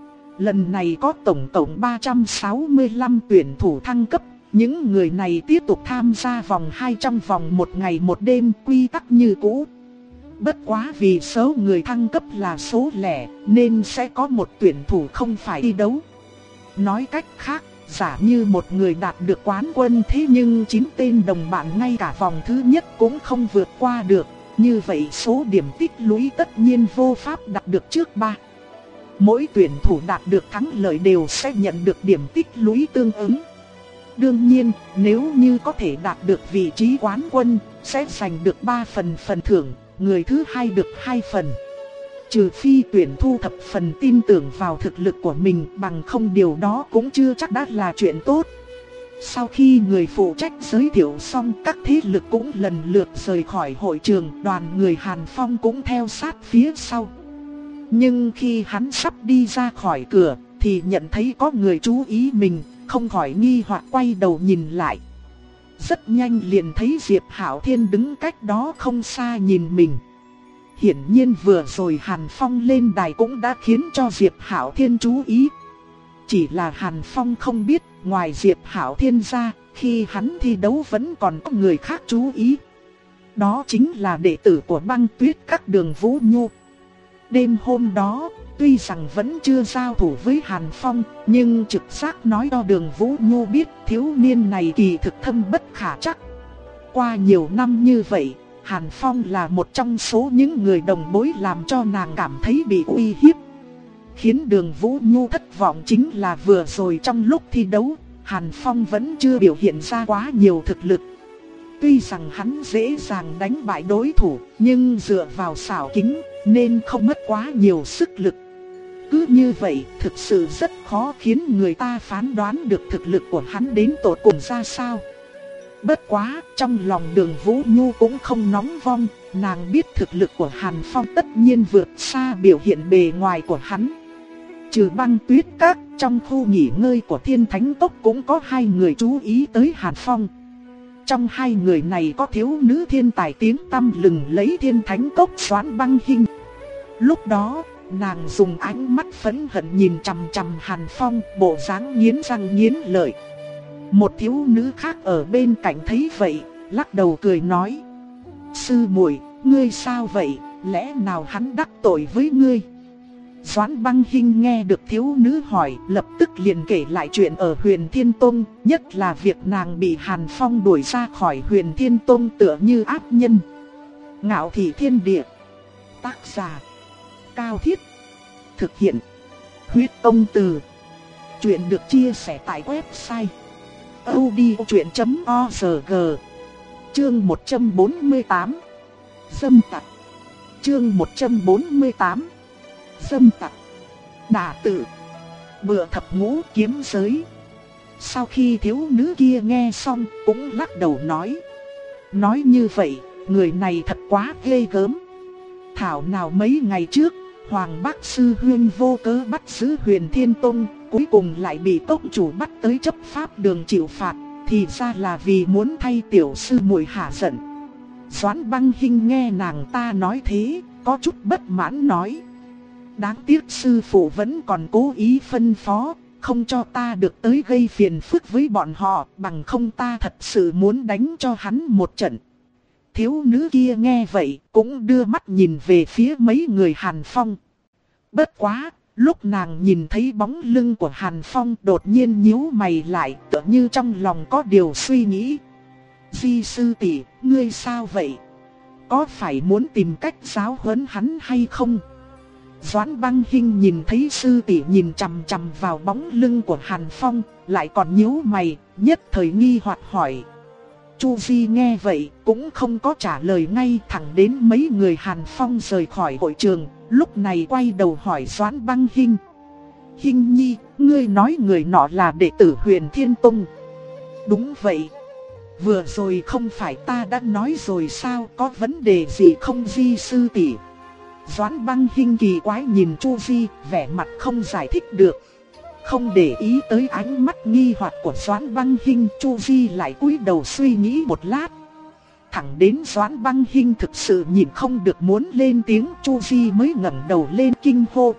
Lần này có tổng cộng ba trăm sáu mươi lăm tuyển thủ thăng cấp. Những người này tiếp tục tham gia vòng hai trong vòng một ngày một đêm, quy tắc như cũ. Bất quá vì số người thăng cấp là số lẻ, nên sẽ có một tuyển thủ không phải thi đấu. Nói cách khác, giả như một người đạt được quán quân thế nhưng chín tên đồng bạn ngay cả vòng thứ nhất cũng không vượt qua được, như vậy số điểm tích lũy tất nhiên vô pháp đạt được trước ba. Mỗi tuyển thủ đạt được thắng lợi đều sẽ nhận được điểm tích lũy tương ứng. Đương nhiên, nếu như có thể đạt được vị trí quán quân, sẽ giành được ba phần phần thưởng, người thứ hai được hai phần. Trừ phi tuyển thu thập phần tin tưởng vào thực lực của mình, bằng không điều đó cũng chưa chắc đã là chuyện tốt. Sau khi người phụ trách giới thiệu xong, các thế lực cũng lần lượt rời khỏi hội trường, đoàn người Hàn Phong cũng theo sát phía sau. Nhưng khi hắn sắp đi ra khỏi cửa, thì nhận thấy có người chú ý mình, không khỏi nghi hoặc quay đầu nhìn lại. Rất nhanh liền thấy Diệp Hạo Thiên đứng cách đó không xa nhìn mình. Hiển nhiên vừa rồi Hàn Phong lên đài cũng đã khiến cho Diệp Hạo Thiên chú ý. Chỉ là Hàn Phong không biết, ngoài Diệp Hạo Thiên ra, khi hắn thi đấu vẫn còn có người khác chú ý. Đó chính là đệ tử của Băng Tuyết Các Đường Vũ Nhu. Đêm hôm đó, tuy rằng vẫn chưa giao thủ với Hàn Phong, nhưng trực giác nói cho Đường Vũ Nhu biết thiếu niên này kỳ thực thâm bất khả trắc. Qua nhiều năm như vậy, Hàn Phong là một trong số những người đồng bối làm cho nàng cảm thấy bị uy hiếp. Khiến Đường Vũ Nhu thất vọng chính là vừa rồi trong lúc thi đấu, Hàn Phong vẫn chưa biểu hiện ra quá nhiều thực lực. Tuy rằng hắn dễ dàng đánh bại đối thủ, nhưng dựa vào xảo kính nên không mất quá nhiều sức lực. Cứ như vậy, thực sự rất khó khiến người ta phán đoán được thực lực của hắn đến tột cùng ra sao. Bất quá, trong lòng Đường Vũ Nhu cũng không nóng vong, nàng biết thực lực của Hàn Phong tất nhiên vượt xa biểu hiện bề ngoài của hắn. Trừ Băng Tuyết Các, trong khu nghỉ ngơi của Thiên Thánh Cốc cũng có hai người chú ý tới Hàn Phong. Trong hai người này có thiếu nữ thiên tài tiếng tăm lừng lấy Thiên Thánh Cốc Doãn Băng Hinh. Lúc đó, nàng dùng ánh mắt phẫn hận nhìn chằm chằm Hàn Phong, bộ dáng nghiến răng nghiến lợi. Một thiếu nữ khác ở bên cạnh thấy vậy, lắc đầu cười nói: "Sư muội, ngươi sao vậy, lẽ nào hắn đắc tội với ngươi?" Doãn Băng Hinh nghe được thiếu nữ hỏi, lập tức liền kể lại chuyện ở Huyền Thiên Tông, nhất là việc nàng bị Hàn Phong đuổi ra khỏi Huyền Thiên Tông tựa như ác nhân. Ngạo Thị Thiên Địa. Tác giả: Cao Thiết. Thực hiện: Huyết Công Từ. Chuyện được chia sẻ tại website audiochuyện chấm org. Chương một trăm bốn mươi tám. Dâm tặc. Chương một trăm bốn mươi tám. Dâm tặc. Đả tử. Bựa thập ngũ kiếm giới. Sau khi thiếu nữ kia nghe xong cũng lắc đầu nói: "Nói như vậy, người này thật quá ghê gớm. Thảo nào mấy ngày trước, Hoàng Bác Sư Huyên vô cớ bắt giữ Huyền Thiên Tông, cuối cùng lại bị tông chủ bắt tới chấp pháp đường chịu phạt, thì ra là vì muốn thay tiểu sư muội hạ giận." Doãn Băng Hinh nghe nàng ta nói thế, có chút bất mãn nói: "Đáng tiếc sư phụ vẫn còn cố ý phân phó, không cho ta được tới gây phiền phức với bọn họ, bằng không ta thật sự muốn đánh cho hắn một trận." Thiếu nữ kia nghe vậy, cũng đưa mắt nhìn về phía mấy người Hàn Phong. Bất quá, lúc nàng nhìn thấy bóng lưng của Hàn Phong đột nhiên nhíu mày lại, tựa như trong lòng có điều suy nghĩ. "Di sư tỷ, ngươi sao vậy? Có phải muốn tìm cách giáo huấn hắn hay không?" Doãn Băng Hinh nhìn thấy sư tỷ nhìn chằm chằm vào bóng lưng của Hàn Phong, lại còn nhíu mày, nhất thời nghi hoặc hỏi. Chu Di nghe vậy cũng không có trả lời ngay, thẳng đến mấy người Hàn Phong rời khỏi hội trường, lúc này quay đầu hỏi Doãn Băng Hinh: "Hinh nhi, ngươi nói người nọ là đệ tử Huyền Thiên Tông?" "Đúng vậy. Vừa rồi không phải ta đã nói rồi sao, có vấn đề gì không Di sư tỷ?" Doãn Băng Hinh kỳ quái nhìn Chu Di, vẻ mặt không giải thích được. Không để ý tới ánh mắt nghi hoặc của Doãn Băng Hinh, Chu Di lại cúi đầu suy nghĩ một lát. Thẳng đến Doãn Băng Hinh thực sự nhìn không được muốn lên tiếng, Chu Di mới ngẩng đầu lên kinh hô: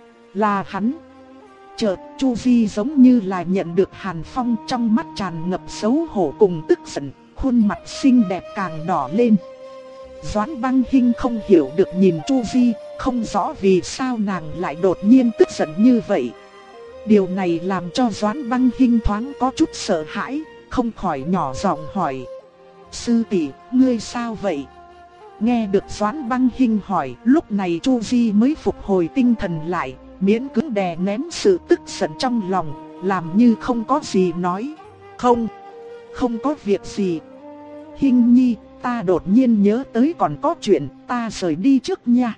"Là hắn!" Chợt Chu Di giống như là nhận được Hàn Phong, trong mắt tràn ngập xấu hổ cùng tức giận, khuôn mặt xinh đẹp càng đỏ lên. Doãn Băng Hinh không hiểu được nhìn Chu Di, không rõ vì sao nàng lại đột nhiên tức giận như vậy. Điều này làm cho Doãn Băng Hinh thoáng có chút sợ hãi, không khỏi nhỏ giọng hỏi: "Sư tỷ, ngươi sao vậy?" Nghe được Doãn Băng Hinh hỏi, lúc này Chu Di mới phục hồi tinh thần lại, miễn cưỡng đè nén sự tức giận trong lòng, làm như không có gì nói: "Không, không có việc gì. Hinh nhi, ta đột nhiên nhớ tới còn có chuyện, ta rời đi trước nha."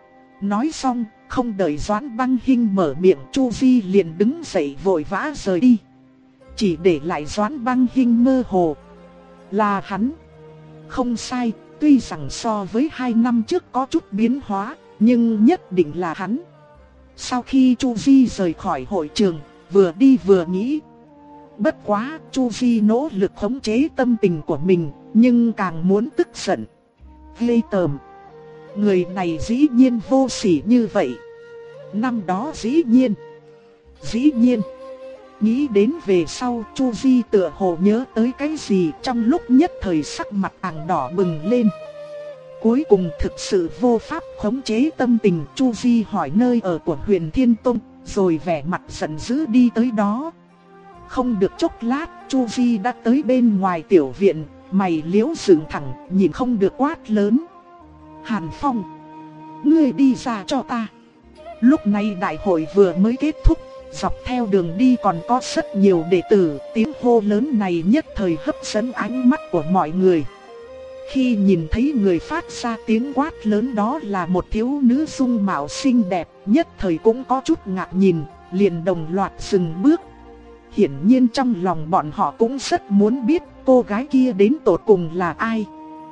Nói xong, không đợi Doãn Băng Hinh mở miệng, Chu Di liền đứng dậy vội vã rời đi. chỉ để lại Doãn Băng Hinh mơ hồ. Là hắn. Không sai, tuy rằng so với hai năm trước có chút biến hóa, nhưng nhất định là hắn. Sau khi Chu Di rời khỏi hội trường, vừa đi vừa nghĩ. Bất quá, Chu Di nỗ lực khống chế tâm tình của mình, nhưng càng muốn tức giận. Ghê tởm. Người này dĩ nhiên vô sỉ như vậy. Năm đó dĩ nhiên. Dĩ nhiên. Nghĩ đến về sau, Chu Di tựa hồ nhớ tới cái gì, trong lúc nhất thời sắc mặt càng đỏ bừng lên. Cuối cùng thực sự vô pháp khống chế tâm tình, Chu Di hỏi nơi ở của Huyền Thiên Tông, rồi vẻ mặt giận dữ đi tới đó. Không được chốc lát, Chu Di đã tới bên ngoài tiểu viện, mày liễu dựng thẳng, nhìn không được quát lớn. Hàn Phong, ngươi đi ra cho ta. Lúc này đại hội vừa mới kết thúc, dọc theo đường đi còn có rất nhiều đệ tử, tiếng hô lớn này nhất thời hấp dẫn ánh mắt của mọi người. Khi nhìn thấy người phát ra tiếng quát lớn đó là một thiếu nữ dung mạo xinh đẹp, nhất thời cũng có chút ngạc nhìn, liền đồng loạt dừng bước. Hiển nhiên trong lòng bọn họ cũng rất muốn biết cô gái kia đến tột cùng là ai.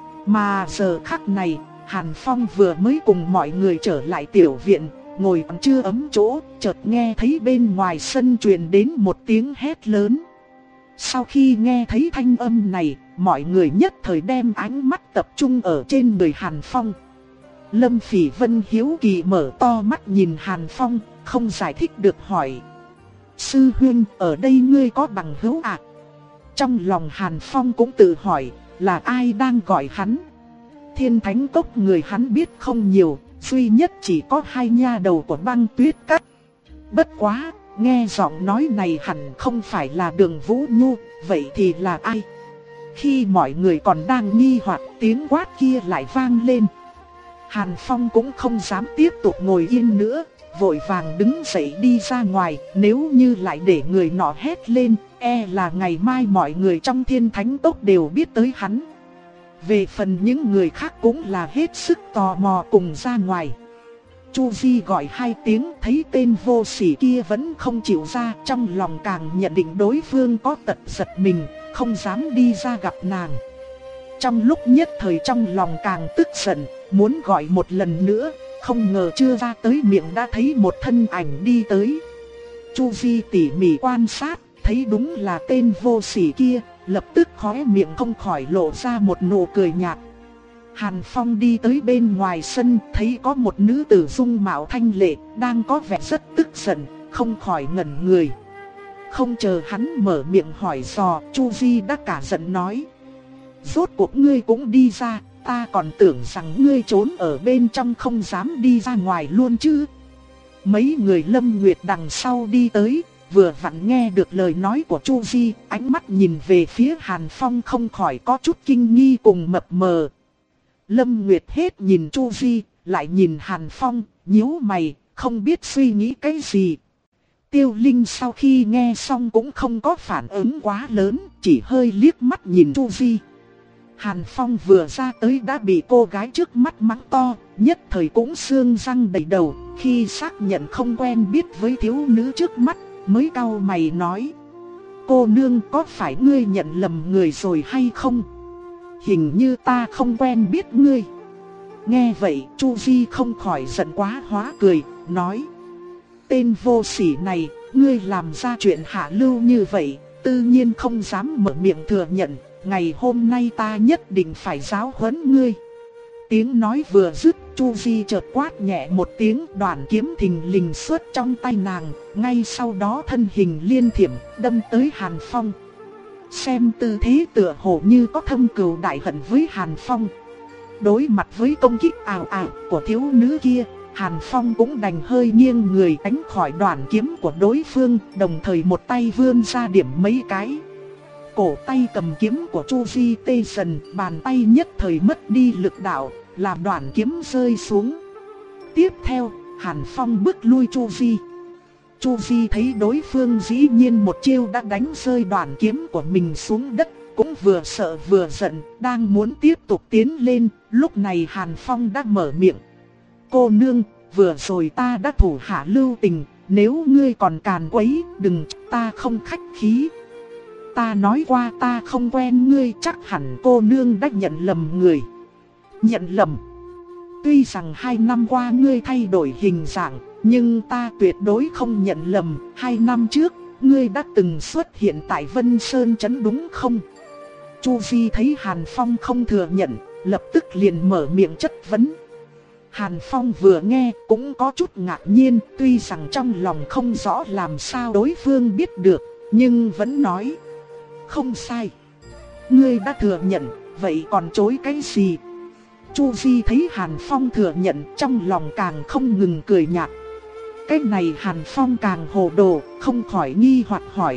Mà giờ khắc này, Hàn Phong vừa mới cùng mọi người trở lại tiểu viện, ngồi còn chưa ấm chỗ, chợt nghe thấy bên ngoài sân truyền đến một tiếng hét lớn. Sau khi nghe thấy thanh âm này, mọi người nhất thời đem ánh mắt tập trung ở trên người Hàn Phong. Lâm Phỉ Vân hiếu kỳ mở to mắt nhìn Hàn Phong, không giải thích được hỏi. Sư huynh, ở đây ngươi có bằng hữu à? Trong lòng Hàn Phong cũng tự hỏi, là ai đang gọi hắn? Thiên Thánh Cốc người hắn biết không nhiều, duy nhất chỉ có hai nha đầu của Băng Tuyết Các. Bất quá, nghe giọng nói này hẳn không phải là Đường Vũ Nhu, vậy thì là ai? Khi mọi người còn đang nghi hoặc, tiếng quát kia lại vang lên. Hàn Phong cũng không dám tiếp tục ngồi yên nữa, vội vàng đứng dậy đi ra ngoài. Nếu như lại để người nọ hét lên, e là ngày mai mọi người trong Thiên Thánh Cốc đều biết tới hắn. Về phần những người khác cũng là hết sức tò mò cùng ra ngoài. Chu Di gọi hai tiếng, thấy tên vô sỉ kia vẫn không chịu ra, trong lòng càng nhận định đối phương có tật giật mình, không dám đi ra gặp nàng. Trong lúc nhất thời trong lòng càng tức giận, muốn gọi một lần nữa, không ngờ chưa ra tới miệng đã thấy một thân ảnh đi tới. Chu Di tỉ mỉ quan sát, thấy đúng là tên vô sỉ kia, lập tức khóe miệng không khỏi lộ ra một nụ cười nhạt. Hàn Phong đi tới bên ngoài sân, thấy có một nữ tử dung mạo thanh lệ, đang có vẻ rất tức giận, không khỏi ngẩn người. Không chờ hắn mở miệng hỏi dò, Chu Di đã cả giận nói. Rốt cuộc ngươi cũng đi ra, ta còn tưởng rằng ngươi trốn ở bên trong không dám đi ra ngoài luôn chứ. Mấy người Lâm Nguyệt đằng sau đi tới, vừa vặn nghe được lời nói của Chu Di, ánh mắt nhìn về phía Hàn Phong không khỏi có chút kinh nghi cùng mập mờ. Lâm Nguyệt hết nhìn Chu Di, lại nhìn Hàn Phong, nhíu mày, không biết suy nghĩ cái gì. Tiêu Linh sau khi nghe xong cũng không có phản ứng quá lớn, chỉ hơi liếc mắt nhìn Chu Di. Hàn Phong vừa ra tới đã bị cô gái trước mắt mắng to, nhất thời cũng xương răng đầy đầu, khi xác nhận không quen biết với thiếu nữ trước mắt, mới cau mày nói. Cô nương, có phải ngươi nhận lầm người rồi hay không? Hình như ta không quen biết ngươi. Nghe vậy, Chu Di không khỏi giận quá hóa cười, nói. Tên vô sỉ này, ngươi làm ra chuyện hạ lưu như vậy, tự nhiên không dám mở miệng thừa nhận. Ngày hôm nay ta nhất định phải giáo huấn ngươi. Tiếng nói vừa dứt, Chu Di chợt quát nhẹ một tiếng, đoạn kiếm thình lình xuất trong tay nàng, ngay sau đó thân hình liên thiểm đâm tới Hàn Phong. Xem tư thế tựa hồ như có thâm cừu đại hận với Hàn Phong. Đối mặt với công kích ào ào của thiếu nữ kia, Hàn Phong cũng đành hơi nghiêng người tránh khỏi đoạn kiếm của đối phương, đồng thời một tay vươn ra điểm mấy cái. Cổ tay cầm kiếm của Chu Di tê dần, bàn tay nhất thời mất đi lực đạo, làm đoạn kiếm rơi xuống. Tiếp theo, Hàn Phong bước lui Chu Di. Chu Di thấy đối phương dĩ nhiên một chiêu đã đánh rơi đoạn kiếm của mình xuống đất, cũng vừa sợ vừa giận, đang muốn tiếp tục tiến lên, lúc này Hàn Phong đã mở miệng. Cô nương, vừa rồi ta đã thủ hạ lưu tình, nếu ngươi còn càn quấy, đừng, ta không khách khí. ta nói qua ta không quen ngươi, chắc hẳn cô nương đã nhận lầm người. Nhận lầm? Tuy rằng hai năm qua ngươi thay đổi hình dạng, nhưng ta tuyệt đối không nhận lầm. Hai năm trước, ngươi đã từng xuất hiện tại Vân Sơn Trấn đúng không? Chu Vi thấy Hàn Phong không thừa nhận, lập tức liền mở miệng chất vấn. Hàn Phong vừa nghe cũng có chút ngạc nhiên, tuy rằng trong lòng không rõ làm sao đối phương biết được, nhưng vẫn nói. Không sai. Ngươi đã thừa nhận, vậy còn chối cái gì? Chu Vi thấy Hàn Phong thừa nhận, trong lòng càng không ngừng cười nhạt. Cái này Hàn Phong càng hồ đồ, không khỏi nghi hoặc hỏi.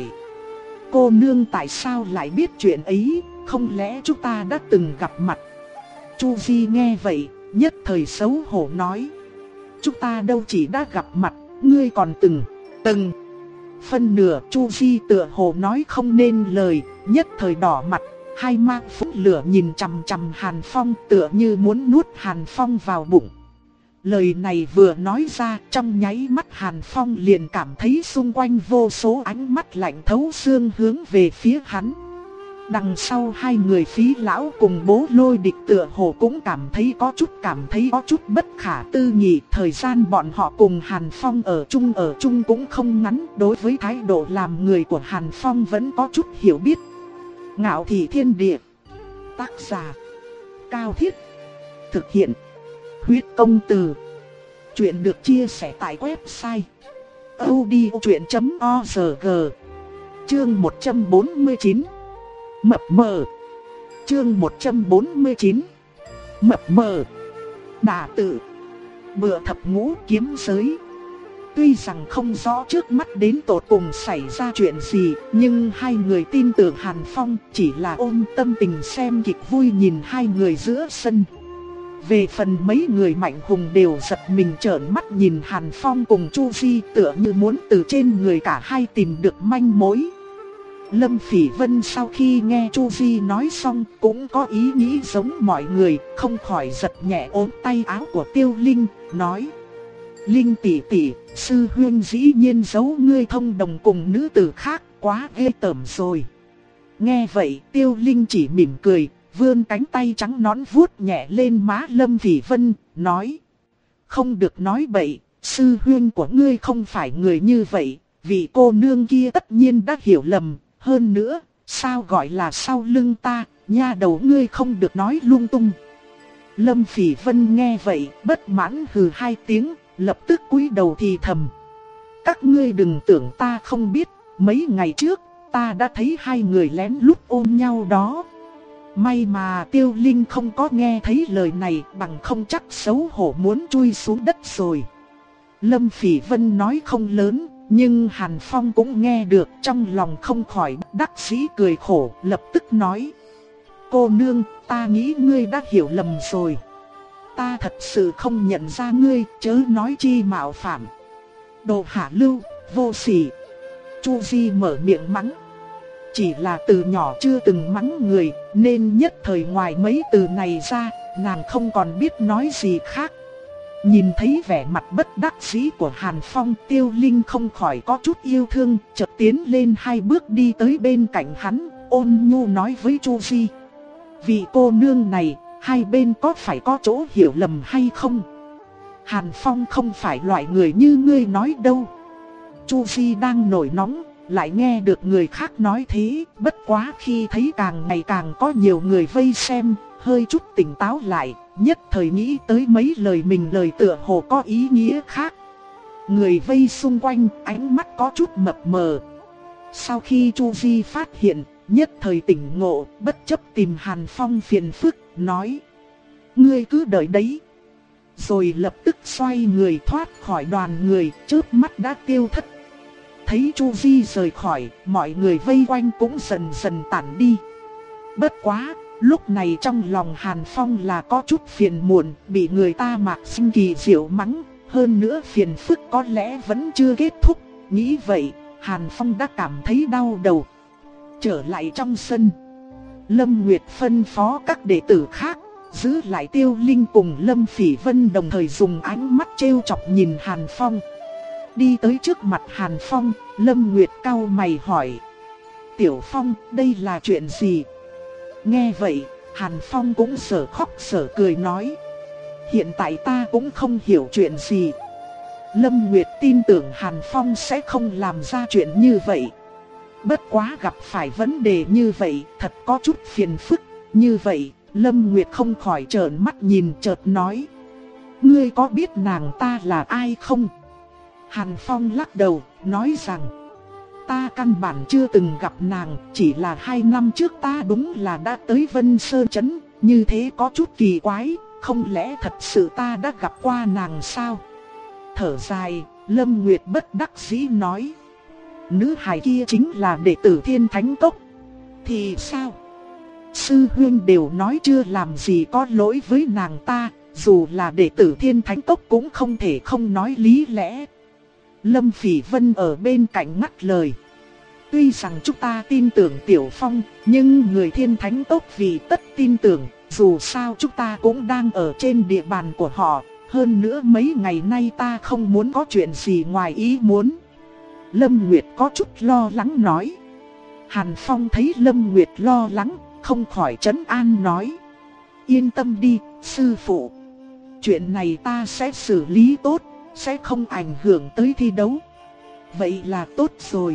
Cô nương tại sao lại biết chuyện ấy, không lẽ chúng ta đã từng gặp mặt? Chu Vi nghe vậy, nhất thời xấu hổ nói. Chúng ta đâu chỉ đã gặp mặt, ngươi còn từng, từng. Phân nửa Chu Vi tựa hồ nói không nên lời, nhất thời đỏ mặt, hai mang phúng lửa nhìn chằm chằm Hàn Phong tựa như muốn nuốt Hàn Phong vào bụng. Lời này vừa nói ra, trong nháy mắt Hàn Phong liền cảm thấy xung quanh vô số ánh mắt lạnh thấu xương hướng về phía hắn. Đằng sau hai người Phí lão cùng Bố Lôi Địch tựa hồ cũng cảm thấy có chút cảm thấy có chút bất khả tư nghị. Thời gian bọn họ cùng Hàn Phong ở chung ở chung cũng không ngắn, đối với thái độ làm người của Hàn Phong vẫn có chút hiểu biết. Ngạo Thị Thiên Địa. Tác giả Cao Thiết. Thực hiện Huyết Công Từ. Chuyện được chia sẻ tại website audiochuyện chấm org. Chương một trăm bốn mươi chín. Mập mờ. Chương một trăm bốn mươi chín. Mập mờ. Đả tự. Bựa thập ngũ kiếm giới. Tuy rằng không rõ trước mắt đến tột cùng xảy ra chuyện gì, nhưng hai người tin tưởng Hàn Phong, chỉ là ôm tâm tình xem kịch vui nhìn hai người giữa sân. Về phần mấy người mạnh hùng đều giật mình trợn mắt nhìn Hàn Phong cùng Chu Vi, tựa như muốn từ trên người cả hai tìm được manh mối. Lâm Phỉ Vân sau khi nghe Chu Vi nói xong cũng có ý nghĩ giống mọi người, không khỏi giật nhẹ ôm tay áo của Tiêu Linh, nói. Linh tỷ tỷ, sư huynh dĩ nhiên giấu ngươi thông đồng cùng nữ tử khác, quá ghê tởm rồi. Nghe vậy Tiêu Linh chỉ mỉm cười, vươn cánh tay trắng nõn vuốt nhẹ lên má Lâm Phỉ Vân, nói. Không được nói bậy, sư huynh của ngươi không phải người như vậy, vì cô nương kia tất nhiên đã hiểu lầm. Hơn nữa, sao gọi là sau lưng ta, nha đầu ngươi không được nói lung tung. Lâm Phỉ Vân nghe vậy, bất mãn hừ hai tiếng, lập tức cúi đầu thì thầm. Các ngươi đừng tưởng ta không biết, mấy ngày trước, ta đã thấy hai người lén lút ôm nhau đó. May mà Tiêu Linh không có nghe thấy lời này, bằng không chắc xấu hổ muốn chui xuống đất rồi. Lâm Phỉ Vân nói không lớn, nhưng Hàn Phong cũng nghe được, trong lòng không khỏi đắc dĩ cười khổ, lập tức nói. Cô nương, ta nghĩ ngươi đã hiểu lầm rồi. Ta thật sự không nhận ra ngươi, chớ nói chi mạo phạm. Đồ hạ lưu, vô sỉ. Chu Vi mở miệng mắng. Chỉ là từ nhỏ chưa từng mắng người, nên nhất thời ngoài mấy từ này ra, nàng không còn biết nói gì khác. Nhìn thấy vẻ mặt bất đắc dĩ của Hàn Phong, Tiêu Linh không khỏi có chút yêu thương, chợt tiến lên hai bước đi tới bên cạnh hắn, ôn nhu nói với Chu Vi. Vị cô nương này, hai bên có phải có chỗ hiểu lầm hay không? Hàn Phong không phải loại người như ngươi nói đâu. Chu Vi đang nổi nóng, lại nghe được người khác nói thế, bất quá khi thấy càng ngày càng có nhiều người vây xem, hơi chút tỉnh táo lại, nhất thời nghĩ tới mấy lời mình lời tựa hồ có ý nghĩa khác. Người vây xung quanh, ánh mắt có chút mập mờ. Sau khi Chu Vi phát hiện, nhất thời tỉnh ngộ, bất chấp tìm Hàn Phong phiền phức, nói. Ngươi cứ đợi đấy. Rồi lập tức xoay người thoát khỏi đoàn người, chớp mắt đã tiêu thất. Thấy Chu Vi rời khỏi, mọi người vây quanh cũng dần dần tản đi. Bất quá, lúc này trong lòng Hàn Phong là có chút phiền muộn, bị người ta Mạc Sinh kỳ diệu mắng, hơn nữa phiền phức có lẽ vẫn chưa kết thúc. Nghĩ vậy, Hàn Phong đã cảm thấy đau đầu. Trở lại trong sân, Lâm Nguyệt phân phó các đệ tử khác giữ lại Tiêu Linh cùng Lâm Phỉ Vân, đồng thời dùng ánh mắt trêu chọc nhìn Hàn Phong. Đi tới trước mặt Hàn Phong, Lâm Nguyệt cau mày hỏi. Tiểu Phong, đây là chuyện gì? Nghe vậy, Hàn Phong cũng sở khóc sở cười nói. Hiện tại ta cũng không hiểu chuyện gì. Lâm Nguyệt tin tưởng Hàn Phong sẽ không làm ra chuyện như vậy. Bất quá gặp phải vấn đề như vậy, thật có chút phiền phức. Như vậy, Lâm Nguyệt không khỏi trợn mắt nhìn, chợt nói. Ngươi có biết nàng ta là ai không? Hàn Phong lắc đầu, nói rằng. Ta căn bản chưa từng gặp nàng, chỉ là hai năm trước ta đúng là đã tới Vân Sơn Trấn, như thế có chút kỳ quái, không lẽ thật sự ta đã gặp qua nàng sao? Thở dài, Lâm Nguyệt bất đắc dĩ nói. Nữ hài kia chính là đệ tử Thiên Thánh Cốc. Thì sao? Sư huynh đều nói chưa làm gì có lỗi với nàng ta, dù là đệ tử Thiên Thánh Cốc cũng không thể không nói lý lẽ. Lâm Phỉ Vân ở bên cạnh ngắt lời. Tuy rằng chúng ta tin tưởng Tiểu Phong, nhưng người Thiên Thánh Cốc vì tất tin tưởng, dù sao chúng ta cũng đang ở trên địa bàn của họ. Hơn nữa mấy ngày nay ta không muốn có chuyện gì ngoài ý muốn. Lâm Nguyệt có chút lo lắng nói. Hàn Phong thấy Lâm Nguyệt lo lắng, không khỏi trấn an nói. Yên tâm đi, sư phụ. Chuyện này ta sẽ xử lý tốt, sẽ không ảnh hưởng tới thi đấu. Vậy là tốt rồi.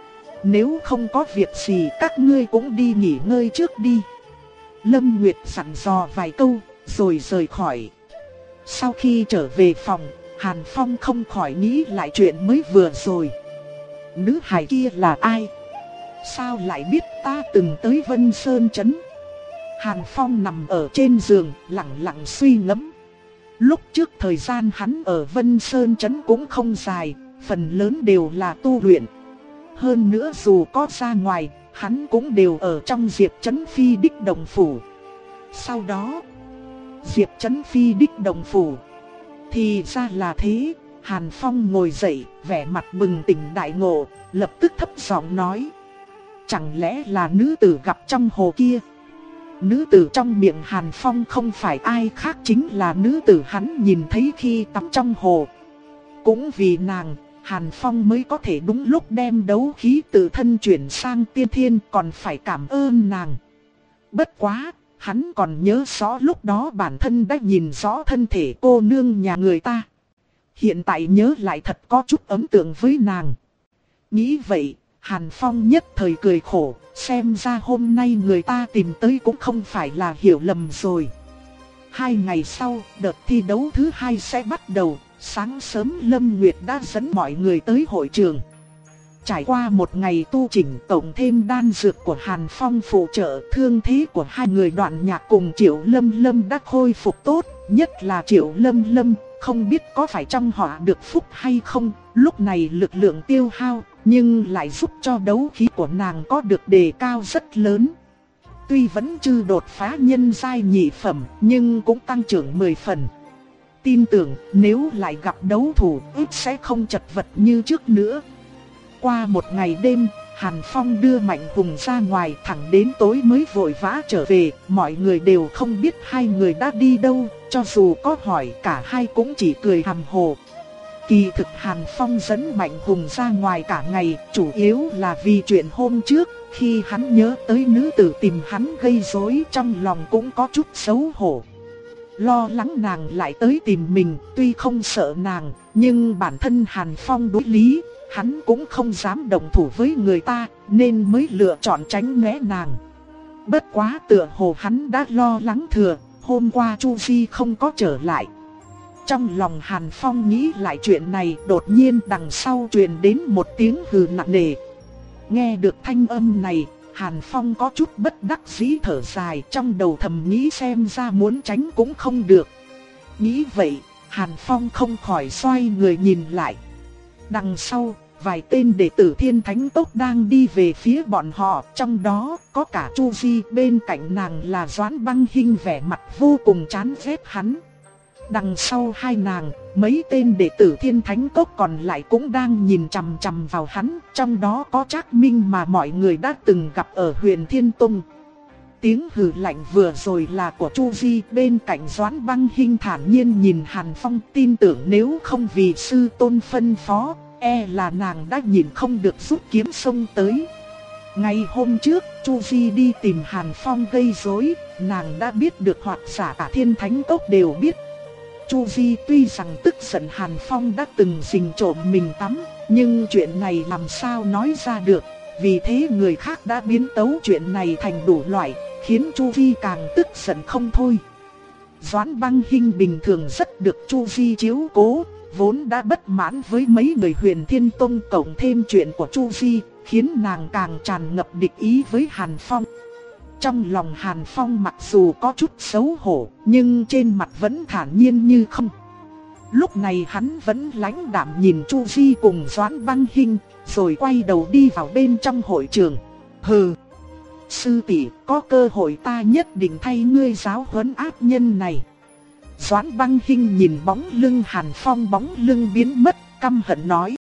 Nếu không có việc gì các ngươi cũng đi nghỉ ngơi trước đi. Lâm Nguyệt dặn dò vài câu, rồi rời khỏi. Sau khi trở về phòng, Hàn Phong không khỏi nghĩ lại chuyện mới vừa rồi. Nữ hài kia là ai? Sao lại biết ta từng tới Vân Sơn Trấn? Hàn Phong nằm ở trên giường, lặng lặng suy ngẫm. Lúc trước thời gian hắn ở Vân Sơn Trấn cũng không dài, phần lớn đều là tu luyện. Hơn nữa dù có ra ngoài, hắn cũng đều ở trong Diệp Trấn Phi Đích Đồng Phủ. Sau đó, Diệp Trấn Phi Đích Đồng Phủ. Thì ra là thế, Hàn Phong ngồi dậy, vẻ mặt bừng tỉnh đại ngộ, lập tức thấp giọng nói. Chẳng lẽ là nữ tử gặp trong hồ kia? Nữ tử trong miệng Hàn Phong không phải ai khác, chính là nữ tử hắn nhìn thấy khi tắm trong hồ. Cũng vì nàng, Hàn Phong mới có thể đúng lúc đem đấu khí từ thân chuyển sang tiên thiên, còn phải cảm ơn nàng. Bất quá, hắn còn nhớ rõ lúc đó bản thân đã nhìn rõ thân thể cô nương nhà người ta. Hiện tại nhớ lại thật có chút ấn tượng với nàng. Nghĩ vậy, Hàn Phong nhất thời cười khổ, xem ra hôm nay người ta tìm tới cũng không phải là hiểu lầm rồi. Hai ngày sau, đợt thi đấu thứ hai sẽ bắt đầu. Sáng sớm Lâm Nguyệt đã dẫn mọi người tới hội trường. Trải qua một ngày tu chỉnh, tổng thêm đan dược của Hàn Phong phụ trợ, thương thế của hai người Đoạn Nhạc cùng Triệu Lâm Lâm đã khôi phục tốt. Nhất là Triệu Lâm Lâm, không biết có phải trong họ được phúc hay không, lúc này lực lượng tiêu hao, nhưng lại giúp cho đấu khí của nàng có được đề cao rất lớn. Tuy vẫn chưa đột phá nhân giai nhị phẩm, nhưng cũng tăng trưởng mười phần. Tin tưởng nếu lại gặp đấu thủ, ít sẽ không chật vật như trước nữa. Qua một ngày đêm, Hàn Phong đưa Mạnh Hùng ra ngoài, thẳng đến tối mới vội vã trở về. Mọi người đều không biết hai người đã đi đâu, cho dù có hỏi cả hai cũng chỉ cười hàm hồ. Kỳ thực Hàn Phong dẫn Mạnh Hùng ra ngoài cả ngày, chủ yếu là vì chuyện hôm trước. Khi hắn nhớ tới nữ tử tìm hắn gây rối, trong lòng cũng có chút xấu hổ. Lo lắng nàng lại tới tìm mình, tuy không sợ nàng, nhưng bản thân Hàn Phong đối lý, hắn cũng không dám đồng thủ với người ta, nên mới lựa chọn tránh né nàng. Bất quá tựa hồ hắn đã lo lắng thừa, hôm qua Chu Di không có trở lại. Trong lòng Hàn Phong nghĩ lại chuyện này, đột nhiên đằng sau truyền đến một tiếng hừ nặng nề. Nghe được thanh âm này, Hàn Phong có chút bất đắc dĩ thở dài, trong đầu thầm nghĩ xem ra muốn tránh cũng không được. Nghĩ vậy, Hàn Phong không khỏi xoay người nhìn lại. Đằng sau, vài tên đệ tử Thiên Thánh Cốc đang đi về phía bọn họ, trong đó có cả Chu Di, bên cạnh nàng là Doãn Băng Hinh vẻ mặt vô cùng chán ghét hắn. Đằng sau hai nàng, mấy tên đệ tử Thiên Thánh Cốc còn lại cũng đang nhìn chằm chằm vào hắn, trong đó có Trác Minh mà mọi người đã từng gặp ở Huyền Thiên Tông. Tiếng hừ lạnh vừa rồi là của Chu Di, bên cạnh Doãn Băng Hinh thản nhiên nhìn Hàn Phong, tin tưởng nếu không vì sư tôn phân phó, e là nàng đã nhìn không được rút kiếm xông tới. Ngày hôm trước, Chu Di đi tìm Hàn Phong gây rối, nàng đã biết được hoặc giả cả Thiên Thánh Cốc đều biết. Chu Di tuy rằng tức giận Hàn Phong đã từng rình trộm mình tắm, nhưng chuyện này làm sao nói ra được, vì thế người khác đã biến tấu chuyện này thành đủ loại, khiến Chu Di càng tức giận không thôi. Doãn Băng Hinh bình thường rất được Chu Di chiếu cố, vốn đã bất mãn với mấy người Huyền Thiên Tông, cộng thêm chuyện của Chu Di, khiến nàng càng tràn ngập địch ý với Hàn Phong. Trong lòng Hàn Phong mặc dù có chút xấu hổ, nhưng trên mặt vẫn thản nhiên như không. Lúc này hắn vẫn lãnh đạm nhìn Chu Di cùng Doãn Băng Hinh, rồi quay đầu đi vào bên trong hội trường. Hừ, sư tỷ, có cơ hội ta nhất định thay ngươi giáo huấn ác nhân này. Doãn Băng Hinh nhìn bóng lưng Hàn Phong bóng lưng biến mất, căm hận nói.